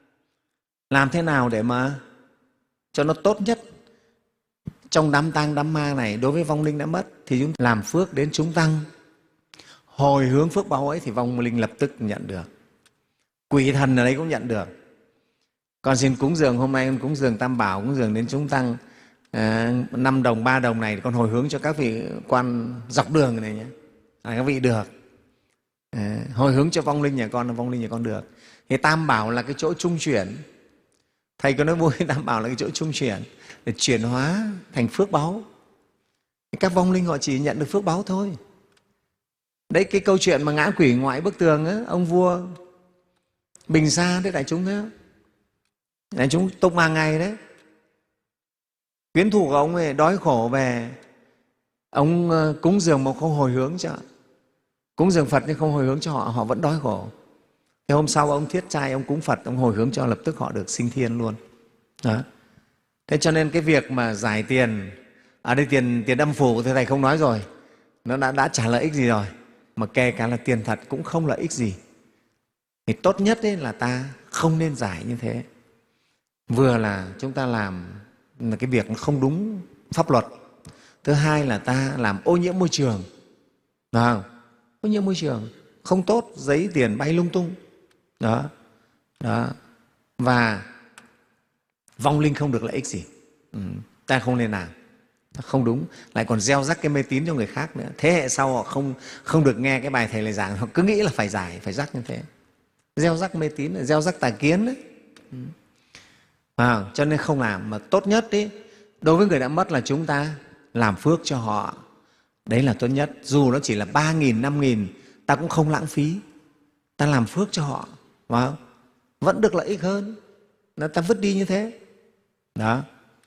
làm thế nào để mà cho nó tốt nhất trong đám tang đám ma này? Đối với vong linh đã mất thì chúng ta làm phước đến chúng tăng, hồi hướng phước báu ấy thì vong linh lập tức nhận được. Quỷ thần ở đây cũng nhận được. Con xin cúng dường hôm nay, con cúng dường Tam Bảo, cúng dường đến chúng tăng à, năm đồng, ba đồng này, con hồi hướng cho các vị quan dọc đường này nhé. À, các vị được. À, hồi hướng cho vong linh nhà con, vong linh nhà con được. Thì Tam Bảo là cái chỗ trung chuyển. Thầy có nói vui, Tam Bảo là cái chỗ trung chuyển để chuyển hóa thành phước báu. Các vong linh họ chỉ nhận được phước báu thôi. Đấy, cái câu chuyện mà ngã quỷ ngoại bức tường á, ông vua Bình Sa đấy đại chúng thấy không? Đại chúng tụng hàng ngày đấy. Quyến thủ của ông ấy đói khổ về, ông cúng dường mà không hồi hướng cho, cúng dường Phật nhưng không hồi hướng cho họ, họ vẫn đói khổ. Thế hôm sau ông thiết trai, ông cúng Phật, ông hồi hướng cho, lập tức họ được sinh thiên luôn. Đó. Thế cho nên cái việc mà giải tiền, ở đây tiền tiền âm phủ thì thầy không nói rồi, nó đã, đã trả lợi ích gì rồi, mà kể cả là tiền thật cũng không lợi ích gì. Thì tốt nhất ấy là ta không nên giải như thế. Vừa là chúng ta làm là cái việc không đúng pháp luật, thứ hai là ta làm ô nhiễm môi trường. Đúng không? Ô nhiễm môi trường không tốt, giấy tiền bay lung tung. Đó. Đó. Và vong linh không được lợi ích gì. Ừ. Ta không nên làm, không đúng, lại còn gieo rắc cái mê tín cho người khác nữa. Thế hệ sau họ không, không được nghe cái bài thầy lời giảng, họ cứ nghĩ là phải giải, phải rắc như thế. Gieo rắc mê tín, gieo rắc tà kiến đấy. Ừ. À, cho nên không làm. Mà tốt nhất ý, đối với người đã mất là chúng ta làm phước cho họ. Đấy là tốt nhất. Dù nó chỉ là ba nghìn, năm nghìn, ta cũng không lãng phí. Ta làm phước cho họ, wow, vẫn được lợi ích hơn là ta vứt đi như thế. Đó.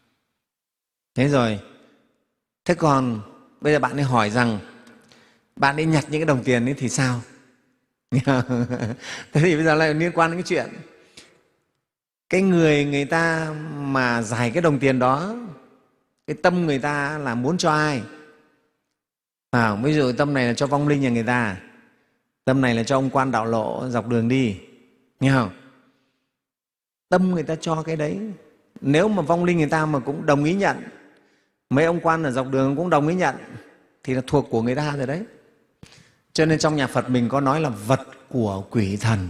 Thế rồi, thế còn bây giờ bạn ấy hỏi rằng bạn ấy nhặt những cái đồng tiền ấy thì sao? Thế thì bây giờ lại liên quan đến cái chuyện cái người người ta mà giải cái đồng tiền đó, cái tâm người ta là muốn cho ai? À, ví dụ tâm này là cho vong linh nhà người ta, tâm này là cho ông quan đạo lộ dọc đường đi, nghe không? Tâm người ta cho cái đấy. Nếu mà vong linh người ta mà cũng đồng ý nhận, mấy ông quan ở dọc đường cũng đồng ý nhận, thì là thuộc của người ta rồi đấy. Cho nên trong nhà Phật mình có nói là vật của quỷ thần.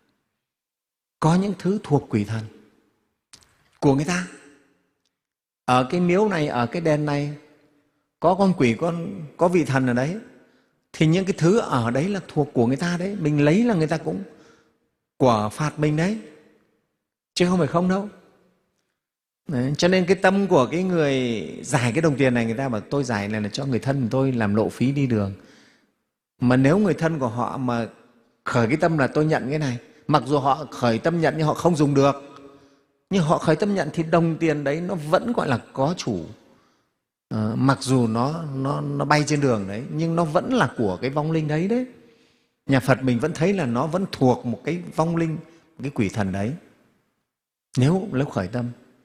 Có những thứ thuộc quỷ thần của người ta. Ở cái miếu này, ở cái đền này có con quỷ, có, có vị thần ở đấy, thì những cái thứ ở đấy là thuộc của người ta đấy. Mình lấy là người ta cũng của phạt mình đấy, chứ không phải không đâu. Đấy, cho nên cái tâm của cái người giải cái đồng tiền này, người ta bảo tôi giải này là cho người thân tôi làm lộ phí đi đường. Mà nếu người thân của họ mà khởi cái tâm là tôi nhận cái này, mặc dù họ khởi tâm nhận nhưng họ không dùng được, nhưng họ khởi tâm nhận thì đồng tiền đấy nó vẫn gọi là có chủ. À, mặc dù nó, nó, nó bay trên đường đấy, nhưng nó vẫn là của cái vong linh đấy đấy. Nhà Phật mình vẫn thấy là nó vẫn thuộc một cái vong linh, một cái quỷ thần đấy, nếu nếu khởi tâm.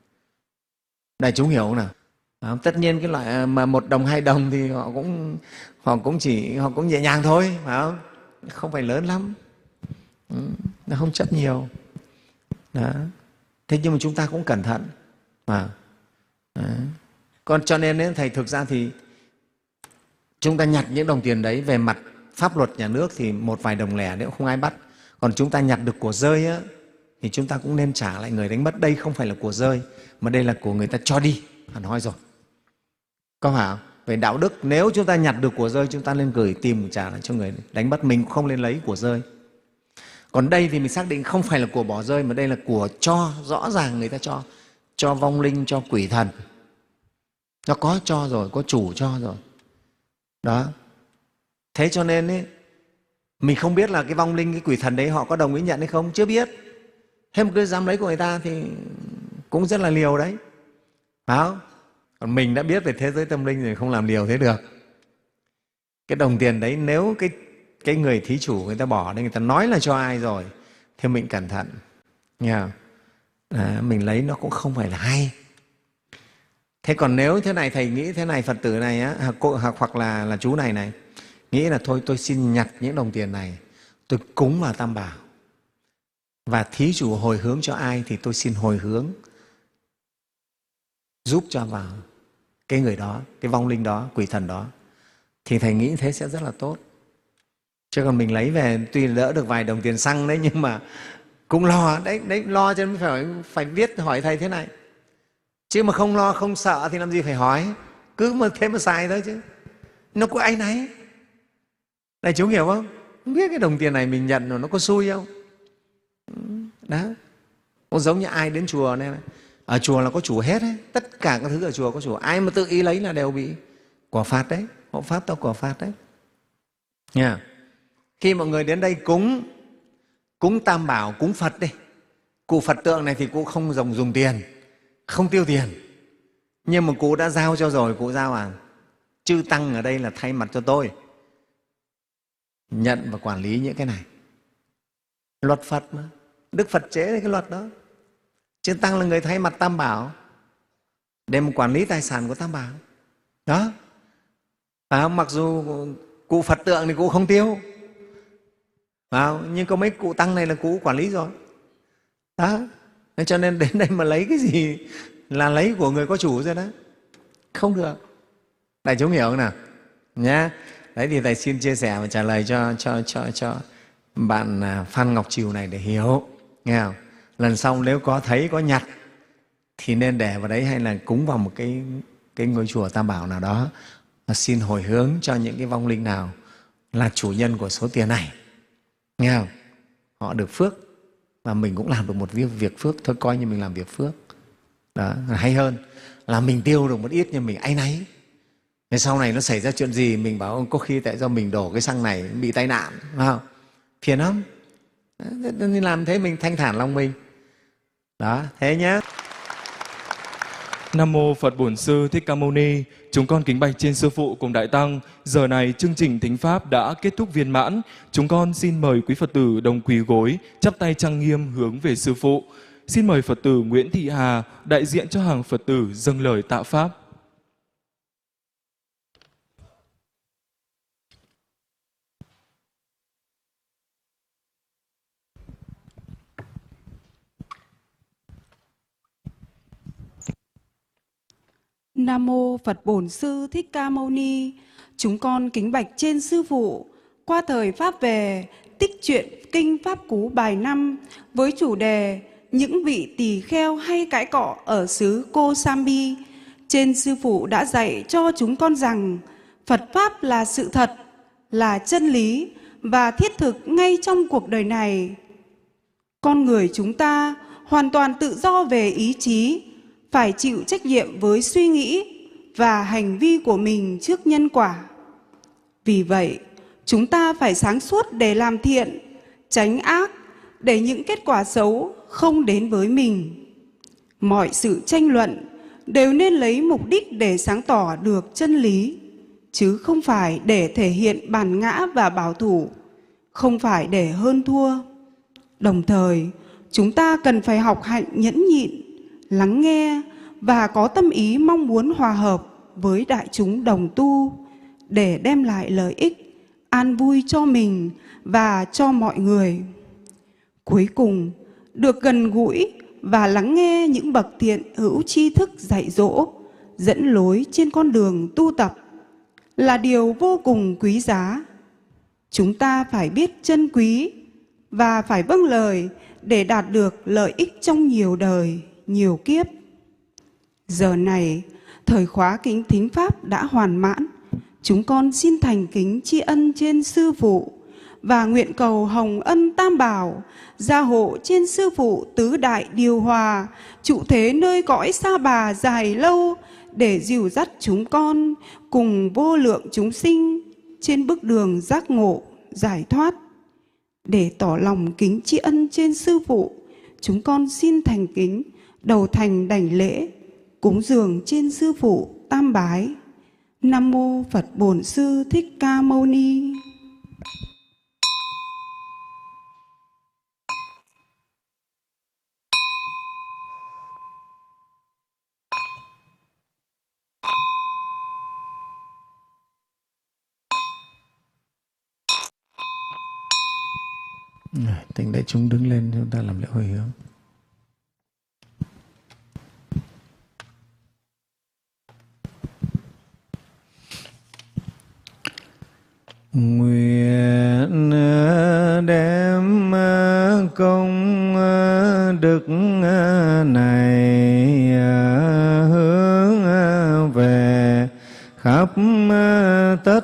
Đại chúng hiểu không nào? À, tất nhiên cái loại mà một đồng hai đồng thì họ cũng họ cũng chỉ họ cũng nhẹ nhàng thôi, phải không? Không phải lớn lắm, ừ, nó không chấp nhiều. Đó. Thế nhưng mà chúng ta cũng cẩn thận mà. Đó. Còn cho nên ấy, thầy thực ra thì chúng ta nhặt những đồng tiền đấy, về mặt pháp luật nhà nước thì một vài đồng lẻ nếu không ai bắt. Còn chúng ta nhặt được của rơi á, thì chúng ta cũng nên trả lại người đánh mất. Đây không phải là của rơi, mà đây là của người ta cho đi, hẳn hoi rồi. Có phải không? Về đạo đức, nếu chúng ta nhặt được của rơi, chúng ta nên gửi tìm trả lại cho người đánh mất, mình cũng không nên lấy của rơi. Còn đây thì mình xác định không phải là của bỏ rơi, mà đây là của cho, rõ ràng người ta cho, cho vong linh, cho quỷ thần. Nó có cho rồi, có chủ cho rồi. Đó. Thế cho nên ấy, mình không biết là cái vong linh, cái quỷ thần đấy họ có đồng ý nhận hay không, chưa biết. Thế mà cứ dám lấy của người ta thì cũng rất là liều đấy. Phải không? Còn mình đã biết về thế giới tâm linh rồi, không làm liều thế được. Cái đồng tiền đấy nếu cái, cái người thí chủ người ta bỏ đây, người ta nói là cho ai rồi, thì mình cẩn thận. Nghe không? À, mình lấy nó cũng không phải là hay. Thế còn nếu thế này, thầy nghĩ thế này, Phật tử này á, hoặc, cô- hoặc, hoặc là, là chú này này, nghĩ là thôi tôi xin nhặt những đồng tiền này, tôi cúng vào Tam Bảo. Và thí chủ hồi hướng cho ai thì tôi xin hồi hướng giúp cho vào cái người đó, cái vong linh đó, quỷ thần đó. Thì thầy nghĩ thế sẽ rất là tốt. Chứ còn mình lấy về tuy đỡ được vài đồng tiền xăng đấy, nhưng mà cũng lo đấy, đấy lo cho nên phải phải viết hỏi thầy thế này. Chứ mà không lo, không sợ thì làm gì phải hỏi, cứ mà thế mà xài thôi chứ. Nó có ai nấy. Đại chúng hiểu không? Không biết cái đồng tiền này mình nhận rồi nó có xui không? Đó. Cũng giống như ai đến chùa này, ở chùa là có chủ hết ấy. Tất cả các thứ ở chùa có chủ. Ai mà tự ý lấy là đều bị quả phạt đấy. Hộ pháp tao quả phạt đấy. Nha. Khi mọi người đến đây cúng, cúng Tam Bảo, cúng Phật đi. Cụ Phật tượng này thì cụ không dùng, dùng tiền, không tiêu tiền. Nhưng mà cụ đã giao cho rồi, cụ giao à? Chư Tăng ở đây là thay mặt cho tôi nhận và quản lý những cái này. Luật Phật mà. Đức Phật chế cái luật đó. Chư Tăng là người thay mặt Tam Bảo để mà quản lý tài sản của Tam Bảo. Đó. À, mặc dù cụ Phật tượng thì cụ không tiêu, à, nhưng có mấy cụ Tăng này là cụ quản lý rồi. Đó. Nên cho nên đến đây mà lấy cái gì là lấy của người có chủ rồi đó. Không được. Đại chúng hiểu không nào? Nhá. Đấy thì thầy xin chia sẻ và trả lời cho, cho, cho, cho bạn Phan Ngọc Triều này để hiểu. Nghe không? Lần sau nếu có thấy, có nhặt thì nên để vào đấy, hay là cúng vào một cái, cái ngôi chùa Tam Bảo nào đó, và xin hồi hướng cho những cái vong linh nào là chủ nhân của số tiền này. Nghe không? Họ được phước và mình cũng làm được một việc, việc phước thôi, coi như mình làm việc phước. Đó, hay hơn là mình tiêu được một ít nhưng mình áy náy. Thế sau này nó xảy ra chuyện gì mình bảo có khi tại do mình đổ cái xăng này bị tai nạn, phải không? Phiền lắm. Nên làm thế mình thanh thản lòng mình. Đó, thế nhé. Nam mô Phật Bổn Sư Thích Ca Mâu Ni. Chúng con kính bạch trên Sư Phụ cùng Đại Tăng. Giờ này chương trình thính pháp đã kết thúc viên mãn. Chúng con xin mời quý Phật tử đồng quỳ gối, chắp tay trang nghiêm hướng về Sư Phụ. Xin mời Phật tử Nguyễn Thị Hà đại diện cho hàng Phật tử dâng lời tạ pháp. Nam mô Phật Bổn Sư Thích Ca Mâu Ni. Chúng con kính bạch trên Sư Phụ. Qua thời Pháp về, tích truyện Kinh Pháp Cú bài năm với chủ đề Những vị tỳ kheo hay cãi cọ ở xứ Kosambi. Trên Sư Phụ đã dạy cho chúng con rằng Phật Pháp là sự thật, là chân lý và thiết thực ngay trong cuộc đời này. Con người chúng ta hoàn toàn tự do về ý chí, phải chịu trách nhiệm với suy nghĩ và hành vi của mình trước nhân quả. Vì vậy, chúng ta phải sáng suốt để làm thiện, tránh ác, để những kết quả xấu không đến với mình. Mọi sự tranh luận đều nên lấy mục đích để sáng tỏ được chân lý, chứ không phải để thể hiện bản ngã và bảo thủ, không phải để hơn thua. Đồng thời, chúng ta cần phải học hạnh nhẫn nhịn, lắng nghe và có tâm ý mong muốn hòa hợp với đại chúng đồng tu để đem lại lợi ích, an vui cho mình và cho mọi người. Cuối cùng, được gần gũi và lắng nghe những bậc thiện hữu tri thức dạy dỗ, dẫn lối trên con đường tu tập là điều vô cùng quý giá. Chúng ta phải biết trân quý và phải vâng lời để đạt được lợi ích trong nhiều đời, nhiều kiếp. Giờ này, thời khóa kính thính pháp đã hoàn mãn. Chúng con xin thành kính tri ân trên Sư Phụ và nguyện cầu hồng ân Tam Bảo gia hộ trên Sư Phụ tứ đại điều hòa, trụ thế nơi cõi Sa Bà dài lâu, để dìu dắt chúng con cùng vô lượng chúng sinh trên bước đường giác ngộ, giải thoát. Để tỏ lòng kính tri ân trên Sư Phụ, chúng con xin thành kính đầu thành đảnh lễ, cúng dường trên Sư Phụ tam bái. Nam mô Phật Bổn Sư Thích Ca Mâu Ni. Thỉnh đại chúng đứng lên, chúng ta làm lễ hồi hướng. Nguyện đem công đức này hướng về khắp tất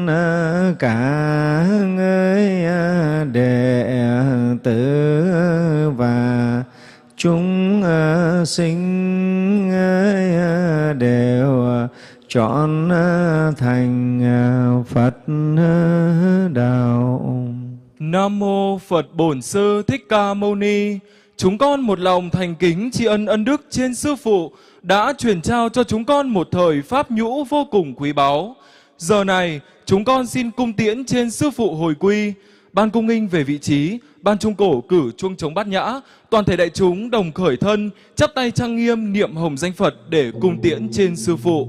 cả người đệ tử và chúng sinh đều chọn thành Phật đạo. Nam mô Phật Bổn Sư Thích Ca Mâu Ni. Chúng con một lòng thành kính tri ân ân đức trên Sư Phụ đã truyền trao cho chúng con một thời pháp nhũ vô cùng quý báu. Giờ này, chúng con xin cung tiễn trên Sư Phụ hồi quy. Ban cung nghinh về vị trí, ban trung cổ cử chuông trống bát nhã, toàn thể đại chúng đồng khởi thân, chắp tay trang nghiêm niệm hồng danh Phật để cung tiễn trên Sư Phụ.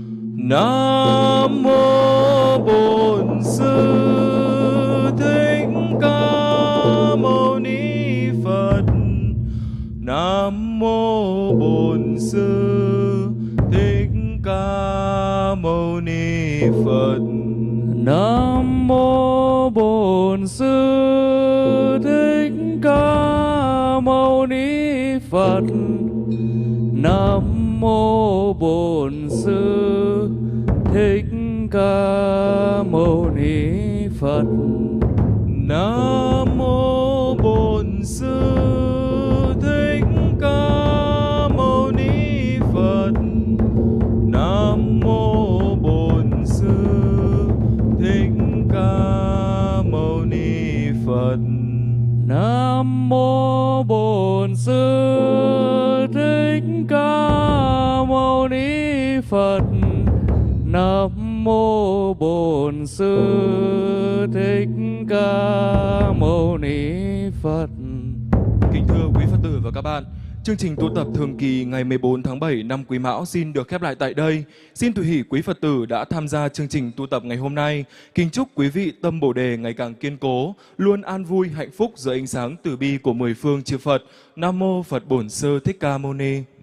Nam mô Bổn Sư Thích Ca Mâu Ni Phật. Nam mô Bổn Sư Thích Ca Mâu Ni Phật. Nam mô Bổn Sư Thích Ca Mâu Ni Phật. Nam mô Bổn Sư Thích Ca Mâu Ni Phật. Nam mô Bổn Sư Thích Ca Mâu Ni Phật. Nam mô Bổn Sư Thích Ca Mâu Ni Phật. Nam mô Bổn Sư Thích Ca Mâu Ni Phật. Nam mô Bổn Sư Thích Ca Mâu Ni Phật. Kính thưa quý Phật tử và các bạn, chương trình tu tập thường kỳ ngày mười bốn tháng bảy năm Quý Mão xin được khép lại tại đây. Xin tùy hỷ quý Phật tử đã tham gia chương trình tu tập ngày hôm nay. Kính chúc quý vị tâm Bồ đề ngày càng kiên cố, luôn an vui hạnh phúc dưới ánh sáng từ bi của mười phương chư Phật. Nam mô Phật Bổn Sư Thích Ca Mâu Ni.